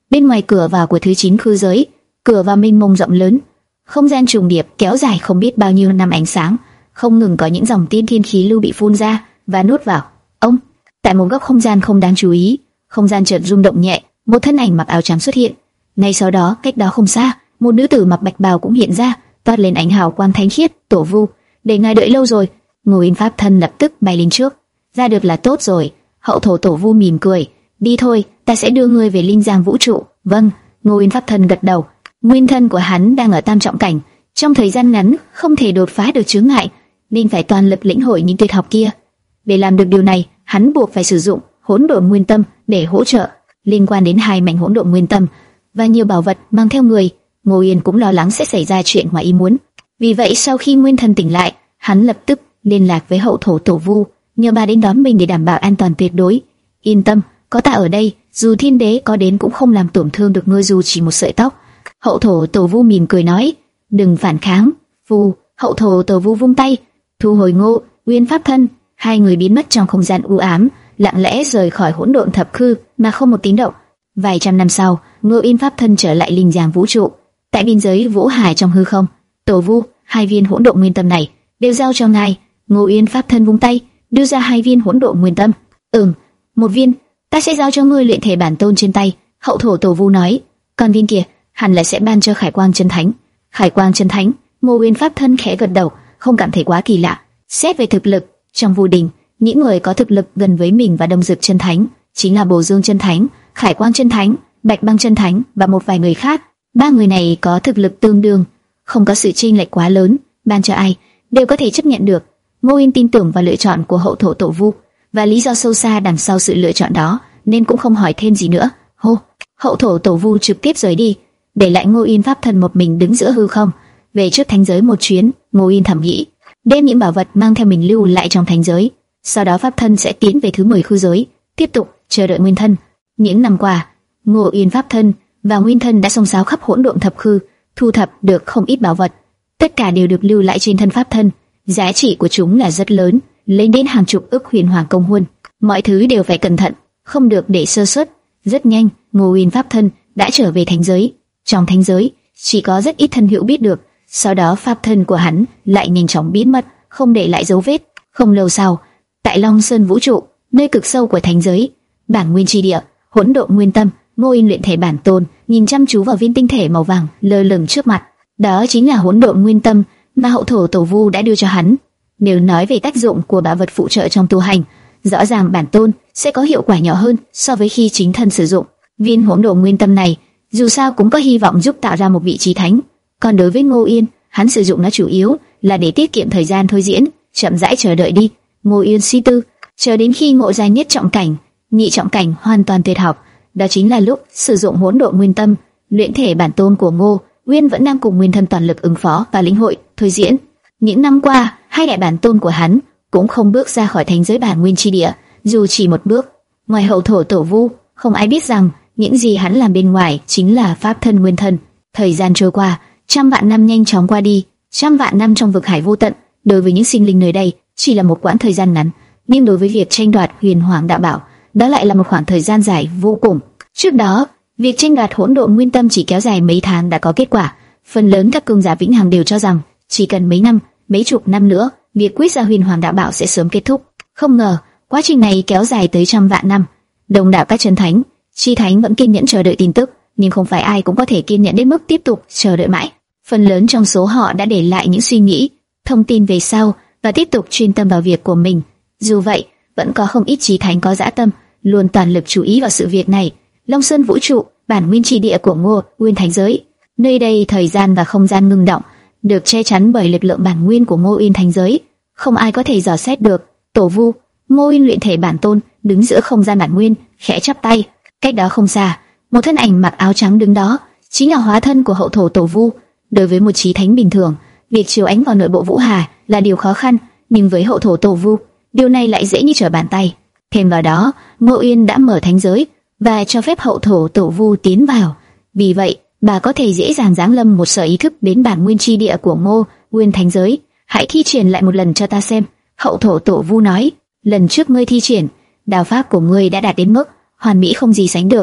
Bên ngoài cửa vào của thứ chín khư giới, cửa vào mênh mông rộng lớn, không gian trùng điệp kéo dài không biết bao nhiêu năm ánh sáng, không ngừng có những dòng tiên thiên khí lưu bị phun ra và nuốt vào. Ông, tại một góc không gian không đáng chú ý, không gian chợt rung động nhẹ, một thân ảnh mặc áo trắng xuất hiện. Ngay sau đó, cách đó không xa, một nữ tử mặc bạch bào cũng hiện ra, toát lên ánh hào quang thánh khiết. Tổ Vu, để ngài đợi lâu rồi. Ngô Yên pháp thân lập tức bay lên trước. Ra được là tốt rồi. Hậu thổ Tổ Vu mỉm cười, đi thôi, ta sẽ đưa ngươi về linh giang vũ trụ. Vâng. Ngô Yên pháp thân gật đầu. Nguyên thân của hắn đang ở tam trọng cảnh, trong thời gian ngắn không thể đột phá được chướng ngại, nên phải toàn lực lĩnh hội những tuyệt học kia. Để làm được điều này, hắn buộc phải sử dụng hỗn độn nguyên tâm để hỗ trợ. Liên quan đến hai mảnh hỗn độn nguyên tâm và nhiều bảo vật mang theo người, Ngô Yên cũng lo lắng sẽ xảy ra chuyện ngoài ý muốn. Vì vậy sau khi nguyên thần tỉnh lại, hắn lập tức liên lạc với hậu thổ Tổ Vu, nhờ bà đến đón mình để đảm bảo an toàn tuyệt đối. Yên tâm, có ta ở đây, dù thiên đế có đến cũng không làm tổn thương được ngươi dù chỉ một sợi tóc. Hậu thổ Tổ Vu mỉm cười nói, đừng phản kháng. Vu, hậu thổ Tổ Vu vung tay, thu hồi Ngô Uyên pháp thân, hai người biến mất trong không gian u ám, lặng lẽ rời khỏi hỗn độn thập khư mà không một tiếng động. Vài trăm năm sau, Ngô Uyên pháp thân trở lại linh giang vũ trụ, tại biên giới vũ hải trong hư không. Tổ Vu, hai viên hỗn độn nguyên tâm này đều giao cho ngài. Ngô Uyên pháp thân vung tay, đưa ra hai viên hỗn độn nguyên tâm. Ừm, một viên, ta sẽ giao cho ngươi luyện thể bản tôn trên tay. Hậu thổ Tổ Vu nói, còn viên kia hẳn là sẽ ban cho Khải Quang chân thánh. Khải Quang chân thánh. Ngô Uyên pháp thân khẽ gật đầu, không cảm thấy quá kỳ lạ. Xét về thực lực, trong Vu Đình, những người có thực lực gần với mình và Đông Dực chân thánh chính là Bồ Dương chân thánh, Khải Quang chân thánh, Bạch Băng chân thánh và một vài người khác. Ba người này có thực lực tương đương, không có sự chênh lệch quá lớn, ban cho ai đều có thể chấp nhận được. Ngô Yên tin tưởng vào lựa chọn của hậu thổ Tổ Vu và lý do sâu xa đằng sau sự lựa chọn đó, nên cũng không hỏi thêm gì nữa. Hô, hậu thổ Tổ Vu trực tiếp rời đi, để lại Ngô Yên pháp thân một mình đứng giữa hư không. Về trước thánh giới một chuyến, Ngô Yên thầm nghĩ, đem những bảo vật mang theo mình lưu lại trong thánh giới, sau đó pháp thân sẽ tiến về thứ mười khư giới, tiếp tục chờ đợi nguyên thân. Những năm qua, Ngô Yên pháp thân và nguyên thân đã xông xáo khắp hỗn độn thập khư, thu thập được không ít bảo vật, tất cả đều được lưu lại trên thân pháp thân. Giá trị của chúng là rất lớn, lên đến hàng chục ức huyền hoàng công huân. Mọi thứ đều phải cẩn thận, không được để sơ suất. Rất nhanh, Ngô Uyên pháp thân đã trở về thánh giới. Trong thánh giới, chỉ có rất ít thân hữu biết được. Sau đó pháp thân của hắn lại nhanh chóng biến mất, không để lại dấu vết. Không lâu sau, tại Long Sơn vũ trụ, nơi cực sâu của thánh giới, bản nguyên chi địa, hỗn độn nguyên tâm, Ngô Uyên luyện thể bản tôn nhìn chăm chú vào viên tinh thể màu vàng lơ lửng trước mặt. Đó chính là hỗn độn nguyên tâm mà hậu thổ Tổ Vu đã đưa cho hắn. Nếu nói về tác dụng của bảo vật phụ trợ trong tu hành, rõ ràng bản tôn sẽ có hiệu quả nhỏ hơn so với khi chính thân sử dụng. Viên hỗn độn nguyên tâm này dù sao cũng có hy vọng giúp tạo ra một vị trí thánh. Còn đối với Ngô Uyên, hắn sử dụng nó chủ yếu là để tiết kiệm thời gian thôi diễn, chậm rãi chờ đợi đi. Ngô Uyên suy tư, chờ đến khi ngộ ra nhất trọng cảnh, nhị trọng cảnh hoàn toàn tuyệt học, đó chính là lúc sử dụng hỗn độn nguyên tâm. Luyện thể bản tôn của Ngô Uyên vẫn đang cùng nguyên thân toàn lực ứng phó và lĩnh hội, thôi diễn. Những năm qua, hai đại bản tôn của hắn cũng không bước ra khỏi thánh giới bản nguyên chi địa, dù chỉ một bước. Ngoài hậu thổ Tổ Vu, không ai biết rằng những gì hắn làm bên ngoài chính là pháp thân nguyên thân. Thời gian trôi qua, trăm vạn năm nhanh chóng qua đi. Trăm vạn năm trong vực hải vô tận, đối với những sinh linh nơi đây chỉ là một quãng thời gian ngắn, nhưng đối với việc tranh đoạt huyền hoàng đạo bảo, đó lại là một khoảng thời gian dài vô cùng. Trước đó, việc tranh đoạt hỗn độn nguyên tâm chỉ kéo dài mấy tháng đã có kết quả. Phần lớn các cường giả vĩnh hằng đều cho rằng chỉ cần mấy năm, mấy chục năm nữa, việc quyết ra huyền hoàng đạo bảo sẽ sớm kết thúc. Không ngờ, quá trình này kéo dài tới trăm vạn năm. Đông đảo các chân thánh, chi thánh vẫn kiên nhẫn chờ đợi tin tức, nhưng không phải ai cũng có thể kiên nhẫn đến mức tiếp tục chờ đợi mãi. Phần lớn trong số họ đã để lại những suy nghĩ, thông tin về sau và tiếp tục chuyên tâm vào việc của mình. Dù vậy, vẫn có không ít chí thánh có dã tâm, luôn toàn lực chú ý vào sự việc này. Long Sơn vũ trụ, bản nguyên chi địa của Ngô Uyên thánh giới. Nơi đây thời gian và không gian ngưng động, được che chắn bởi lực lượng bản nguyên của Ngô Uyên thánh giới, không ai có thể dò xét được. Tổ Vu, Ngô Uyên luyện thể bản tôn đứng giữa không gian bản nguyên, khẽ chắp tay. Cách đó không xa, một thân ảnh mặc áo trắng đứng đó, chính là hóa thân của hậu thổ Tổ Vu. Đối với một chí thánh bình thường, việc chiếu ánh vào nội bộ Vũ Hà là điều khó khăn, nhưng với hậu thổ Tổ Vu, điều này lại dễ như trở bàn tay. Thêm vào đó, Ngô Uyên đã mở thánh giới và cho phép hậu thổ Tổ Vu tiến vào. Vì vậy, bà có thể dễ dàng giáng lâm một sợi ý thức đến bản nguyên chi địa của Ngô Uyên thánh giới. Hãy thi triển lại một lần cho ta xem. Hậu thổ Tổ Vu nói, lần trước ngươi thi triển, đạo pháp của ngươi đã đạt đến mức hoàn mỹ không gì sánh được.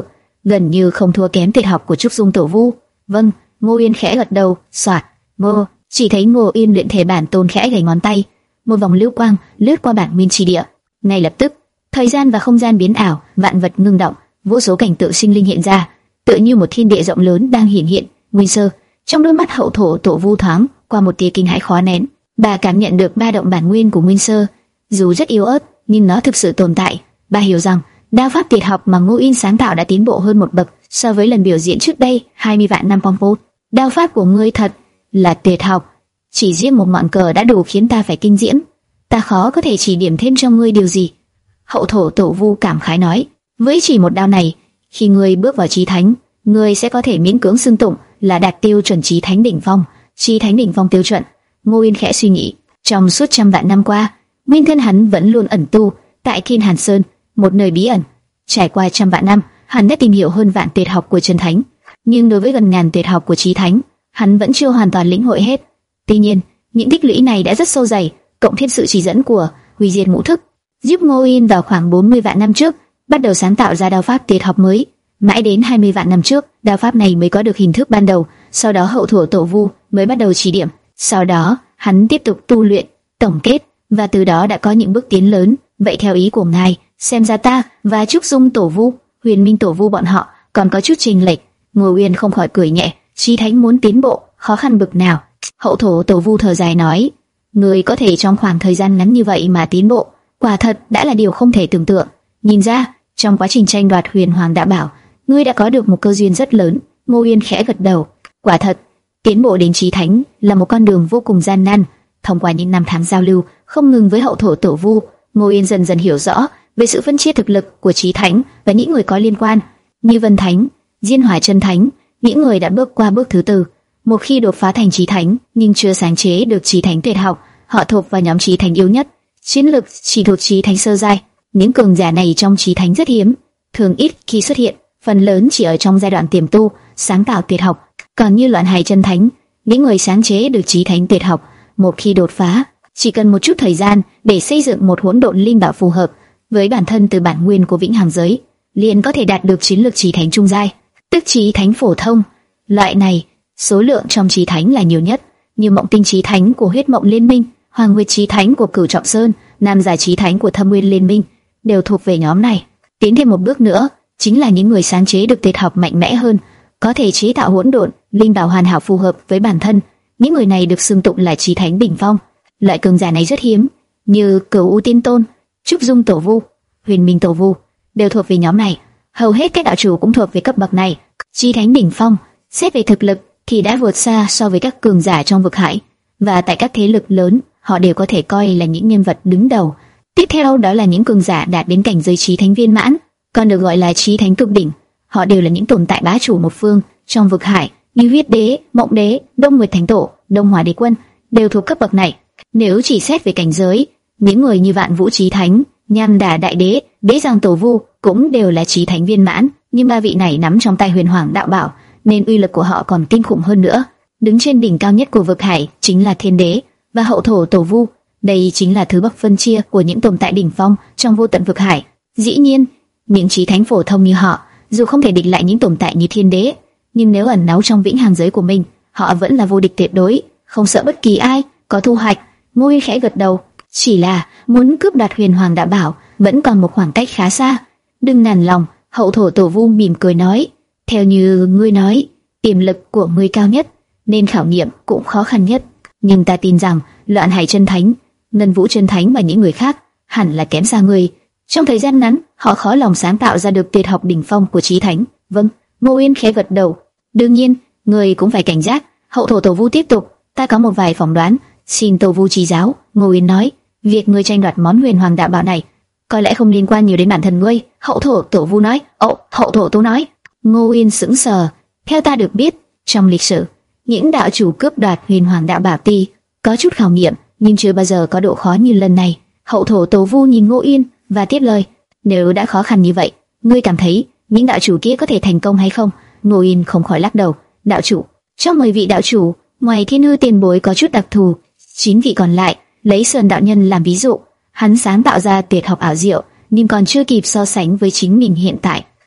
gần như không thua kém tuyệt học của Trúc Dung Tổ Vu. Vâng, Ngô Uyên khẽ gật đầu. Soạt, Ngô, chỉ thấy Ngô Uyên luyện thể bản tôn khẽ gảy ngón tay, một vòng lưu quang lướt qua bản nguyên chi địa. Ngay lập tức, thời gian và không gian biến ảo, vạn vật ngưng động, vô số cảnh tượng sinh linh hiện ra, tựa như một thiên địa rộng lớn đang hiển hiện. Nguyên Sơ, trong đôi mắt hậu thổ Tổ Vu thoáng qua một tia kinh hãi khó nén. Bà cảm nhận được ba động bản nguyên của Nguyên Sơ, dù rất yếu ớt, nhưng nó thực sự tồn tại. Bà hiểu rằng đao pháp tuyệt học mà Ngô Uyên sáng tạo đã tiến bộ hơn một bậc so với lần biểu diễn trước đây hai mươi vạn năm phong phú. Đao pháp của ngươi thật là tuyệt học, chỉ riêng một ngọn cờ đã đủ khiến ta phải kinh diễm. Ta khó có thể chỉ điểm thêm cho ngươi điều gì. Hậu thổ Tổ Vu cảm khái nói, với chỉ một đao này, khi ngươi bước vào chí thánh, ngươi sẽ có thể miễn cưỡng xưng tụng là đạt tiêu chuẩn chí thánh đỉnh phong. Chí thánh đỉnh phong tiêu chuẩn. Ngô Uyên khẽ suy nghĩ, trong suốt trăm vạn năm qua, nguyên thân hắn vẫn luôn ẩn tu tại Thiên Hàn Sơn, một nơi bí ẩn. Trải qua trăm vạn năm, hắn đã tìm hiểu hơn vạn tuyệt học của chân thánh, nhưng đối với gần ngàn tuyệt học của chí thánh, hắn vẫn chưa hoàn toàn lĩnh hội hết. Tuy nhiên, những tích lũy này đã rất sâu dày, cộng thêm sự chỉ dẫn của Hủy Diệt Ngũ Thức, giúp Ngô Uyên vào khoảng bốn mươi vạn năm trước bắt đầu sáng tạo ra đao pháp tuyệt học mới. Mãi đến hai mươi vạn năm trước, đao pháp này mới có được hình thức ban đầu. Sau đó hậu thổ Tổ Vu mới bắt đầu chỉ điểm. Sau đó, hắn tiếp tục tu luyện, tổng kết, và từ đó đã có những bước tiến lớn. Vậy theo ý của ngài, xem ra ta và Trúc Dung Tổ Vu, Huyền Minh Tổ Vu bọn họ còn có chút chênh lệch. Ngô Uyên không khỏi cười nhẹ. Chí thánh muốn tiến bộ, khó khăn bực nào? Hậu thổ Tổ Vu thở dài nói, người có thể trong khoảng thời gian ngắn như vậy mà tiến bộ, quả thật đã là điều không thể tưởng tượng. Nhìn ra, trong quá trình tranh đoạt Huyền Hoàng Đạo Bảo, ngươi đã có được một cơ duyên rất lớn. Ngô Uyên khẽ gật đầu. Quả thật, tiến bộ đến chí thánh là một con đường vô cùng gian nan. Thông qua những năm tháng giao lưu không ngừng với hậu thổ Tổ Vu, Ngô Uyên dần dần hiểu rõ về sự phân chia thực lực của chí thánh và những người có liên quan, như Vân Thánh, Diên Hỏa Chân Thánh, những người đã bước qua bước thứ tư. Một khi đột phá thành chí thánh nhưng chưa sáng chế được chí thánh tuyệt học, họ thuộc vào nhóm chí thánh yếu nhất, chiến lực chỉ thuộc chí thánh sơ giai. Những cường giả này trong chí thánh rất hiếm, thường ít khi xuất hiện, phần lớn chỉ ở trong giai đoạn tiềm tu, sáng tạo tuyệt học. Còn như Loạn Hải Chân Thánh, những người sáng chế được chí thánh tuyệt học, một khi đột phá, chỉ cần một chút thời gian để xây dựng một hỗn độn linh bảo phù hợp với bản thân từ bản nguyên của vĩnh hằng giới, liền có thể đạt được chiến lược chí thánh trung giai, tức chí thánh phổ thông. Loại này, số lượng trong chí thánh là nhiều nhất, như Mộng Tinh chí thánh của Huyết Mộng Liên Minh, Hoàng Nguyệt chí thánh của Cửu Trọng Sơn, Nam Giả chí thánh của Thâm Nguyên Liên Minh, đều thuộc về nhóm này. Tiến thêm một bước nữa, chính là những người sáng chế được tuyệt học mạnh mẽ hơn, có thể chế tạo hỗn độn linh bảo hoàn hảo phù hợp với bản thân. Những người này được xưng tụng là chí thánh đỉnh phong. Loại cường giả này rất hiếm, như Cửu U Tiên Tôn, Trúc Dung Tổ Vu, Huyền Minh Tổ Vu đều thuộc về nhóm này. Hầu hết các đạo chủ cũng thuộc về cấp bậc này. Chí thánh đỉnh phong, xét về thực lực thì đã vượt xa so với các cường giả trong vực hải, và tại các thế lực lớn, họ đều có thể coi là những nhân vật đứng đầu. Tiếp theo đó là những cường giả đạt đến cảnh giới chí thánh viên mãn, còn được gọi là chí thánh cực đỉnh. Họ đều là những tồn tại bá chủ một phương trong vực hải, như Huyết Đế, Mộng Đế, Đông Nguyệt Thánh Tổ, Đông Hỏa Đế Quân đều thuộc cấp bậc này. Nếu chỉ xét về cảnh giới, những người như Vạn Vũ chí thánh, Nham Đà Đại Đế, Đế Giang Tổ Vu cũng đều là chí thánh viên mãn, nhưng ba vị này nắm trong tay Huyền Hoàng Đạo Bảo, nên uy lực của họ còn kinh khủng hơn nữa. Đứng trên đỉnh cao nhất của vực hải chính là Thiên Đế và hậu thổ Tổ Vu. Đây chính là thứ bậc phân chia của những tồn tại đỉnh phong trong vô tận vực hải. Dĩ nhiên, những chí thánh phổ thông như họ, dù không thể địch lại những tồn tại như Thiên Đế, nhưng nếu ẩn náu trong vĩnh hằng giới của mình, họ vẫn là vô địch tuyệt đối, không sợ bất kỳ ai. Có thu hoạch. Ngô Uyên khẽ gật đầu. Chỉ là muốn cướp đoạt Huyền Hoàng Đạo Bảo vẫn còn một khoảng cách khá xa. Đừng nản lòng. Hậu thổ Tổ Vu mỉm cười nói, theo như ngươi nói, tiềm lực của ngươi cao nhất, nên khảo nghiệm cũng khó khăn nhất. Nhưng ta tin rằng Loạn Hải Chân Thánh, Ngân Vũ Chân Thánh và những người khác hẳn là kém xa ngươi. Trong thời gian ngắn, họ khó lòng sáng tạo ra được tuyệt học đỉnh phong của chí thánh. Vâng. Ngô Uyên khẽ gật đầu. Đương nhiên, ngươi cũng phải cảnh giác. Hậu thổ Tổ Vu tiếp tục. Ta có một vài phỏng đoán, xin Tổ Vu chỉ giáo. Ngô Uyên nói, việc ngươi tranh đoạt món Huyền Hoàng Đạo Bảo này có lẽ không liên quan nhiều đến bản thân ngươi. Hậu thổ Tổ Vu nói. Ồ, hậu thổ Tú nói. Ngô Uyên sững sờ. Theo ta được biết, trong lịch sử, những đạo chủ cướp đoạt Huyền Hoàng Đạo Bảo tuy có chút khảo nghiệm, nhưng chưa bao giờ có độ khó như lần này. Hậu thổ Tổ Vu nhìn Ngô Uyên và tiếp lời, nếu đã khó khăn như vậy, ngươi cảm thấy những đạo chủ kia có thể thành công hay không? Ngô Uyên không khỏi lắc đầu. Đạo chủ, trong mười vị đạo chủ, ngoài Thiên Hư tiền bối có chút đặc thù, chín vị còn lại, lấy Sơn đạo nhân làm ví dụ, hắn sáng tạo ra tuyệt học ảo diệu, nhưng còn chưa kịp so sánh với chính mình hiện tại.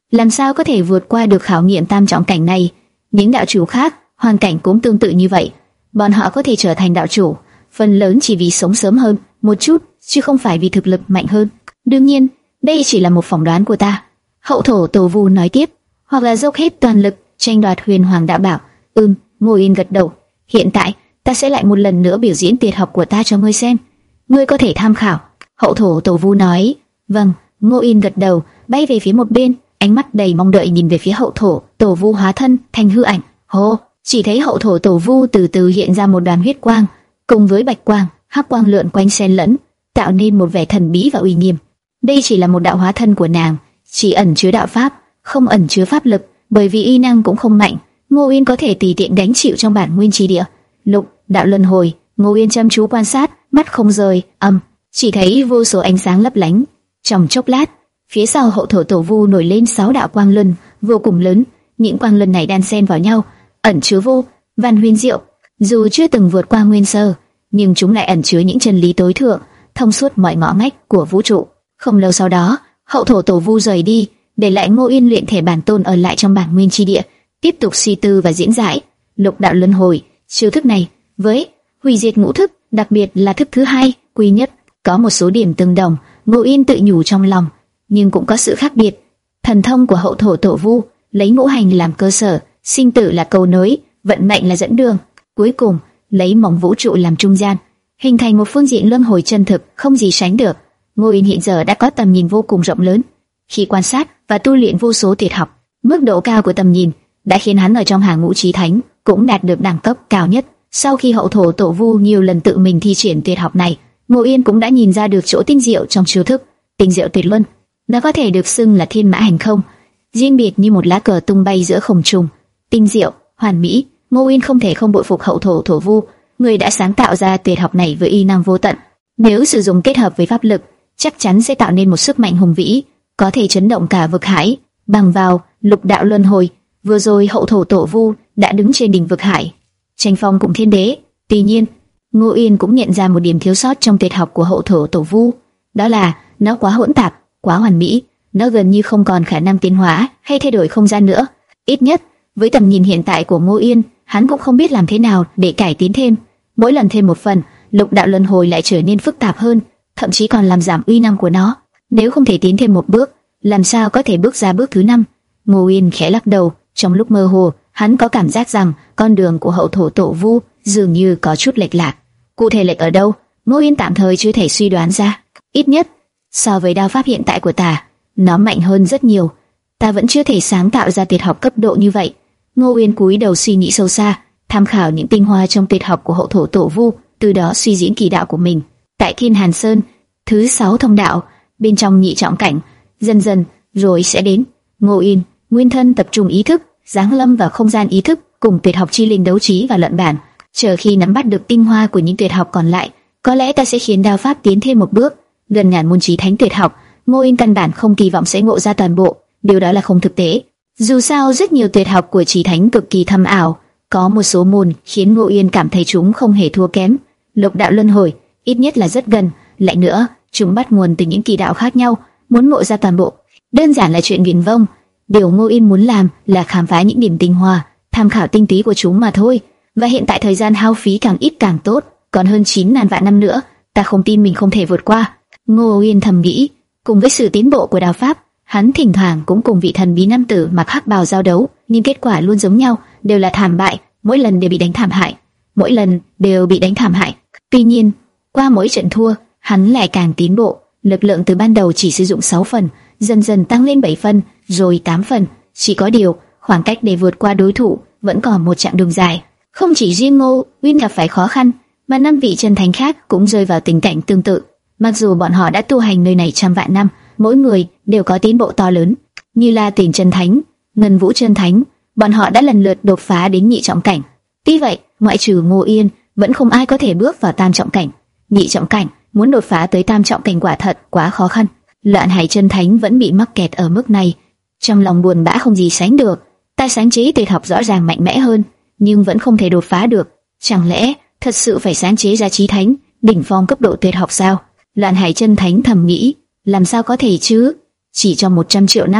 làm sao có thể vượt qua được khảo nghiệm tam trọng cảnh này. Những đạo chủ khác, hoàn cảnh cũng tương tự như vậy. Bọn họ có thể trở thành đạo chủ, phần lớn chỉ vì sống sớm hơn một chút, chứ không phải vì thực lực mạnh hơn. Đương nhiên, đây chỉ là một phỏng đoán của ta. Hậu thổ Tổ Vu nói tiếp, hoặc là dốc hết toàn lực tranh đoạt huyền hoàng đạo bảo. Ừm, Ngô Yên gật đầu. Hiện tại, ta sẽ lại một lần nữa biểu diễn tuyệt học của ta cho ngươi xem. Ngươi có thể tham khảo. Hậu thổ Tổ Vu nói. Vâng. Ngô Yên gật đầu, bay về phía một bên, ánh mắt đầy mong đợi nhìn về phía hậu thổ Tổ Vu hóa thân thành hư ảnh. Hô, chỉ thấy hậu thổ Tổ Vu từ từ hiện ra một đoàn huyết quang, cùng với bạch quang, hắc quang lượn quanh xen lẫn, tạo nên một vẻ thần bí và uy nghiêm. Đây chỉ là một đạo hóa thân của nàng, chỉ ẩn chứa đạo pháp, không ẩn chứa pháp lực, bởi vì y năng cũng không mạnh, Ngô Yên có thể tùy tiện đánh chịu trong bản nguyên chi địa. Lục đạo luân hồi, Ngô Yên chăm chú quan sát, mắt không rời. Âm, chỉ thấy vô số ánh sáng lấp lánh. Trong chốc lát, phía sau hậu thổ Tổ Vu nổi lên sáu đạo quang luân vô cùng lớn, những quang luân này đan xen vào nhau, ẩn chứa vô vàn huyền diệu. Dù chưa từng vượt qua nguyên sơ, nhưng chúng lại ẩn chứa những chân lý tối thượng, thông suốt mọi ngõ ngách của vũ trụ. Không lâu sau đó, hậu thổ Tổ Vu rời đi, để lại Ngô Yên luyện thể bản tôn ở lại trong bản nguyên chi địa, tiếp tục suy tư và diễn giải lục đạo luân hồi. Chiêu thức này với hủy diệt ngũ thức, đặc biệt là thức thứ hai, quy nhất, có một số điểm tương đồng. Ngô Yên tự nhủ trong lòng, nhưng cũng có sự khác biệt. Thần thông của hậu thổ Tổ Vu lấy ngũ hành làm cơ sở, sinh tử là cầu nối, vận mệnh là dẫn đường, cuối cùng lấy mỏng vũ trụ làm trung gian, hình thành một phương diện luân hồi chân thực không gì sánh được. Ngô Yên hiện giờ đã có tầm nhìn vô cùng rộng lớn, khi quan sát và tu luyện vô số tuyệt học, mức độ cao của tầm nhìn đã khiến hắn ở trong hàng ngũ chí thánh cũng đạt được đẳng cấp cao nhất. Sau khi hậu thổ Tổ Vu nhiều lần tự mình thi triển tuyệt học này, Ngô Yên cũng đã nhìn ra được chỗ tinh diệu trong chiêu thức, tinh diệu tuyệt luân. Nó có thể được xưng là thiên mã hành không, riêng biệt như một lá cờ tung bay giữa không trung, tinh diệu, hoàn mỹ. Ngô Yên không thể không bội phục hậu thổ Tổ Vu, người đã sáng tạo ra tuyệt học này với y năng vô tận. Nếu sử dụng kết hợp với pháp lực, chắc chắn sẽ tạo nên một sức mạnh hùng vĩ, có thể chấn động cả vực hải. Bằng vào lục đạo luân hồi, vừa rồi hậu thổ Tổ Vu đã đứng trên đỉnh vực hải, tranh phong cùng thiên đế. Tuy nhiên, Ngô Yên cũng nhận ra một điểm thiếu sót trong tuyệt học của hậu thổ Tổ Vu, đó là nó quá hỗn tạp, quá hoàn mỹ, nó gần như không còn khả năng tiến hóa hay thay đổi không gian nữa. Ít nhất, với tầm nhìn hiện tại của Ngô Yên, hắn cũng không biết làm thế nào để cải tiến thêm. Mỗi lần thêm một phần, lục đạo luân hồi lại trở nên phức tạp hơn, thậm chí còn làm giảm uy năng của nó. Nếu không thể tiến thêm một bước, làm sao có thể bước ra bước thứ năm? Ngô Yên khẽ lắc đầu. Trong lúc mơ hồ, hắn có cảm giác rằng con đường của hậu thổ Tổ Vu dường như có chút lệch lạc. Cụ thể lệch ở đâu, Ngô Yên tạm thời chưa thể suy đoán ra. Ít nhất, so với đao pháp hiện tại của ta, nó mạnh hơn rất nhiều. Ta vẫn chưa thể sáng tạo ra tuyệt học cấp độ như vậy. Ngô Yên cúi đầu suy nghĩ sâu xa, tham khảo những tinh hoa trong tuyệt học của hậu thổ Tổ Vu, từ đó suy diễn kỳ đạo của mình. Tại Thiên Hàn Sơn, thứ sáu thông đạo, bên trong nhị trọng cảnh, dần dần rồi sẽ đến. Ngô Yên nguyên thân tập trung ý thức, giáng lâm vào không gian ý thức, cùng tuyệt học chi linh đấu trí và luận bản. Chờ khi nắm bắt được tinh hoa của những tuyệt học còn lại, có lẽ ta sẽ khiến đao pháp tiến thêm một bước. Gần ngàn môn chí thánh tuyệt học, Ngô Yên căn bản không kỳ vọng sẽ ngộ ra toàn bộ, điều đó là không thực tế. Dù sao rất nhiều tuyệt học của chí thánh cực kỳ thâm ảo, có một số môn khiến Ngô Yên cảm thấy chúng không hề thua kém. Lục đạo luân hồi ít nhất là rất gần, lại nữa, chúng bắt nguồn từ những kỳ đạo khác nhau, muốn ngộ ra toàn bộ, đơn giản là chuyện viển vông. Điều Ngô Yên muốn làm là khám phá những điểm tinh hoa, tham khảo tinh túy của chúng mà thôi. Và hiện tại thời gian hao phí càng ít càng tốt, còn hơn chín ngàn vạn năm nữa, ta không tin mình không thể vượt qua. Ngô Yên thầm nghĩ. Cùng với sự tiến bộ của đao pháp, hắn thỉnh thoảng cũng cùng vị thần bí nam tử mặc hắc bào giao đấu, nhưng kết quả luôn giống nhau, đều là thảm bại, mỗi lần đều bị đánh thảm hại, mỗi lần đều bị đánh thảm hại. Tuy nhiên, qua mỗi trận thua, hắn lại càng tiến bộ, lực lượng từ ban đầu chỉ sử dụng sáu phần, dần dần tăng lên bảy phần, rồi tám phần. Chỉ có điều, khoảng cách để vượt qua đối thủ vẫn còn một chặng đường dài. Không chỉ riêng Ngô Uyên gặp phải khó khăn, mà năm vị chân thánh khác cũng rơi vào tình cảnh tương tự. Mặc dù bọn họ đã tu hành nơi này trăm vạn năm, mỗi người đều có tiến bộ to lớn. Như La Tỉnh chân thánh, Ngân Vũ chân thánh, bọn họ đã lần lượt đột phá đến nhị trọng cảnh. Tuy vậy, ngoại trừ Ngô Yên, vẫn không ai có thể bước vào tam trọng cảnh. Nhị trọng cảnh, muốn đột phá tới tam trọng cảnh quả thật quá khó khăn. Loạn Hải chân thánh vẫn bị mắc kẹt ở mức này, trong lòng buồn bã không gì sánh được. Ta sáng chế tuyệt học rõ ràng mạnh mẽ hơn, nhưng vẫn không thể đột phá được. Chẳng lẽ thật sự phải sáng chế ra chí thánh, đỉnh phong cấp độ tuyệt học sao? Loạn Hải chân thánh thầm nghĩ, làm sao có thể chứ? Chỉ trong một trăm triệu năm,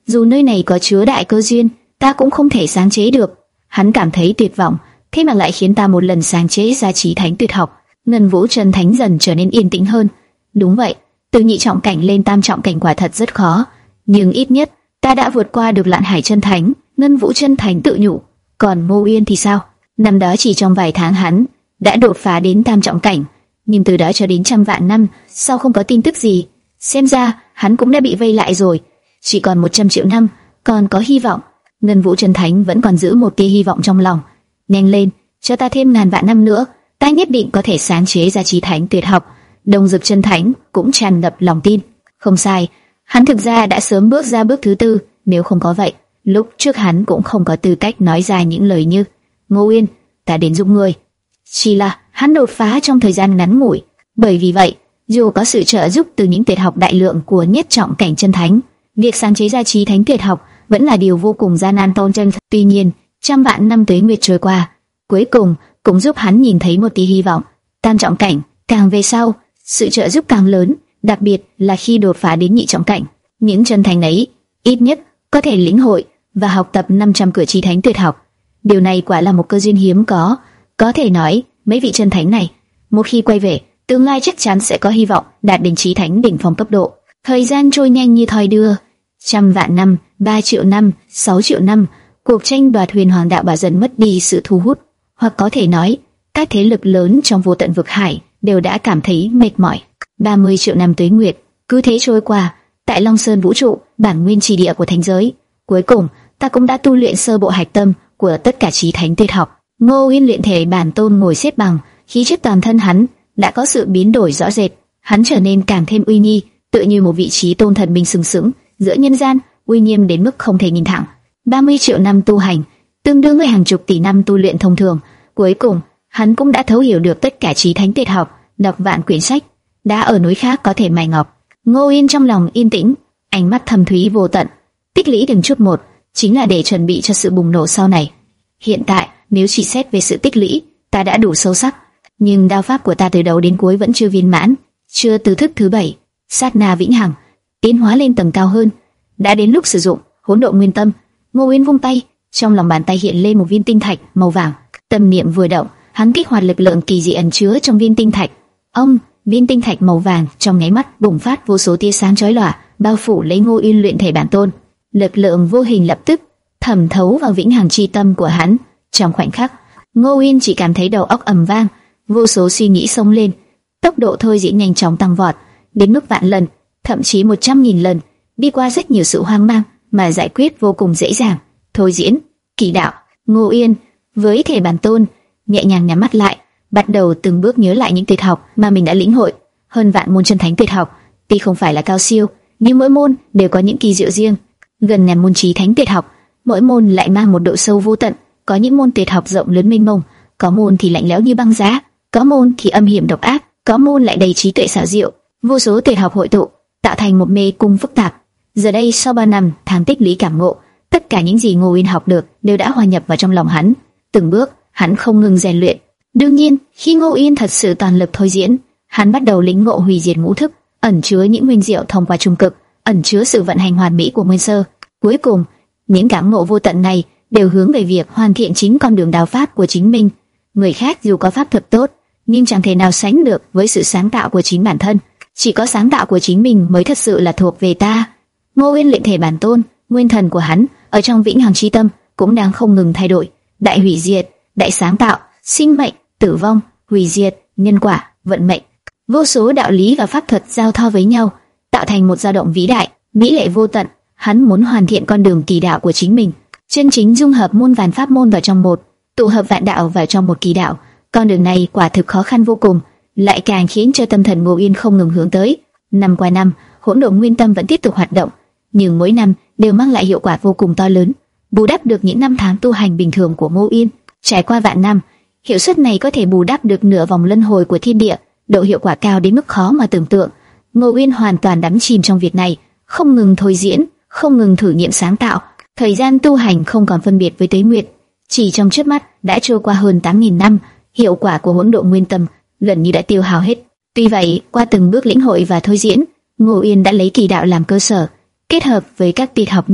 dù nơi này có chứa đại cơ duyên, ta cũng không thể sáng chế được. Hắn cảm thấy tuyệt vọng, thế mà lại khiến ta một lần sáng chế ra chí thánh tuyệt học. Ngân Vũ chân thánh dần trở nên yên tĩnh hơn. Đúng vậy, từ nhị trọng cảnh lên tam trọng cảnh quả thật rất khó, nhưng ít nhất ta đã vượt qua được Lạn Hải chân thánh. Ngân Vũ chân thánh tự nhủ. Còn Ngô Uyên thì sao? Năm đó chỉ trong vài tháng hắn đã đột phá đến tam trọng cảnh, nhưng từ đó cho đến trăm vạn năm sau không có tin tức gì. Xem ra hắn cũng đã bị vây lại rồi. Chỉ còn một trăm triệu năm, còn có hy vọng. Ngân Vũ chân thánh vẫn còn giữ một tia hy vọng trong lòng. Nhanh lên, cho ta thêm ngàn vạn năm nữa, ta nhất định có thể sáng chế ra chí thánh tuyệt học. Đông Dực chân thánh cũng tràn ngập lòng tin. Không sai, hắn thực ra đã sớm bước ra bước thứ tư. Nếu không có vậy, lúc trước hắn cũng không có tư cách nói ra những lời như Ngô Uyên, ta đến giúp ngươi. Chỉ là hắn đột phá trong thời gian ngắn ngủi. Bởi vì vậy, dù có sự trợ giúp từ những tuyệt học đại lượng của nhất trọng cảnh chân thánh, việc sáng chế ra chí thánh tuyệt học vẫn là điều vô cùng gian nan tôn chân. Tuy nhiên, trăm vạn năm tuế nguyệt trôi qua, cuối cùng cũng giúp hắn nhìn thấy một tia hy vọng. Tam trọng cảnh càng về sau, sự trợ giúp càng lớn, đặc biệt là khi đột phá đến nhị trọng cảnh. Những chân thánh ấy ít nhất có thể lĩnh hội và học tập năm trăm cửa chí thánh tuyệt học. Điều này quả là một cơ duyên hiếm có. Có thể nói, mấy vị chân thánh này, một khi quay về, tương lai chắc chắn sẽ có hy vọng đạt đến chí thánh đỉnh phong cấp độ. Thời gian trôi nhanh như thoi đưa, trăm vạn năm, ba triệu năm, sáu triệu năm, cuộc tranh đoạt huyền hoàng đạo bảo dần mất đi sự thu hút, hoặc có thể nói, các thế lực lớn trong vô tận vực hải đều đã cảm thấy mệt mỏi. ba mươi triệu năm tuế nguyệt cứ thế trôi qua. Tại Long Sơn vũ trụ, bản nguyên chỉ địa của thánh giới, cuối cùng ta cũng đã tu luyện sơ bộ hạch tâm của tất cả chí thánh tuyệt học. Ngô Uyên luyện thể bản tôn ngồi xếp bằng, khí chất toàn thân hắn đã có sự biến đổi rõ rệt. Hắn trở nên càng thêm uy nghi, tựa như một vị trí tôn thần minh sừng sững giữa nhân gian, uy nghiêm đến mức không thể nhìn thẳng. ba mươi triệu năm tu hành, tương đương với hàng chục tỷ năm tu luyện thông thường. Cuối cùng, hắn cũng đã thấu hiểu được tất cả chí thánh tuyệt học, đọc vạn quyển sách, đã ở núi khác có thể mài ngọc. Ngô Uyên trong lòng yên tĩnh, ánh mắt thâm thúy vô tận, tích lũy từng chút một, chính là để chuẩn bị cho sự bùng nổ sau này. Hiện tại, nếu chỉ xét về sự tích lũy, ta đã đủ sâu sắc, nhưng đao pháp của ta từ đầu đến cuối vẫn chưa viên mãn, chưa từ thức thứ bảy, sát na vĩnh hằng, tiến hóa lên tầng cao hơn. Đã đến lúc sử dụng hỗn độn nguyên tâm. Ngô Uyên vung tay, trong lòng bàn tay hiện lên một viên tinh thạch màu vàng. Tâm niệm vừa động, hắn kích hoạt lực lượng kỳ dị ẩn chứa trong viên tinh thạch. Ông, viên tinh thạch màu vàng trong nháy mắt bùng phát vô số tia sáng chói lòa, bao phủ lấy Ngô Uyên luyện thể bản tôn. Lực lượng vô hình lập tức thẩm thấu vào vĩnh hằng chi tâm của hắn. Trong khoảnh khắc, Ngô Uyên chỉ cảm thấy đầu óc ầm vang, vô số suy nghĩ xông lên, tốc độ thôi diễn nhanh chóng tăng vọt, đến mức vạn lần, thậm chí một trăm nghìn lần, đi qua rất nhiều sự hoang mang mà giải quyết vô cùng dễ dàng. Thôi diễn, kỳ đạo. Ngô Uyên với thể bản tôn nhẹ nhàng nhắm mắt lại, bắt đầu từng bước nhớ lại những tuyệt học mà mình đã lĩnh hội. Hơn vạn môn chân thánh tuyệt học, tuy không phải là cao siêu, nhưng mỗi môn đều có những kỳ diệu riêng. Gần ngàn môn chí thánh tuyệt học, mỗi môn lại mang một độ sâu vô tận. Có những môn tuyệt học rộng lớn mênh mông, có môn thì lạnh lẽo như băng giá, có môn thì âm hiểm độc ác, có môn lại đầy trí tuệ xảo diệu. Vô số tuyệt học hội tụ, tạo thành một mê cung phức tạp. Giờ đây sau ba năm tháng tích lũy cảm ngộ, tất cả những gì Ngô Uyên học được đều đã hòa nhập vào trong lòng hắn. Từng bước, hắn không ngừng rèn luyện. Đương nhiên, khi Ngô Uyên thật sự toàn lực thôi diễn, hắn bắt đầu lĩnh ngộ hủy diệt ngũ thức, ẩn chứa những nguyên diệu thông qua trung cực, ẩn chứa sự vận hành hoàn mỹ của nguyên sơ. Cuối cùng, những cảm ngộ vô tận này đều hướng về việc hoàn thiện chính con đường đao pháp của chính mình. Người khác dù có pháp thuật tốt, nhưng chẳng thể nào sánh được với sự sáng tạo của chính bản thân. Chỉ có sáng tạo của chính mình mới thật sự là thuộc về ta. Ngô Uyên luyện thể bản tôn, nguyên thần của hắn ở trong vĩnh hằng chi tâm cũng đang không ngừng thay đổi. Đại hủy diệt, đại sáng tạo, sinh mệnh, tử vong, hủy diệt, nhân quả, vận mệnh, vô số đạo lý và pháp thuật giao thoa với nhau, tạo thành một dao động vĩ đại, mỹ lệ vô tận. Hắn muốn hoàn thiện con đường kỳ đạo của chính mình, chân chính dung hợp muôn vàn pháp môn vào trong một, tụ hợp vạn đạo vào trong một kỳ đạo. Con đường này quả thực khó khăn vô cùng, lại càng khiến cho tâm thần Ngô Uyên không ngừng hướng tới. Năm qua năm, hỗn độn nguyên tâm vẫn tiếp tục hoạt động, nhưng mỗi năm đều mang lại hiệu quả vô cùng to lớn, bù đắp được những năm tháng tu hành bình thường của Ngô Uyên. Trải qua vạn năm, hiệu suất này có thể bù đắp được nửa vòng luân hồi của thiên địa, độ hiệu quả cao đến mức khó mà tưởng tượng. Ngô Uyên hoàn toàn đắm chìm trong việc này, không ngừng thôi diễn, không ngừng thử nghiệm sáng tạo. Thời gian tu hành không còn phân biệt với tuế nguyệt, chỉ trong chớp mắt đã trôi qua hơn tám nghìn năm, hiệu quả của hỗn độn nguyên tâm gần như đã tiêu hao hết. Tuy vậy, qua từng bước lĩnh hội và thôi diễn, Ngô Uyên đã lấy kỳ đạo làm cơ sở, kết hợp với các tuyệt học như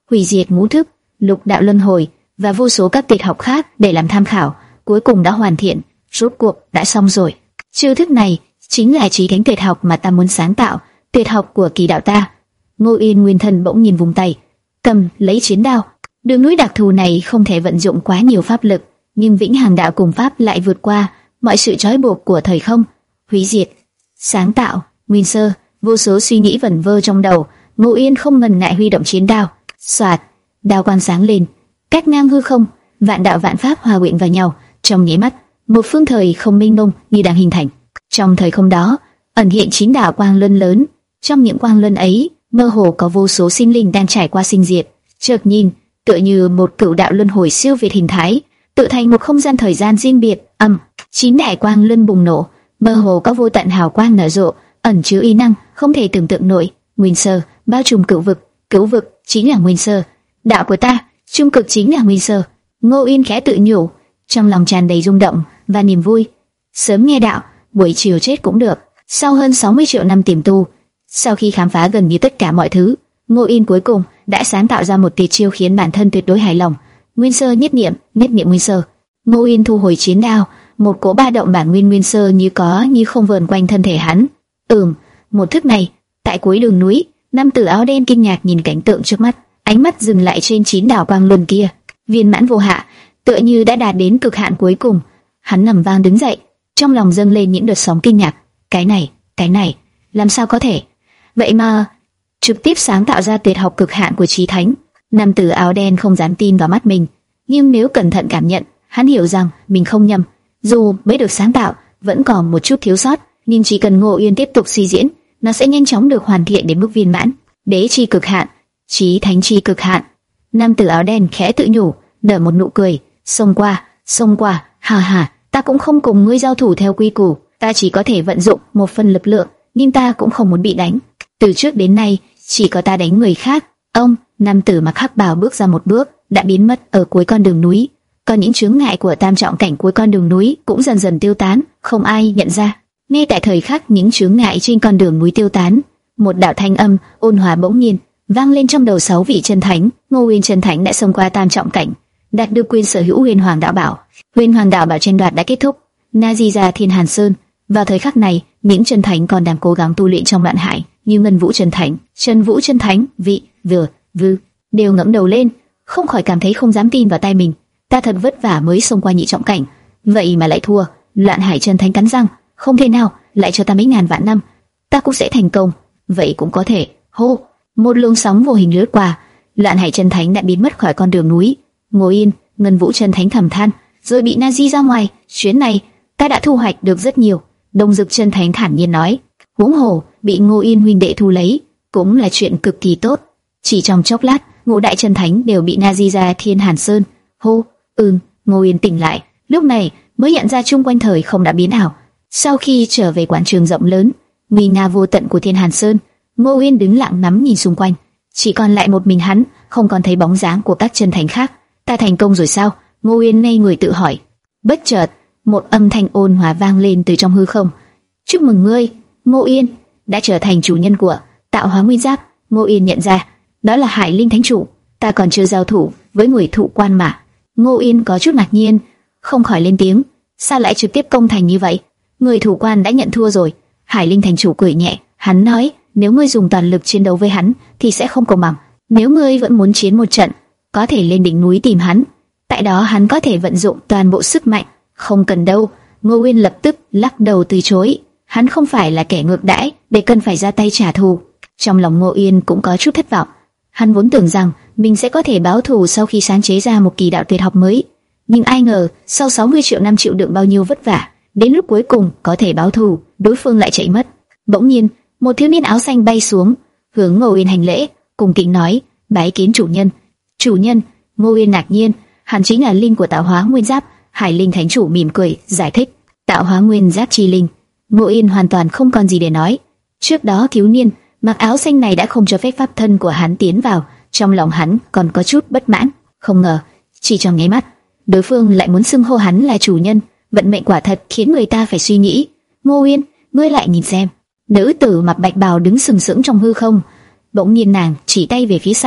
hủy diệt ngũ thức, lục đạo luân hồi và vô số các tuyệt học khác để làm tham khảo, cuối cùng đã hoàn thiện, rốt cuộc đã xong rồi. Chiêu thức này chính là chí thánh tuyệt học mà ta muốn sáng tạo, tuyệt học của kỳ đạo ta. Ngô Yên nguyên thần bỗng nhìn vùng tay, cầm lấy chiến đao. Đường núi đặc thù này không thể vận dụng quá nhiều pháp lực, nhưng vĩnh hằng đạo cùng pháp lại vượt qua mọi sự trói buộc của thời không. Hủy diệt, sáng tạo, nguyên sơ, vô số suy nghĩ vẩn vơ trong đầu. Ngô Yên không ngần ngại huy động chiến đao. Soạt, đao quang sáng lên, cách ngang hư không, vạn đạo vạn pháp hòa quyện vào nhau. Trong nháy mắt, một phương thời không mênh mông như đang hình thành. Trong thời không đó, ẩn hiện chín đạo quang luân lớn. Trong những quang luân ấy, mơ hồ có vô số sinh linh đang trải qua sinh diệt. Chợt nhìn, tựa như một cửu đạo luân hồi siêu việt hình thái, tự thành một không gian thời gian riêng biệt. Âm, chín đại quang luân bùng nổ, mơ hồ có vô tận hào quang nở rộ, ẩn chứa uy năng không thể tưởng tượng nổi. Nguyên sơ, bao trùm cửu vực, cửu vực chính là nguyên sơ. Đạo của ta, trung cực chính là nguyên sơ. Ngô Yên khẽ tự nhủ, trong lòng tràn đầy rung động và niềm vui. Sớm nghe đạo, buổi chiều chết cũng được. Sau hơn sáu mươi triệu năm tiềm tu, sau khi khám phá gần như tất cả mọi thứ, Ngô Yên cuối cùng đã sáng tạo ra một tuyệt chiêu khiến bản thân tuyệt đối hài lòng. Nguyên sơ nhất niệm, nhất niệm nguyên sơ. Ngô Yên thu hồi chiến đao, một cỗ ba động bản nguyên nguyên sơ như có như không vờn quanh thân thể hắn. Ừm, một thức này. Tại cuối đường núi, nam tử áo đen kinh ngạc nhìn cảnh tượng trước mắt, ánh mắt dừng lại trên chín đảo quang luân kia, viên mãn vô hạ, tựa như đã đạt đến cực hạn cuối cùng. Hắn nằm vang đứng dậy, trong lòng dâng lên những đợt sóng kinh ngạc. Cái này, cái này, làm sao có thể? Vậy mà trực tiếp sáng tạo ra tuyệt học cực hạn của chí thánh. Nam tử áo đen không dám tin vào mắt mình, nhưng nếu cẩn thận cảm nhận, hắn hiểu rằng mình không nhầm. Dù mới được sáng tạo, vẫn còn một chút thiếu sót, nhưng chỉ cần Ngô Yên tiếp tục suy diễn, nó sẽ nhanh chóng được hoàn thiện đến mức viên mãn. Đế chi cực hạn, chí thánh chi cực hạn. Nam tử áo đen khẽ tự nhủ, nở một nụ cười. Xông qua, xông qua, hà hà, ta cũng không cùng ngươi giao thủ theo quy củ, ta chỉ có thể vận dụng một phần lực lượng, nhưng ta cũng không muốn bị đánh. Từ trước đến nay, chỉ có ta đánh người khác. Ông, nam tử mặc hắc bào bước ra một bước, đã biến mất ở cuối con đường núi. Còn những chướng ngại của tam trọng cảnh cuối con đường núi cũng dần dần tiêu tán, không ai nhận ra. Ngay tại thời khắc những chướng ngại trên con đường núi tiêu tán, một đạo thanh âm ôn hòa bỗng nhiên vang lên trong đầu sáu vị chân thánh. Ngô Uyên chân thánh đã xông qua tam trọng cảnh, đạt được quyền sở hữu Huyền Hoàng đạo bảo. Huyền Hoàng đạo bảo tranh đoạt đã kết thúc. Naziza Thiên Hàn Sơn. Vào thời khắc này, những chân thánh còn đang cố gắng tu luyện trong Loạn Hải, như Ngân Vũ chân thánh, Trần Vũ chân thánh, Vị, Vừa, Vư, đều ngẩng đầu lên, không khỏi cảm thấy không dám tin vào tai mình. Ta thật vất vả mới xông qua nhị trọng cảnh, vậy mà lại thua. Loạn Hải chân thánh cắn răng, không thể nào, lại cho ta mấy ngàn vạn năm, ta cũng sẽ thành công. Vậy cũng có thể. Hô, một luồng sóng vô hình lướt qua, Loạn Hải chân thánh đã biến mất khỏi con đường núi. Ngô Yên, Ngân Vũ chân thánh thầm than, rồi bị Nazi ra ngoài. Chuyến này ta đã thu hoạch được rất nhiều. Đông Dực chân thánh thản nhiên nói, huống hồ bị Ngô Yên huynh đệ thu lấy cũng là chuyện cực kỳ tốt. Chỉ trong chốc lát, ngũ đại chân thánh đều bị Nazi ra Thiên Hàn Sơn. Hô, ừm, Ngô Yên tỉnh lại, lúc này mới nhận ra chung quanh thời không đã biến ảo. Sau khi trở về quảng trường rộng lớn, nguy nga vô tận của Thiên Hàn Sơn, Ngô Yên đứng lặng ngắm nhìn xung quanh, chỉ còn lại một mình hắn, không còn thấy bóng dáng của các chân thánh khác. Ta thành công rồi sao? Ngô Yên ngây người tự hỏi. Bất chợt, một âm thanh ôn hòa vang lên từ trong hư không. Chúc mừng ngươi, Ngô Yên, đã trở thành chủ nhân của Tạo Hóa Nguyên Giáp. Ngô Yên nhận ra, đó là Hải Linh Thánh Chủ. Ta còn chưa giao thủ với người thụ quan mà. Ngô Yên có chút ngạc nhiên, không khỏi lên tiếng, sao lại trực tiếp công thành như vậy? Người thủ quan đã nhận thua rồi. Hải Linh Thành Chủ cười nhẹ, hắn nói, nếu ngươi dùng toàn lực chiến đấu với hắn thì sẽ không công bằng. Nếu ngươi vẫn muốn chiến một trận, có thể lên đỉnh núi tìm hắn, tại đó hắn có thể vận dụng toàn bộ sức mạnh. Không cần đâu. Ngô Uyên lập tức lắc đầu từ chối. Hắn không phải là kẻ ngược đãi để cần phải ra tay trả thù. Trong lòng Ngô Uyên cũng có chút thất vọng. Hắn vốn tưởng rằng mình sẽ có thể báo thù sau khi sáng chế ra một kỳ đạo tuyệt học mới, nhưng ai ngờ sau sáu mươi triệu năm chịu đựng bao nhiêu vất vả, đến lúc cuối cùng có thể báo thù, đối phương lại chạy mất. Bỗng nhiên, một thiếu niên áo xanh bay xuống, hướng Ngô Uyên hành lễ, cùng kính nói, bái kiến chủ nhân. Chủ nhân? Ngô Uyên ngạc nhiên, hắn chính là linh của Tạo Hóa Nguyên Giáp. Hải Linh Thánh Chủ mỉm cười giải thích, Tạo Hóa Nguyên Giáp chi linh. Ngô Uyên hoàn toàn không còn gì để nói. Trước đó thiếu niên mặc áo xanh này đã không cho phép pháp thân của hắn tiến vào, trong lòng hắn còn có chút bất mãn. Không ngờ, chỉ trong nháy mắt, đối phương lại muốn xưng hô hắn là chủ nhân. Vận mệnh quả thật khiến người ta phải suy nghĩ. Ngô Uyên, ngươi lại nhìn xem. Nữ tử mặc bạch bào đứng sừng sững trong hư không. Bỗng nhiên nàng chỉ tay về phía xa.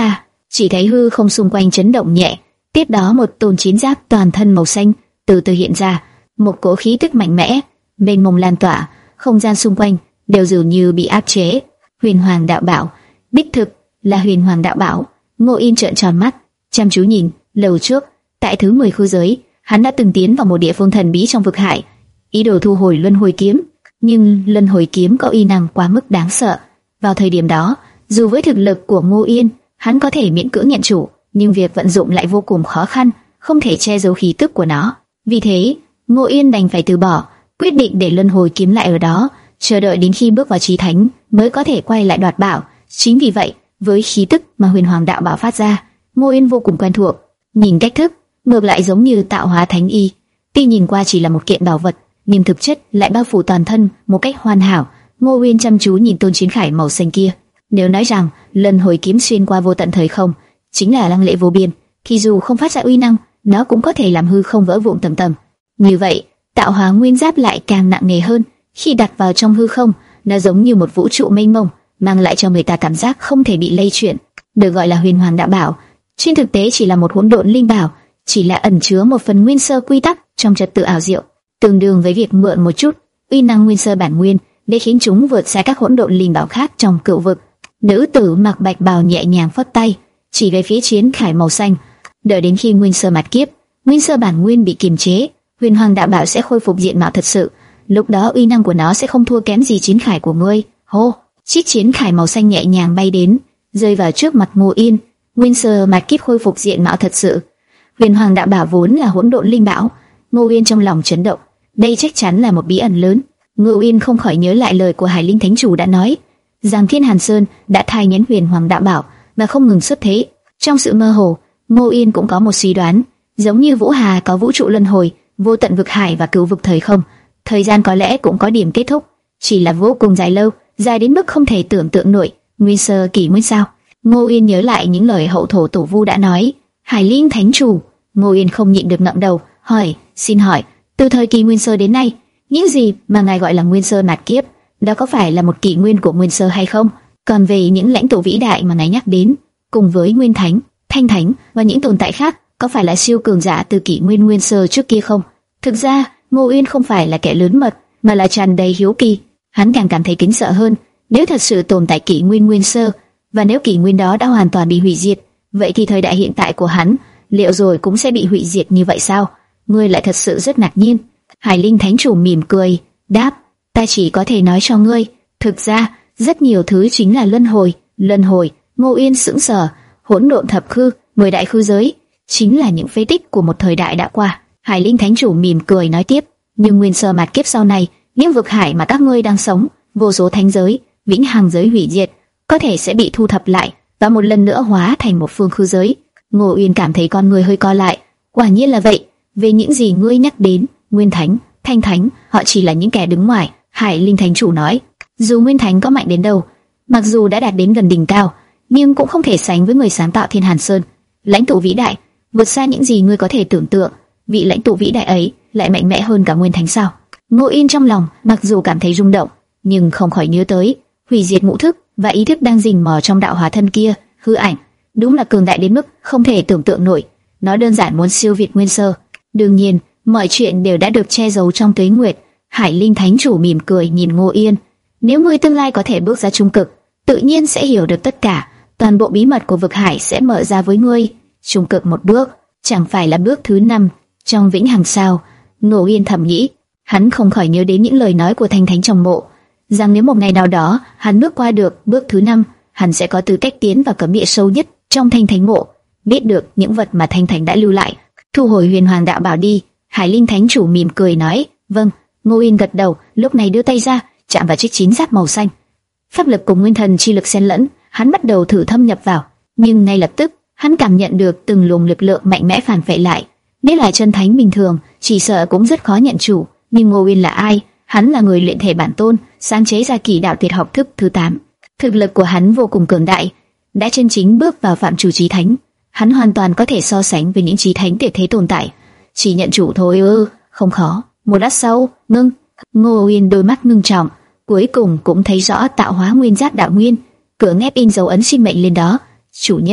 chỉ thấy hư không xung quanh chấn động nhẹ, tiếp đó một tôn chiến giáp toàn thân màu xanh từ từ hiện ra, một cỗ khí tức mạnh mẽ mênh mông lan tỏa, không gian xung quanh đều dường như bị áp chế. Huyền Hoàng Đạo Bảo, đích thực là Huyền Hoàng Đạo Bảo. Ngô Yên trợn tròn mắt, chăm chú nhìn. Lâu trước, tại thứ mười khu giới, hắn đã từng tiến vào một địa phương thần bí trong vực hải, ý đồ thu hồi luân hồi kiếm, nhưng luân hồi kiếm có uy năng quá mức đáng sợ. Vào thời điểm đó, dù với thực lực của Ngô Yên, hắn có thể miễn cưỡng nhận chủ, nhưng việc vận dụng lại vô cùng khó khăn, không thể che giấu khí tức của nó. Vì thế, Ngô Yên đành phải từ bỏ, quyết định để luân hồi kiếm lại ở đó, chờ đợi đến khi bước vào chí thánh mới có thể quay lại đoạt bảo. Chính vì vậy, với khí tức mà Huyền Hoàng Đạo Bảo phát ra, Ngô Yên vô cùng quen thuộc. Nhìn cách thức, ngược lại giống như tạo hóa thánh y. Tuy nhìn qua chỉ là một kiện bảo vật, nhưng thực chất lại bao phủ toàn thân một cách hoàn hảo. Ngô Yên chăm chú nhìn tôn chiến khải màu xanh kia. Nếu nói rằng luân hồi kiếm xuyên qua vô tận thời không chính là lăng lệ vô biên, thì dù không phát ra uy năng, nó cũng có thể làm hư không vỡ vụn tầm tầm. Như vậy, tạo hóa nguyên giáp lại càng nặng nề hơn. Khi đặt vào trong hư không, nó giống như một vũ trụ mênh mông, mang lại cho người ta cảm giác không thể bị lay chuyển. Được gọi là Huyền Hoàng Đạo Bảo, trên thực tế chỉ là một hỗn độn linh bảo, chỉ là ẩn chứa một phần nguyên sơ quy tắc trong trật tự ảo diệu, tương đương với việc mượn một chút uy năng nguyên sơ bản nguyên để khiến chúng vượt xa các hỗn độn linh bảo khác trong cựu vực. Nữ tử mặc bạch bào nhẹ nhàng phất tay, chỉ về phía chiến khải màu xanh. Đợi đến khi nguyên sơ mạt kiếp, nguyên sơ bản nguyên bị kiềm chế, Huyền Hoàng Đạo Bảo sẽ khôi phục diện mạo thật sự. Lúc đó uy năng của nó sẽ không thua kém gì chiến khải của ngươi. Hô, chiếc chiến khải màu xanh nhẹ nhàng bay đến, rơi vào trước mặt Ngô Yên. Nguyên sơ mạt kiếp khôi phục diện mạo thật sự. Huyền Hoàng Đạo Bảo vốn là hỗn độn linh bảo. Ngô Yên trong lòng chấn động, đây chắc chắn là một bí ẩn lớn. Ngô Yên không khỏi nhớ lại lời của Hải Linh Thánh Chủ đã nói, rằng Thiên Hàn Sơn đã thay nhấn Huyền Hoàng Đạo Bảo mà không ngừng xuất thế. Trong sự mơ hồ, Ngô Yên cũng có một suy đoán, giống như Vũ Hà có vũ trụ luân hồi, vô tận vực hải và cửu vực thời không, thời gian có lẽ cũng có điểm kết thúc, chỉ là vô cùng dài lâu, dài đến mức không thể tưởng tượng nổi. Nguyên sơ kỷ nguyên sao? Ngô Yên nhớ lại những lời hậu thổ tổ vu đã nói. Hải Linh Thánh Chủ. Ngô Yên không nhịn được ngẩng đầu, hỏi, xin hỏi, từ thời kỳ nguyên sơ đến nay, những gì mà ngài gọi là nguyên sơ mạt kiếp, đó có phải là một kỷ nguyên của nguyên sơ hay không? Còn về những lãnh tụ vĩ đại mà ngài nhắc đến, cùng với Nguyên Thánh, Thanh Thánh và những tồn tại khác, có phải là siêu cường giả từ kỷ nguyên nguyên sơ trước kia không? Thực ra, Ngô Yên không phải là kẻ lớn mật, mà là tràn đầy hiếu kỳ. Hắn càng cảm thấy kính sợ hơn. Nếu thật sự tồn tại kỷ nguyên nguyên sơ, và nếu kỷ nguyên đó đã hoàn toàn bị hủy diệt, vậy thì thời đại hiện tại của hắn liệu rồi cũng sẽ bị hủy diệt như vậy sao? Ngươi lại thật sự rất ngạc nhiên. Hải Linh Thánh Chủ mỉm cười, đáp, ta chỉ có thể nói cho ngươi, thực ra rất nhiều thứ chính là luân hồi. Luân hồi? Ngô Yên sững sờ. Hỗn độn thập khư, mười đại khư giới, chính là những phế tích của một thời đại đã qua. Hải Linh Thánh Chủ mỉm cười nói tiếp, nhưng nguyên sơ mạt kiếp sau này, những vực hải mà các ngươi đang sống, vô số thánh giới, vĩnh hằng giới hủy diệt, có thể sẽ bị thu thập lại và một lần nữa hóa thành một phương khư giới. Ngô Uyên cảm thấy con người hơi co lại. Quả nhiên là vậy. Về những gì ngươi nhắc đến, Nguyên Thánh, Thanh Thánh, họ chỉ là những kẻ đứng ngoài. Hải Linh Thánh Chủ nói, dù Nguyên Thánh có mạnh đến đâu, mặc dù đã đạt đến gần đỉnh cao, nhưng cũng không thể sánh với người sáng tạo Thiên Hàn Sơn. Lãnh tụ vĩ đại, vượt xa những gì ngươi có thể tưởng tượng. Vị lãnh tụ vĩ đại ấy lại mạnh mẽ hơn cả Nguyên Thánh sao? Ngô Yên trong lòng mặc dù cảm thấy rung động, nhưng không khỏi nhớ tới hủy diệt ngũ thức và ý thức đang rình mò trong đạo hóa thân kia. Hư ảnh đúng là cường đại đến mức không thể tưởng tượng nổi. Nó đơn giản muốn siêu việt nguyên sơ. Đương nhiên, mọi chuyện đều đã được che giấu trong tuế nguyệt. Hải Linh Thánh Chủ mỉm cười nhìn Ngô Yên. Nếu ngươi tương lai có thể bước ra trung cực, tự nhiên sẽ hiểu được tất cả. Toàn bộ bí mật của vực hải sẽ mở ra với ngươi. Trung cực một bước, chẳng phải là bước thứ năm trong vĩnh hằng sao? Ngô Yên thầm nghĩ. Hắn không khỏi nhớ đến những lời nói của Thanh Thánh trong mộ, rằng nếu một ngày nào đó hắn bước qua được bước thứ năm, hắn sẽ có tư cách tiến vào cấm địa sâu nhất trong Thanh Thánh mộ, biết được những vật mà Thanh Thánh đã lưu lại. Thu hồi Huyền Hoàng Đạo Bảo đi. Hải Linh Thánh Chủ mỉm cười nói, vâng. Ngô Yên gật đầu, lúc này đưa tay ra, chạm vào chiếc chiến giáp màu xanh. Pháp lực cùng nguyên thần chi lực xen lẫn, hắn bắt đầu thử thâm nhập vào, nhưng ngay lập tức hắn cảm nhận được từng luồng lực lượng mạnh mẽ phản vệ lại. Nếu là chân thánh bình thường, chỉ sợ cũng rất khó nhận chủ. Nhưng Ngô Yên là ai? Hắn là người luyện thể bản tôn, sáng chế ra kỳ đạo tuyệt học thức thứ tám. Thực lực của hắn vô cùng cường đại, đã chân chính bước vào phạm chủ chí thánh. Hắn hoàn toàn có thể so sánh với những chí thánh tuyệt thế tồn tại. Chỉ nhận chủ thôi ư? Không khó. Một lát sau, ngưng. Ngô Yên đôi mắt ngưng trọng, cuối cùng cũng thấy rõ tạo hóa nguyên giáp đạo nguyên, cửa ngép in dấu ấn sinh mệnh lên đó. Chủ nhân,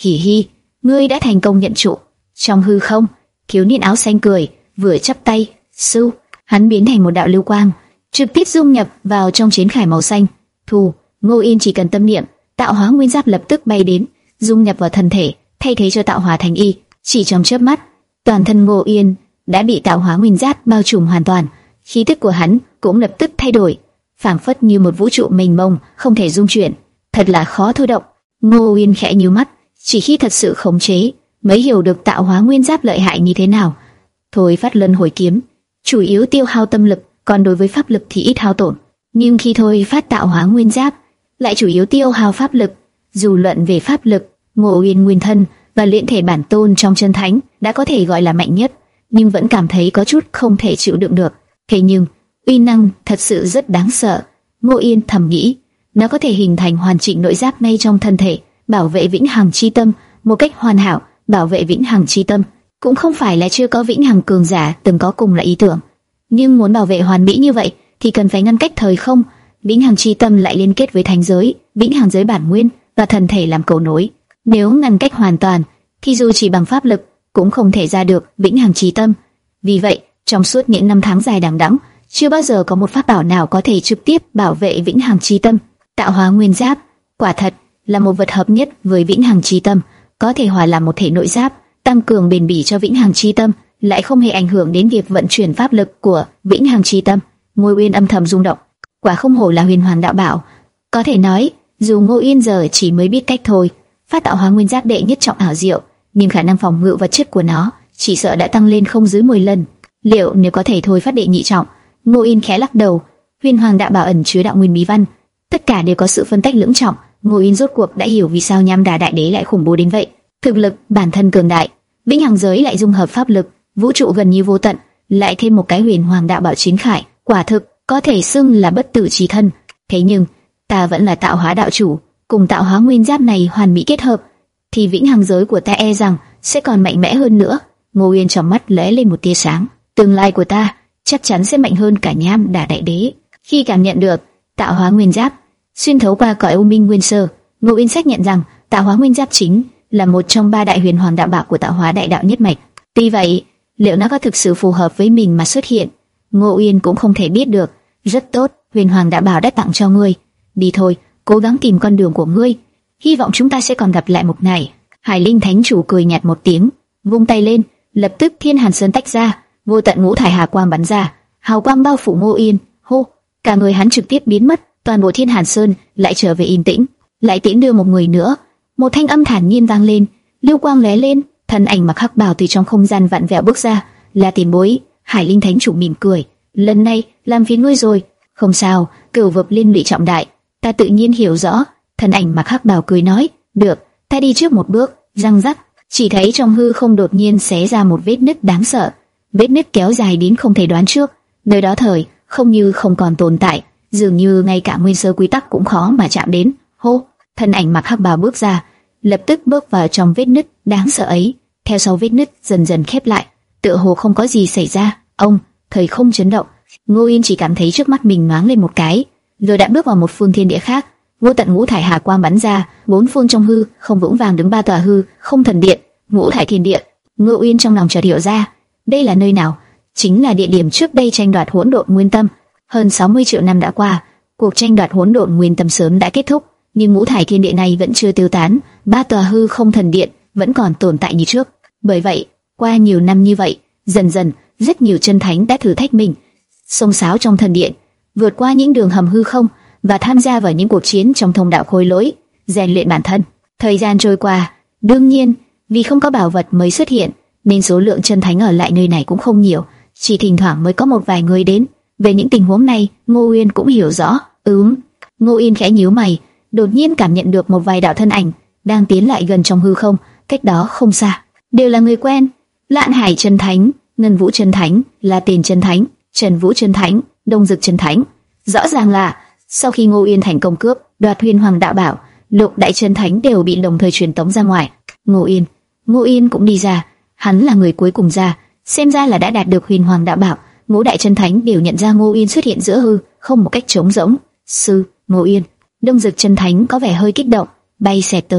Hỉ hi, ngươi đã thành công nhận trụ. Trong hư không, thiếu niên áo xanh cười, vừa chắp tay, sư, hắn biến thành một đạo lưu quang, trực tiếp dung nhập vào trong chiến khải màu xanh. Thu, Ngô Yên chỉ cần tâm niệm, tạo hóa nguyên giáp lập tức bay đến, dung nhập vào thân thể, thay thế cho tạo hóa thành y. Chỉ trong chớp mắt, toàn thân Ngô Yên đã bị tạo hóa nguyên giáp bao trùm hoàn toàn, khí tức của hắn cũng lập tức thay đổi, phảng phất như một vũ trụ mênh mông không thể dung chuyển, thật là khó thôi động. Ngô Yên khẽ nhíu mắt, chỉ khi thật sự khống chế mới hiểu được tạo hóa nguyên giáp lợi hại như thế nào. Thôi phát luân hồi kiếm chủ yếu tiêu hao tâm lực, còn đối với pháp lực thì ít hao tổn, nhưng khi thôi phát tạo hóa nguyên giáp lại chủ yếu tiêu hao pháp lực. Dù luận về pháp lực, Ngô Yên nguyên thân và luyện thể bản tôn trong chân thánh đã có thể gọi là mạnh nhất, nhưng vẫn cảm thấy có chút không thể chịu đựng được. Thế nhưng uy năng thật sự rất đáng sợ. Ngô Yên thầm nghĩ, nó có thể hình thành hoàn chỉnh nội giáp ngay trong thân thể, bảo vệ vĩnh hằng chi tâm một cách hoàn hảo. Bảo vệ vĩnh hằng chi tâm cũng không phải là chưa có vĩnh hằng cường giả từng có cùng là ý tưởng, nhưng muốn bảo vệ hoàn mỹ như vậy thì cần phải ngăn cách thời không. Vĩnh hằng chi tâm lại liên kết với thánh giới, vĩnh hằng giới bản nguyên và thần thể làm cầu nối. Nếu ngăn cách hoàn toàn thì dù chỉ bằng pháp lực cũng không thể ra được vĩnh hằng chi tâm. Vì vậy, trong suốt những năm tháng dài đằng đẵng, chưa bao giờ có một pháp bảo nào có thể trực tiếp bảo vệ vĩnh hằng chi tâm. Tạo hóa nguyên giáp quả thật là một vật hợp nhất với vĩnh hằng chi tâm, có thể hòa làm một thể nội giáp, tăng cường bền bỉ cho vĩnh hằng chi tâm, lại không hề ảnh hưởng đến việc vận chuyển pháp lực của vĩnh hằng chi tâm. Ngô Yên âm thầm rung động, quả không hổ là huyền hoàng đạo bảo. Có thể nói, dù Ngô Yên giờ chỉ mới biết cách thôi phát tạo hóa nguyên giáp đệ nhất trọng ảo diệu, nhưng khả năng phòng ngự vật chất của nó chỉ sợ đã tăng lên không dưới mười lần. Liệu nếu có thể thôi phát đệ nhị trọng? Ngô Yên khẽ lắc đầu. Huyền hoàng đạo bảo ẩn chứa đạo nguyên bí văn, tất cả đều có sự phân tách lưỡng trọng. Ngô Yên rốt cuộc đã hiểu vì sao Nham Đà đại đế lại khủng bố đến vậy. Thực lực bản thân cường đại, vĩnh hằng giới lại dung hợp pháp lực, vũ trụ gần như vô tận, lại thêm một cái huyền hoàng đạo bảo chiến khải, quả thực có thể xưng là bất tử chí thân. Thế nhưng ta vẫn là tạo hóa đạo chủ, cùng tạo hóa nguyên giáp này hoàn mỹ kết hợp, thì vĩnh hằng giới của ta e rằng sẽ còn mạnh mẽ hơn nữa. Ngô Yên trong mắt lóe lên một tia sáng, tương lai của ta chắc chắn sẽ mạnh hơn cả Nham Đà đại đế. Khi cảm nhận được tạo hóa nguyên giáp xuyên thấu qua cõi u minh nguyên sơ, Ngô Yên xác nhận rằng tạo hóa nguyên giáp chính là một trong ba đại huyền hoàng đạo bảo của tạo hóa đại đạo nhất mạch. Tuy vậy, liệu nó có thực sự phù hợp với mình mà xuất hiện, Ngô Yên cũng không thể biết được. Rất tốt, huyền hoàng đạo bảo đã tặng cho ngươi, đi thôi, cố gắng tìm con đường của ngươi, hy vọng chúng ta sẽ còn gặp lại một ngày. Hải Linh Thánh Chủ cười nhạt một tiếng, vung tay lên, lập tức Thiên Hàn Sơn tách ra, vô tận ngũ thải hà quang bắn ra, hào quang bao phủ Ngô Yên. Hô, cả người hắn trực tiếp biến mất, toàn bộ Thiên Hàn Sơn lại trở về yên tĩnh. Lại tiễn đưa một người nữa. Một thanh âm thản nhiên vang lên, lưu quang lóe lên, thân ảnh mặc hắc bào từ trong không gian vặn vẹo bước ra. Là tiền bối. Hải Linh Thánh Chủ mỉm cười, lần này làm phiền ngươi rồi. Không sao, cửu vực liên lụy trọng đại, ta tự nhiên hiểu rõ. Thân ảnh mặc hắc bào cười nói, được, ta đi trước một bước. Răng rắc, chỉ thấy trong hư không đột nhiên xé ra một vết nứt đáng sợ. Vết nứt kéo dài đến không thể đoán trước, nơi đó thời không như không còn tồn tại, dường như ngay cả nguyên sơ quy tắc cũng khó mà chạm đến. Hô, thân ảnh mặc hắc bào bước ra, lập tức bước vào trong vết nứt đáng sợ ấy. Theo sau vết nứt dần dần khép lại, tựa hồ không có gì xảy ra. Ông, thời không chấn động. Ngô Yên chỉ cảm thấy trước mắt mình nhoáng lên một cái, rồi đã bước vào một phương thiên địa khác. Vô tận ngũ thải hà quang bắn ra, bốn phương trong hư không vững vàng đứng ba tòa hư không thần điện, ngũ thải thiên địa. Ngô Yên trong lòng chợt hiểu ra, đây là nơi nào? Chính là địa điểm trước đây tranh đoạt hỗn độn nguyên tâm. Hơn sáu mươi triệu năm đã qua, cuộc tranh đoạt hỗn độn nguyên tâm sớm đã kết thúc, nhưng ngũ thải thiên địa này vẫn chưa tiêu tán, ba tòa hư không thần điện vẫn còn tồn tại như trước. Bởi vậy, qua nhiều năm như vậy, dần dần rất nhiều chân thánh đã thử thách mình, xông xáo trong thần điện, vượt qua những đường hầm hư không và tham gia vào những cuộc chiến trong thông đạo khối lỗi, rèn luyện bản thân. Thời gian trôi qua, đương nhiên vì không có bảo vật mới xuất hiện, nên số lượng chân thánh ở lại nơi này cũng không nhiều, chỉ thỉnh thoảng mới có một vài người đến. Về những tình huống này, Ngô Yên cũng hiểu rõ. Ừm, Ngô Yên khẽ nhíu mày, đột nhiên cảm nhận được một vài đạo thân ảnh đang tiến lại gần trong hư không, cách đó không xa, đều là người quen. Lạn Hải Chân Thánh, Ngân Vũ Chân Thánh, La Tiền Chân Thánh, Trần Vũ Chân Thánh, Đông Dực Chân Thánh. Rõ ràng là sau khi Ngô Yên thành công cướp đoạt huyền hoàng đạo bảo, lục đại chân thánh đều bị đồng thời truyền tống ra ngoài. Ngô Yên, Ngô Yên cũng đi ra, hắn là người cuối cùng ra, xem ra là đã đạt được huyền hoàng đạo bảo. Ngũ đại chân thánh đều nhận ra Ngô Yên xuất hiện giữa hư không một cách trống rỗng. Sư, Ngô Yên. Đông Dực Chân Thánh có vẻ hơi kích động, bay xẹt tới,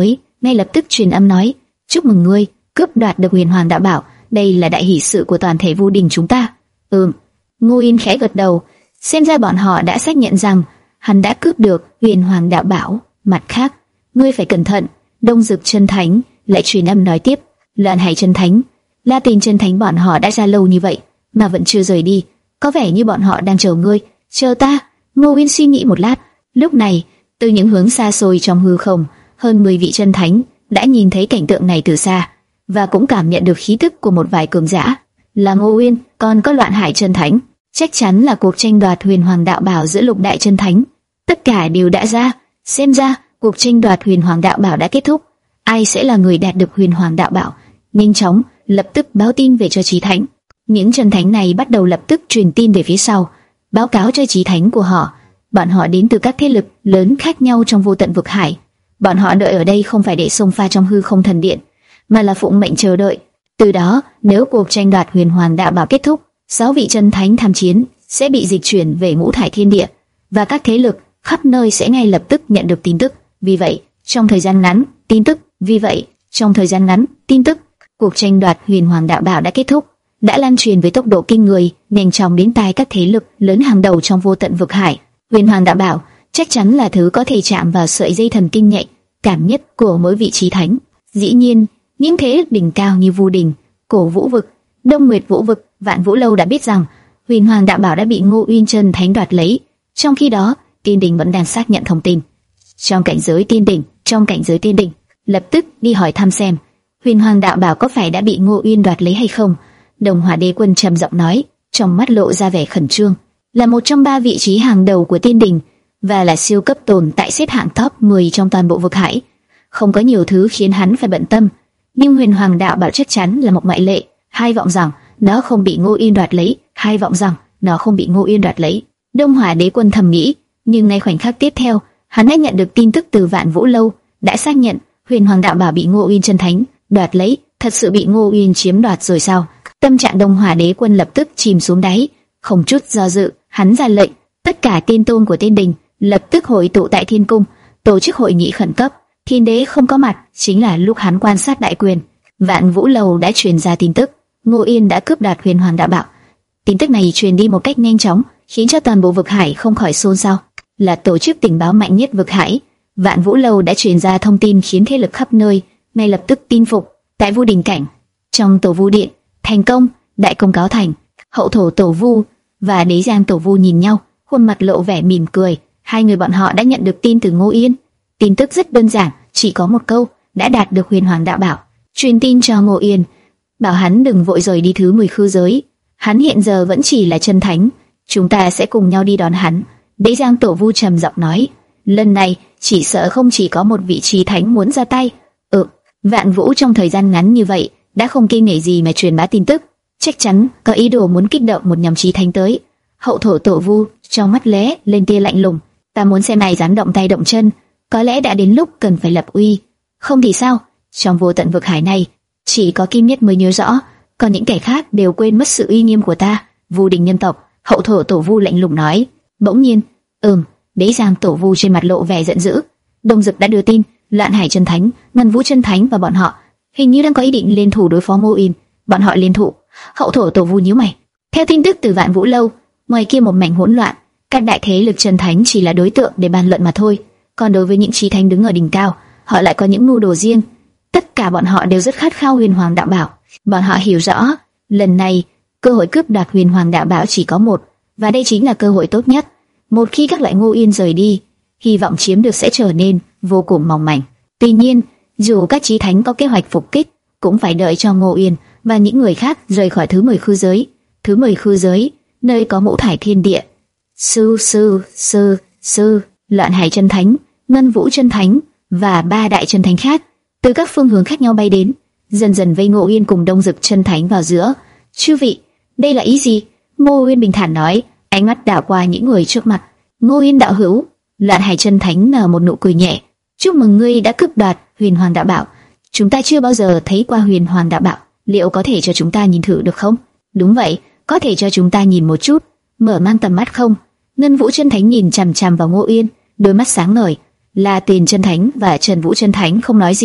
ngay lập tức truyền âm nói: chúc mừng ngươi cướp đoạt được Huyền Hoàng Đạo Bảo, đây là đại hỷ sự của toàn thể Vu Đình chúng ta. Ừm. Ngô Yên khẽ gật đầu, xem ra bọn họ đã xác nhận rằng hắn đã cướp được Huyền Hoàng Đạo Bảo. Mặt khác, ngươi phải cẩn thận. Đông Dực Chân Thánh lại truyền âm nói tiếp: Loạn Hải Chân Thánh, La Tình Chân Thánh bọn họ đã ra lâu như vậy mà vẫn chưa rời đi, có vẻ như bọn họ đang chờ ngươi. Chờ ta? Ngô Yên suy nghĩ một lát, lúc này từ những hướng xa xôi trong hư không, hơn mười vị chân thánh đã nhìn thấy cảnh tượng này từ xa và cũng cảm nhận được khí tức của một vài cường giả. Là Ngô Uyên, còn có Loạn Hải Chân Thánh, chắc chắn là cuộc tranh đoạt Huyền Hoàng Đạo Bảo giữa lục đại chân thánh. Tất cả đều đã ra, xem ra cuộc tranh đoạt Huyền Hoàng Đạo Bảo đã kết thúc. Ai sẽ là người đạt được Huyền Hoàng Đạo Bảo? Nhanh chóng lập tức báo tin về cho Chí Thánh. Những chân thánh này bắt đầu lập tức truyền tin về phía sau, báo cáo cho Chí Thánh của họ. Bọn họ đến từ các thế lực lớn khác nhau trong vô tận vực hải. Bọn họ đợi ở đây không phải để xông pha trong hư không thần điện, mà là phụng mệnh chờ đợi. Từ đó, nếu cuộc tranh đoạt Huyền Hoàng Đạo Bảo kết thúc, sáu vị chân thánh tham chiến sẽ bị dịch chuyển về ngũ thải thiên địa, và các thế lực khắp nơi sẽ ngay lập tức nhận được tin tức. Vì vậy, trong thời gian ngắn, tin tức, vì vậy, trong thời gian ngắn, tin tức, cuộc tranh đoạt Huyền Hoàng Đạo Bảo đã kết thúc, đã lan truyền với tốc độ kinh người, nhanh chóng đến tai các thế lực lớn hàng đầu trong vô tận vực hải. Huyền Hoàng Đạo Bảo chắc chắn là thứ có thể chạm vào sợi dây thần kinh nhạy cảm nhất của mỗi vị Chí Thánh. Dĩ nhiên, những thế lực đỉnh cao như Vu Đình, Cổ Vũ Vực, Đông Nguyệt Vũ Vực, Vạn Vũ Lâu đã biết rằng Huyền Hoàng Đạo Bảo đã bị Ngô Uyên Chân Thánh đoạt lấy. Trong khi đó, Tiên Đình vẫn đang xác nhận thông tin. Trong cảnh giới Tiên Đình, trong cảnh giới Tiên Đình, lập tức đi hỏi thăm xem Huyền Hoàng Đạo Bảo có phải đã bị Ngô Uyên đoạt lấy hay không. Đồng Hỏa Đế Quân trầm giọng nói, trong mắt lộ ra vẻ khẩn trương. Là một trong ba vị trí hàng đầu của Tiên Đình và là siêu cấp tồn tại xếp hạng top mười trong toàn bộ vực hải, không có nhiều thứ khiến hắn phải bận tâm, nhưng Huyền Hoàng Đạo Bảo chắc chắn là một ngoại lệ. Hai vọng rằng nó không bị Ngô Uyên đoạt lấy, hai vọng rằng nó không bị Ngô Uyên đoạt lấy. Đông Hỏa Đế Quân thầm nghĩ, nhưng ngay khoảnh khắc tiếp theo, hắn đã nhận được tin tức từ Vạn Vũ Lâu, đã xác nhận Huyền Hoàng Đạo Bảo bị Ngô Uyên Chân Thánh đoạt lấy. Thật sự bị Ngô Uyên chiếm đoạt rồi sao? Tâm trạng Đông Hỏa Đế Quân lập tức chìm xuống đáy, không chút do dự, hắn ra lệnh, tất cả tiên tôn của Tiên Đình lập tức hội tụ tại Thiên Cung, tổ chức hội nghị khẩn cấp. Thiên Đế không có mặt, chính là lúc hắn quan sát đại quyền. Vạn Vũ Lâu đã truyền ra tin tức, Ngô Uyên đã cướp đoạt Huyền Hoàng Đạo Bảo. Tin tức này truyền đi một cách nhanh chóng, khiến cho toàn bộ vực hải không khỏi xôn xao. Là tổ chức tình báo mạnh nhất vực hải, Vạn Vũ Lâu đã truyền ra thông tin khiến thế lực khắp nơi ngay lập tức tin phục. Tại Vu Đình cảnh, trong Tổ Vu Điện, thành công, đại công cáo thành. Hậu thổ Tổ Vu và Đế Giang Tổ Vu nhìn nhau, khuôn mặt lộ vẻ mỉm cười. Hai người bọn họ đã nhận được tin từ Ngô Uyên. Tin tức rất đơn giản, chỉ có một câu: đã đạt được Huyền Hoàng Đạo Bảo. Truyền tin cho Ngô Uyên, bảo hắn đừng vội rời đi thứ mười khư giới. Hắn hiện giờ vẫn chỉ là chân thánh, chúng ta sẽ cùng nhau đi đón hắn. Đế Giang Tổ Vu trầm giọng nói, lần này chỉ sợ không chỉ có một vị Chí Thánh muốn ra tay. Ừ, Vạn Vũ trong thời gian ngắn như vậy đã không kiêng nể gì mà truyền bá tin tức, chắc chắn có ý đồ muốn kích động một nhóm Chí Thánh tới. Hậu thổ Tổ Vu trong mắt lóe lên tia lạnh lùng, ta muốn xem này dám động tay động chân, có lẽ đã đến lúc cần phải lập uy. Không thì sao? Trong vô tận vực hải này, chỉ có Kim Nhất mới nhớ rõ, còn những kẻ khác đều quên mất sự uy nghiêm của ta. Vu Đình nhân tộc, Hậu thổ Tổ Vu lạnh lùng nói. Bỗng nhiên, ừm, Đế Giang Tổ Vu trên mặt lộ vẻ giận dữ. Đông Dực đã đưa tin, Loạn Hải Chân Thánh, Ngân Vũ Chân Thánh và bọn họ hình như đang có ý định liên thủ đối phó Ngô Uyên. Bọn họ liên thủ? Hậu thổ Tổ Vu nhíu mày. Theo tin tức từ Vạn Vũ Lâu, ngoài kia một mảnh hỗn loạn, các đại thế lực chân thánh chỉ là đối tượng để bàn luận mà thôi. Còn đối với những Chí Thánh đứng ở đỉnh cao, họ lại có những mưu đồ riêng. Tất cả bọn họ đều rất khát khao Huyền Hoàng Đạo Bảo. Bọn họ hiểu rõ, lần này cơ hội cướp đoạt Huyền Hoàng Đạo Bảo chỉ có một, và đây chính là cơ hội tốt nhất. Một khi các loại Ngô Uyên rời đi, hy vọng chiếm được sẽ trở nên vô cùng mỏng manh. Tuy nhiên, dù các Chí Thánh có kế hoạch phục kích, cũng phải đợi cho Ngô Uyên và những người khác rời khỏi thứ mười khư giới. Thứ mười khư giới, nơi có ngũ thải thiên địa. Sư sư sư sư, Loạn Hải Chân Thánh, Ngân Vũ Chân Thánh và ba đại chân thánh khác từ các phương hướng khác nhau bay đến, dần dần vây Ngô Uyên cùng Đông Dực Chân Thánh vào giữa. Chư vị, đây là ý gì? Ngô Uyên bình thản nói, ánh mắt đảo qua những người trước mặt. Ngô Uyên đạo hữu, Loạn Hải Chân Thánh nở một nụ cười nhẹ. Chúc mừng ngươi đã cướp đoạt Huyền Hoàng Đạo Bảo. Chúng ta chưa bao giờ thấy qua Huyền Hoàng Đạo Bảo, liệu có thể cho chúng ta nhìn thử được không? Đúng vậy, có thể cho chúng ta nhìn một chút, mở mang tầm mắt không? Ngân Vũ Chân Thánh nhìn chằm chằm vào Ngô Uyên, đôi mắt sáng ngời. La Tiền Chân Thánh và Trần Vũ Chân Thánh không nói gì,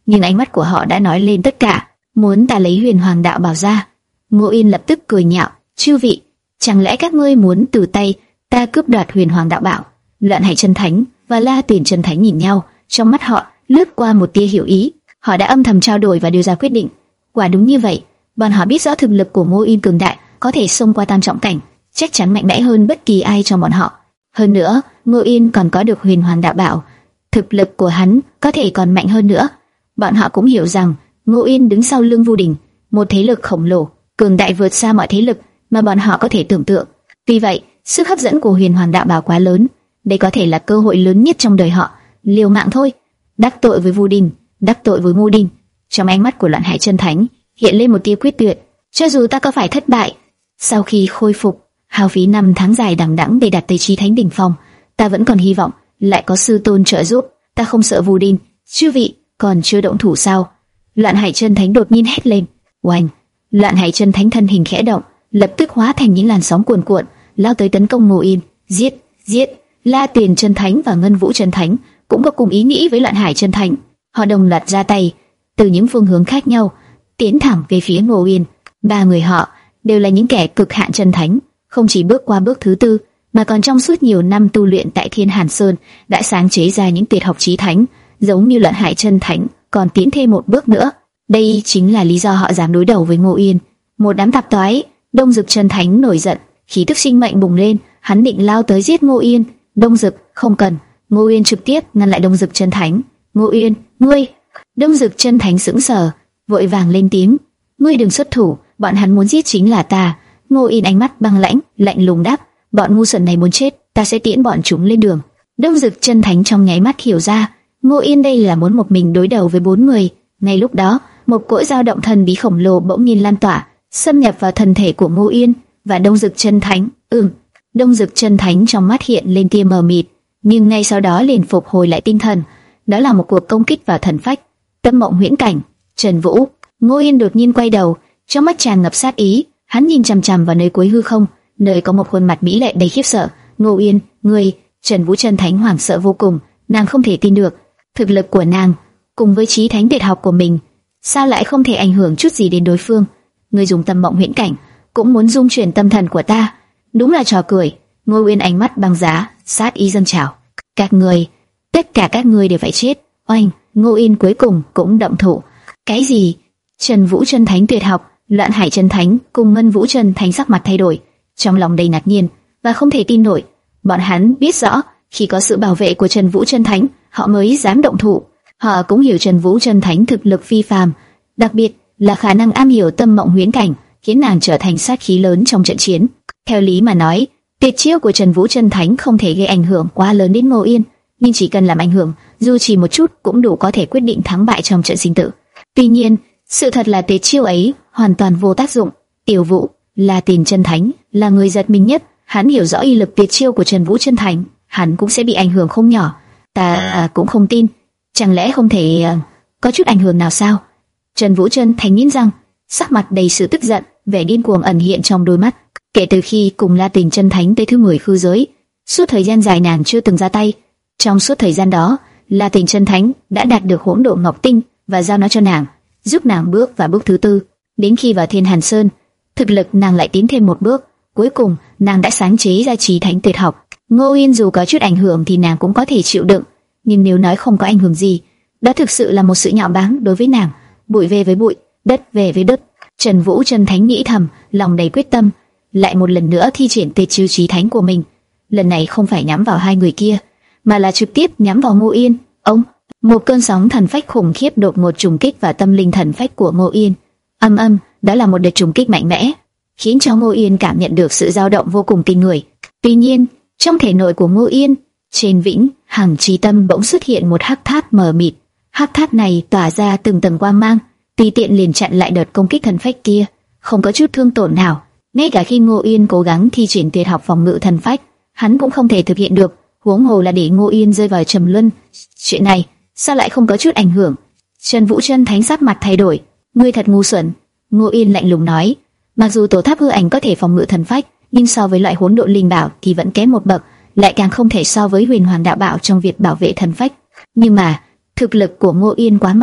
nhưng ánh mắt của họ đã nói lên tất cả. Muốn ta lấy Huyền Hoàng Đạo Bảo ra? Ngô Yên lập tức cười nhạo, chư vị, chẳng lẽ các ngươi muốn từ tay ta cướp đoạt Huyền Hoàng Đạo Bảo? Loạn Hải Chân Thánh và La Tiền Chân Thánh nhìn nhau, trong mắt họ lướt qua một tia hiểu ý. Họ đã âm thầm trao đổi và đưa ra quyết định. Quả đúng như vậy, bọn họ biết rõ thực lực của Ngô Yên cường đại, có thể xông qua tam trọng cảnh, chắc chắn mạnh mẽ hơn bất kỳ ai trong bọn họ. Hơn nữa, Ngô Yên còn có được Huyền Hoàng Đạo Bảo, thực lực của hắn có thể còn mạnh hơn nữa. Bọn họ cũng hiểu rằng Ngô Yên đứng sau lưng Vu Đình, một thế lực khổng lồ, cường đại vượt xa mọi thế lực mà bọn họ có thể tưởng tượng. Vì vậy, sức hấp dẫn của Huyền Hoàng Đạo Bảo quá lớn, đây có thể là cơ hội lớn nhất trong đời họ. Liều mạng thôi, đắc tội với Vu Đình, đắc tội với Ngô Đình. Trong ánh mắt của Loạn Hải Chân Thánh hiện lên một tia quyết tuyệt. Cho dù ta có phải thất bại, sau khi khôi phục, hao phí năm tháng dài đằng đẵng để đạt tới Chí Thánh đỉnh phong, ta vẫn còn hy vọng lại có sư tôn trợ giúp. Ta không sợ Vu Đình. Chư vị còn chưa động thủ sao? Loạn Hải Chân Thánh đột nhiên hét lên. Oanh! Loạn Hải Chân Thánh thân hình khẽ động, lập tức hóa thành những làn sóng cuồn cuộn, lao tới tấn công Ngô Yên. Giết! Giết! La Tiền Chân Thánh và Ngân Vũ Chân Thánh cũng có cùng ý nghĩ với Loạn Hải Chân Thánh. Họ đồng loạt ra tay, từ những phương hướng khác nhau, tiến thẳng về phía Ngô Yên. Ba người họ đều là những kẻ cực hạn chân thánh, không chỉ bước qua bước thứ tư, mà còn trong suốt nhiều năm tu luyện tại Thiên Hàn Sơn đã sáng chế ra những tuyệt học chí thánh, giống như Loạn Hải Chân Thánh còn tiến thêm một bước nữa. Đây chính là lý do họ dám đối đầu với Ngô Yên. Một đám tạp toái. Đông Dực Chân Thánh nổi giận, khí tức sinh mệnh bùng lên, hắn định lao tới giết Ngô Yên. Đông Dực, không cần. Ngô Yên trực tiếp ngăn lại Đông Dực Chân Thánh. Ngô Yên, ngươi! Đông Dực Chân Thánh sững sờ, vội vàng lên tiếng. Ngươi đừng xuất thủ, bọn hắn muốn giết chính là ta. Ngô Yên ánh mắt băng lãnh, lạnh lùng đáp. Bọn ngu xuẩn này muốn chết, ta sẽ tiễn bọn chúng lên đường. Đông Dực Chân Thánh trong nháy mắt hiểu ra, Ngô Yên đây là muốn một mình đối đầu với bốn người. Ngay lúc đó, một cỗ dao động thần bí khổng lồ bỗng nhiên lan tỏa, xâm nhập vào thân thể của Ngô Yên và Đông Dực Chân Thánh. Ừm, Đông Dực Chân Thánh trong mắt hiện lên tia mờ mịt, nhưng ngay sau đó liền phục hồi lại tinh thần. Đó là một cuộc công kích vào thần phách. Tâm Mộng Huyễn Cảnh. Trần Vũ. Ngô Yên đột nhiên quay đầu, trong mắt tràn ngập sát ý, hắn nhìn chằm chằm vào nơi cuối hư không, nơi có một khuôn mặt mỹ lệ đầy khiếp sợ. Ngô Yên, ngươi! Trần Vũ Chân Thánh hoảng sợ vô cùng, nàng không thể tin được, thực lực của nàng cùng với chí thánh tuyệt học của mình, sao lại không thể ảnh hưởng chút gì đến đối phương? Ngươi dùng Tâm Mộng Huyễn Cảnh cũng muốn dung chuyển tâm thần của ta? Đúng là trò cười. Ngô Yên ánh mắt băng giá, sát ý dâng trào. Các ngươi, tất cả các ngươi đều phải chết. Oanh! Ngô Yên cuối cùng cũng động thủ. Cái gì? Trần Vũ Chân Thánh tuyệt học, Loạn Hải Chân Thánh cùng Ngân Vũ Chân Thánh sắc mặt thay đổi, trong lòng đầy ngạc nhiên và không thể tin nổi. Bọn hắn biết rõ, khi có sự bảo vệ của Trần Vũ Chân Thánh, họ mới dám động thủ. Họ cũng hiểu Trần Vũ Chân Thánh thực lực phi phàm, đặc biệt là khả năng am hiểu Tâm Mộng Huyễn Cảnh, khiến nàng trở thành sát khí lớn trong trận chiến. Theo lý mà nói, tuyệt chiêu của Trần Vũ Chân Thánh không thể gây ảnh hưởng quá lớn đến Ngô Yên, nhưng chỉ cần làm ảnh hưởng, dù chỉ một chút cũng đủ có thể quyết định thắng bại trong trận sinh tử. Tuy nhiên, sự thật là tuyệt chiêu ấy hoàn toàn vô tác dụng. Tiểu Vũ, La Tiền Chân Thánh là người giật mình nhất, hắn hiểu rõ uy lực tuyệt chiêu của Trần Vũ Chân Thánh, hắn cũng sẽ bị ảnh hưởng không nhỏ. Ta à, cũng không tin, chẳng lẽ không thể à, có chút ảnh hưởng nào sao? Trần Vũ Chân Thánh nghiến răng, sắc mặt đầy sự tức giận, vẻ điên cuồng ẩn hiện trong đôi mắt. Kể từ khi cùng La Tiền Chân Thánh tới thứ mười khư giới, suốt thời gian dài nàng chưa từng ra tay. Trong suốt thời gian đó, La Tiền Chân Thánh đã đạt được Hỗn Độn Ngọc Tinh và giao nó cho nàng, giúp nàng bước vào bước thứ tư. Đến khi vào Thiên Hàn Sơn, thực lực nàng lại tiến thêm một bước. Cuối cùng, nàng đã sáng chế ra Chí Thánh tuyệt học. Ngô Yên dù có chút ảnh hưởng thì nàng cũng có thể chịu đựng, nhưng nếu nói không có ảnh hưởng gì, đó thực sự là một sự nhạo báng đối với nàng. Bụi về với bụi, đất về với đất. Trần Vũ Chân Thánh nghĩ thầm, lòng đầy quyết tâm, lại một lần nữa thi triển tuyệt chiêu Chí Thánh của mình. Lần này không phải nhắm vào hai người kia, mà là trực tiếp nhắm vào Ngô Yên. Ông, một cơn sóng thần phách khủng khiếp đột ngột trùng kích vào tâm linh thần phách của Ngô Yên. Âm âm, đó là một đợt trùng kích mạnh mẽ, khiến cho Ngô Yên cảm nhận được sự dao động vô cùng kinh người. Tuy nhiên, trong thể nội của Ngô Yên, trên vĩnh hằng chi tâm bỗng xuất hiện một hắc tháp mờ mịt. Hắc tháp này tỏa ra từng tầng quang mang, tùy tiện liền chặn lại đợt công kích thần phách kia, không có chút thương tổn nào. Ngay cả khi Ngô Yên cố gắng thi triển tuyệt học phòng ngự thần phách, hắn cũng không thể thực hiện được, huống hồ là để Ngô Yên rơi vào trầm luân. Chuyện này sao lại không có chút ảnh hưởng? Trần Vũ Chân Thánh sắc mặt thay đổi. Ngươi thật ngu xuẩn. Ngô Yên lạnh lùng nói. Mặc dù tổ tháp hư ảnh có thể phòng ngự thần phách, nhưng so với loại hỗn độn linh bảo thì vẫn kém một bậc, lại càng không thể so với Huyền Hoàng Đạo Bảo trong việc bảo vệ thần phách. Nhưng mà thực lực của Ngô Yên quá mạnh,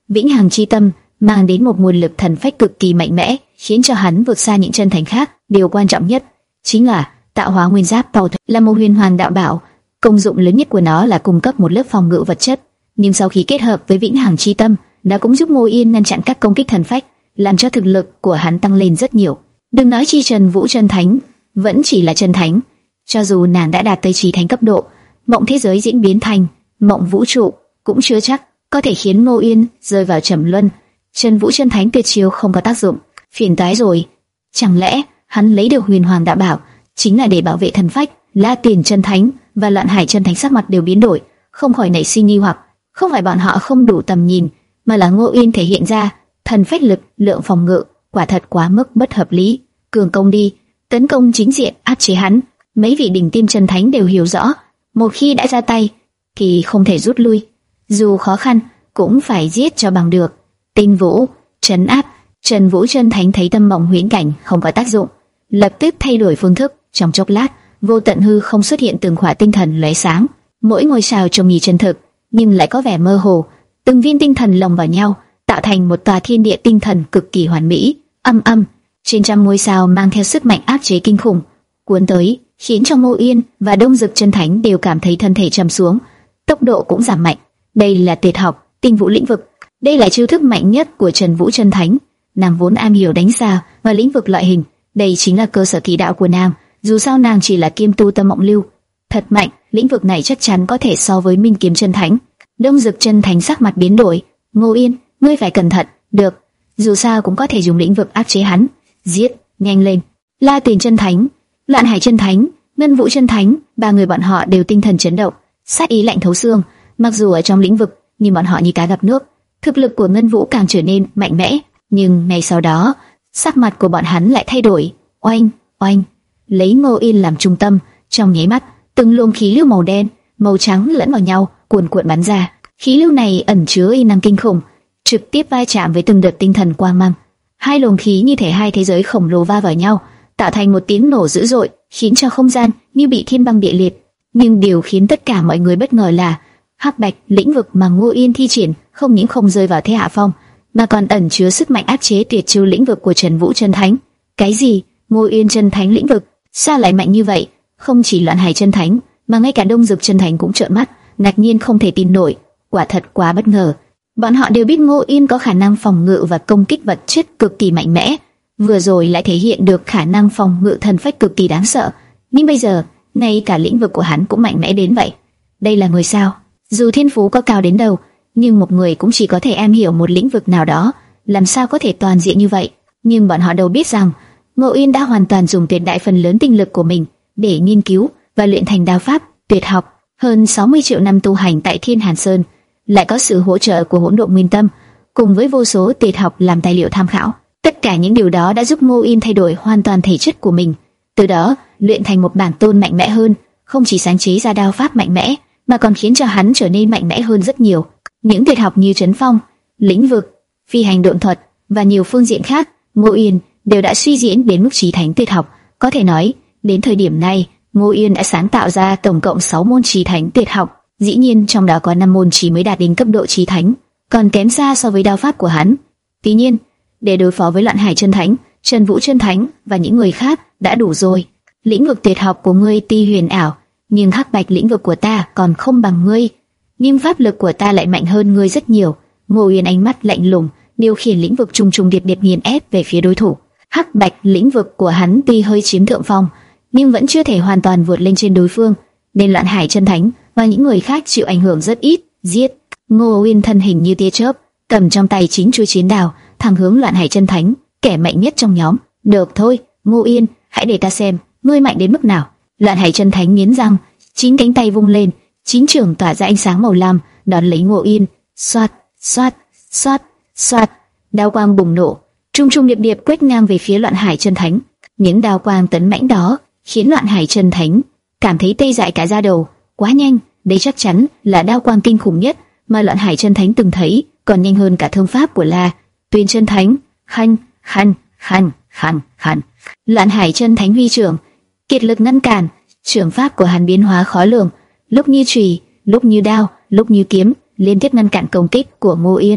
Vĩnh hằng chi tâm mang đến một nguồn lực thần phách cực kỳ mạnh mẽ, khiến cho hắn vượt xa những chân thánh khác. Điều quan trọng nhất chính là tạo hóa nguyên giáp tàu là một huyền hoàng đạo bảo. Công dụng lớn nhất của nó là cung cấp một lớp phòng ngự vật chất, nhưng sau khi kết hợp với vĩnh hằng chi tâm, nó cũng giúp Ngô Yên ngăn chặn các công kích thần phách, làm cho thực lực của hắn tăng lên rất nhiều. Đừng nói chi Trần Vũ chân thánh, vẫn chỉ là chân thánh, cho dù nàng đã đạt tới chí thánh cấp độ, mộng thế giới diễn biến thành mộng vũ trụ cũng chưa chắc có thể khiến Ngô Yên rơi vào trầm luân. Trần Vũ chân thánh tuyệt chiêu không có tác dụng, phiền toái rồi. Chẳng lẽ hắn lấy được huyền hoàng đạo bảo chính là để bảo vệ thần phách? La Tiền chân thánh và Loạn Hải chân thánh sắc mặt đều biến đổi, không khỏi nảy sinh nghi hoặc. Không phải bọn họ không đủ tầm nhìn, mà là Ngô Yên thể hiện ra thần phách lực lượng phòng ngự quả thật quá mức bất hợp lý. Cường công đi, tấn công chính diện áp chế hắn. Mấy vị đỉnh tiêm chân thánh đều hiểu rõ, một khi đã ra tay thì không thể rút lui, dù khó khăn cũng phải giết cho bằng được. Tinh Vũ trấn áp. Trần Vũ chân thánh thấy tâm mộng huyễn cảnh không có tác dụng, lập tức thay đổi phương thức. Trong chốc lát, vô tận hư không xuất hiện từng khỏa tinh thần lóe sáng, mỗi ngôi sao trông như chân thực nhưng lại có vẻ mơ hồ. Từng viên tinh thần lồng vào nhau, tạo thành một tòa thiên địa tinh thần cực kỳ hoàn mỹ. Âm âm, trên trăm ngôi sao mang theo sức mạnh áp chế kinh khủng cuốn tới, khiến cho Ngô Yên và Đông Dực chân thánh đều cảm thấy thân thể trầm xuống, tốc độ cũng giảm mạnh. Đây là tuyệt học Tinh Vũ lĩnh vực, đây là chiêu thức mạnh nhất của Trần Vũ chân thánh. Nàng vốn am hiểu đánh sao và lĩnh vực loại hình, đây chính là cơ sở kỳ đạo của nàng. Dù sao nàng chỉ là kiêm tu tâm mộng lưu, thật mạnh, lĩnh vực này chắc chắn có thể so với Minh Kiếm chân thánh. Đông Dực chân thánh sắc mặt biến đổi. Ngô Yên, ngươi phải cẩn thận. Được, dù sao cũng có thể dùng lĩnh vực áp chế hắn. Giết, nhanh lên. La Tiền chân thánh, Loạn Hải chân thánh, Ngân Vũ chân thánh, ba người bọn họ đều tinh thần chấn động, sát ý lạnh thấu xương. Mặc dù ở trong lĩnh vực, nhưng bọn họ như cá gặp nước. Thực lực của Ngân Vũ càng trở nên mạnh mẽ, nhưng ngay sau đó, sắc mặt của bọn hắn lại thay đổi. Oanh, oanh. Lấy Ngô Yên làm trung tâm, trong nháy mắt, từng luồng khí lưu màu đen, màu trắng lẫn vào nhau, cuồn cuộn bắn ra. Khí lưu này ẩn chứa uy năng kinh khủng, trực tiếp va chạm với từng đợt tinh thần quang mang. Hai luồng khí như thể hai thế giới khổng lồ va vào nhau, tạo thành một tiếng nổ dữ dội, khiến cho không gian như bị thiên băng địa liệt. Nhưng điều khiến tất cả mọi người bất ngờ là hắc bạch lĩnh vực mà Ngô Yên thi triển không những không rơi vào thế hạ phong, mà còn ẩn chứa sức mạnh áp chế tuyệt chiêu lĩnh vực của Trần Vũ chân thánh. Cái gì? Ngô Yên chân thánh lĩnh vực sao lại mạnh như vậy? Không chỉ Loạn Hải chân thánh, mà ngay cả Đông Dực chân thánh cũng trợn mắt, ngạc nhiên không thể tin nổi. Quả thật quá bất ngờ. Bọn họ đều biết Ngô Yên có khả năng phòng ngự và công kích vật chất cực kỳ mạnh mẽ, vừa rồi lại thể hiện được khả năng phòng ngự thần phách cực kỳ đáng sợ. Nhưng bây giờ, ngay cả lĩnh vực của hắn cũng mạnh mẽ đến vậy. Đây là người sao? Dù thiên phú có cao đến đâu, nhưng một người cũng chỉ có thể am hiểu một lĩnh vực nào đó, làm sao có thể toàn diện như vậy? Nhưng bọn họ đâu biết rằng Ngô Yên đã hoàn toàn dùng tuyệt đại phần lớn tinh lực của mình để nghiên cứu và luyện thành đao pháp tuyệt học. Hơn sáu mươi triệu năm tu hành tại Thiên Hàn Sơn, lại có sự hỗ trợ của Hỗn Độn Nguyên Tâm, cùng với vô số tuyệt học làm tài liệu tham khảo. Tất cả những điều đó đã giúp Ngô Yên thay đổi hoàn toàn thể chất của mình, từ đó luyện thành một bản tôn mạnh mẽ hơn. Không chỉ sáng chế ra đao pháp mạnh mẽ, mà còn khiến cho hắn trở nên mạnh mẽ hơn rất nhiều. Những tuyệt học như trấn phong, lĩnh vực, phi hành độn thuật và nhiều phương diện khác, Ngô Yên đều đã suy diễn đến mức chí thánh tuyệt học. Có thể nói, đến thời điểm này, Ngô Yên đã sáng tạo ra tổng cộng sáu môn chí thánh tuyệt học. Dĩ nhiên trong đó có năm môn chỉ mới đạt đến cấp độ chí thánh, còn kém xa so với đao pháp của hắn. Tuy nhiên, để đối phó với Loạn Hải chân thánh, Trần Vũ chân thánh và những người khác đã đủ rồi. Lĩnh vực tuyệt học của ngươi tuy huyền ảo, nhưng hắc bạch lĩnh vực của ta còn không bằng ngươi, nhưng pháp lực của ta lại mạnh hơn ngươi rất nhiều. Ngô Yên ánh mắt lạnh lùng, điều khiển lĩnh vực trùng trùng điệp điệp nghiền ép về phía đối thủ. Hắc bạch lĩnh vực của hắn tuy hơi chiếm thượng phong, nhưng vẫn chưa thể hoàn toàn vượt lên trên đối phương, nên Loạn Hải chân thánh và những người khác chịu ảnh hưởng rất ít. Giết! Ngô Yên thân hình như tia chớp, cầm trong tay chính chuôi chiến đao, thẳng hướng Loạn Hải chân thánh, kẻ mạnh nhất trong nhóm. Được thôi, Ngô Yên, hãy để ta xem ngươi mạnh đến mức nào. Loạn Hải chân thánh nghiến răng, chín cánh tay vung lên, chín trường tỏa ra ánh sáng màu lam, đón lấy Ngô Yên. Xoát, xoát, xoát, xoát, đao quang bùng nổ, trung trung điệp điệp quét ngang về phía Loạn Hải chân thánh. Những đao quang tấn mãnh đó khiến Loạn Hải chân thánh cảm thấy tê dại cả da đầu. Quá nhanh, đây chắc chắn là đao quang kinh khủng nhất mà Loạn Hải chân thánh từng thấy, còn nhanh hơn cả thương pháp của La Tuyên chân thánh. Khanh, khanh, khanh, khanh, khanh. Loạn Hải chân thánh huy trưởng, kiệt lực ngăn cản. Trường pháp của hắn biến hóa khó lường, lúc như chùy, lúc như đao, lúc như kiếm, liên tiếp ngăn cản công kích của Ngô Yên.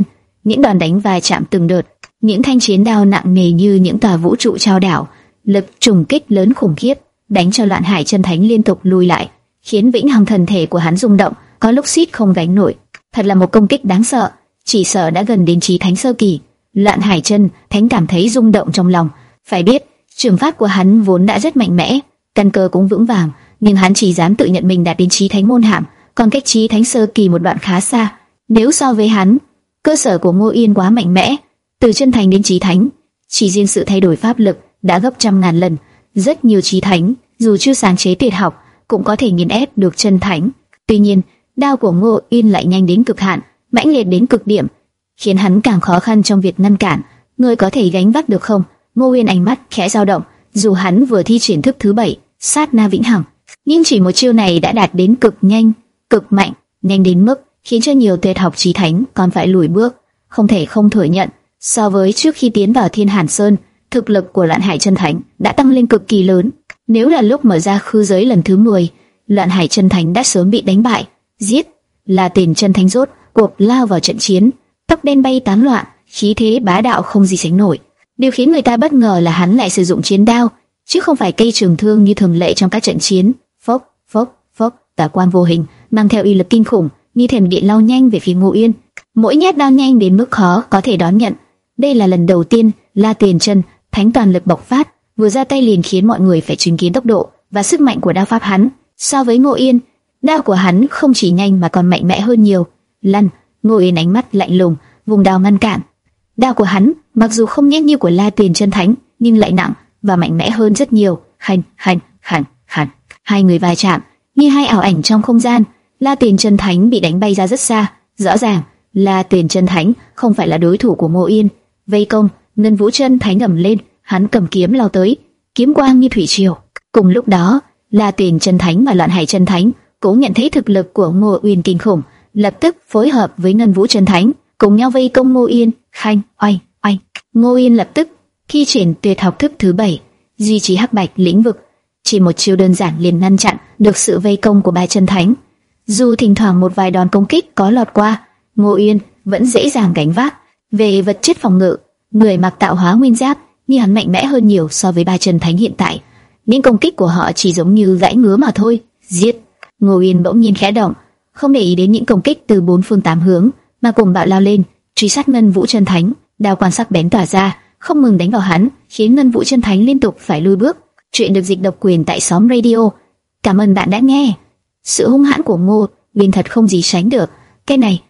những đòn đánh va chạm từng đợt, những thanh chiến đao nặng nề như những tòa vũ trụ trao đảo, lực trùng kích lớn khủng khiếp, đánh cho Loạn Hải Chân Thánh liên tục lùi lại, khiến vĩnh hằng thần thể của hắn rung động, có lúc suýt không gánh nổi. Thật là một công kích đáng sợ, chỉ sợ đã gần đến chí thánh sơ kỳ. Loạn Hải Chân Thánh cảm thấy rung động trong lòng. Phải biết, trường pháp của hắn vốn đã rất mạnh mẽ, căn cơ cũng vững vàng, nhưng hắn chỉ dám tự nhận mình đạt đến chí thánh môn hàm, còn cách chí thánh sơ kỳ một đoạn khá xa. Nếu so với hắn, cơ sở của Ngô Yên quá mạnh mẽ, từ chân thành đến chí thánh, chỉ riêng sự thay đổi pháp lực đã gấp trăm ngàn lần. Rất nhiều chí thánh, dù chưa sáng chế tuyệt học, cũng có thể nghiền ép được chân thánh. Tuy nhiên, đao của Ngô Yên lại nhanh đến cực hạn, mãnh liệt đến cực điểm, khiến hắn càng khó khăn trong việc ngăn cản. Ngươi có thể gánh vác được không? Ngô Yên ánh mắt khẽ dao động, dù hắn vừa thi triển thức thứ bảy, sát na vĩnh hằng, nhưng chỉ một chiêu này đã đạt đến cực nhanh, cực mạnh, nhanh đến mức khiến cho nhiều tuyệt học chí thánh còn phải lùi bước. Không thể không thừa nhận, so với trước khi tiến vào Thiên Hàn Sơn, thực lực của Loạn Hải Chân Thánh đã tăng lên cực kỳ lớn. Nếu là lúc mở ra khư giới lần thứ mười, Loạn Hải Chân Thánh đã sớm bị đánh bại. Giết! Là Tiền Chân Thánh rốt cuộc lao vào trận chiến, tóc đen bay tán loạn, khí thế bá đạo không gì sánh nổi. Điều khiến người ta bất ngờ là hắn lại sử dụng chiến đao, chứ không phải cây trường thương như thường lệ trong các trận chiến. Phốc, phốc, phốc, tà quan vô hình mang theo uy lực kinh khủng, như thềm điện lao nhanh về phía Ngô Yên. Mỗi nhát đao nhanh đến mức khó có thể đón nhận. Đây là lần đầu tiên La Tiền Chân Thánh toàn lực bộc phát, vừa ra tay liền khiến mọi người phải chứng kiến tốc độ và sức mạnh của đao pháp hắn. So với Ngô Yên, đao của hắn không chỉ nhanh mà còn mạnh mẽ hơn nhiều. Lăn! Ngô Yên ánh mắt lạnh lùng, vùng đao ngăn cản. Đao của hắn mặc dù không nhanh như của La Tiền Chân Thánh, nhưng lại nặng và mạnh mẽ hơn rất nhiều. Hành, hành, hành, hành. Hai người va chạm như hai ảo ảnh trong không gian. La Tiền Chân Thánh bị đánh bay ra rất xa. Rõ ràng, La Tiền Chân Thánh không phải là đối thủ của Ngô Yên. Vây công, Ngân Vũ Chân Thánh ầm lên, hắn cầm kiếm lao tới, kiếm quang như thủy triều. Cùng lúc đó, La Tiền Chân Thánh và Loạn Hải Chân Thánh cũng nhận thấy thực lực của Ngô Uyên kinh khủng, lập tức phối hợp với Ngân Vũ Chân Thánh, cùng nhau vây công Ngô Yên. Khanh, oanh, oanh. Ngô Yên lập tức thi triển tuyệt học thức thứ bảy, duy trì hắc bạch lĩnh vực, chỉ một chiêu đơn giản liền ngăn chặn được sự vây công của ba chân thánh. Dù thỉnh thoảng một vài đòn công kích có lọt qua, Ngô Yên vẫn dễ dàng gánh vác. Về vật chất phòng ngự, người mặc tạo hóa nguyên giáp như hắn mạnh mẽ hơn nhiều so với ba chân thánh hiện tại. Những công kích của họ chỉ giống như gãy ngứa mà thôi. Giết! Ngô Yên bỗng nhiên khẽ động, không để ý đến những công kích từ bốn phương tám hướng, mà cùng bạo lao lên, truy sát Ngân Vũ Chân Thánh. Đao quan sắc bén tỏa ra, không ngừng đánh vào hắn, khiến Ngân Vũ Chân Thánh liên tục phải lùi bước. Chuyện được dịch độc quyền tại xóm radio. Cảm ơn bạn đã nghe. Sự hung hãn của Ngô Uyên thật không gì sánh được. Cái này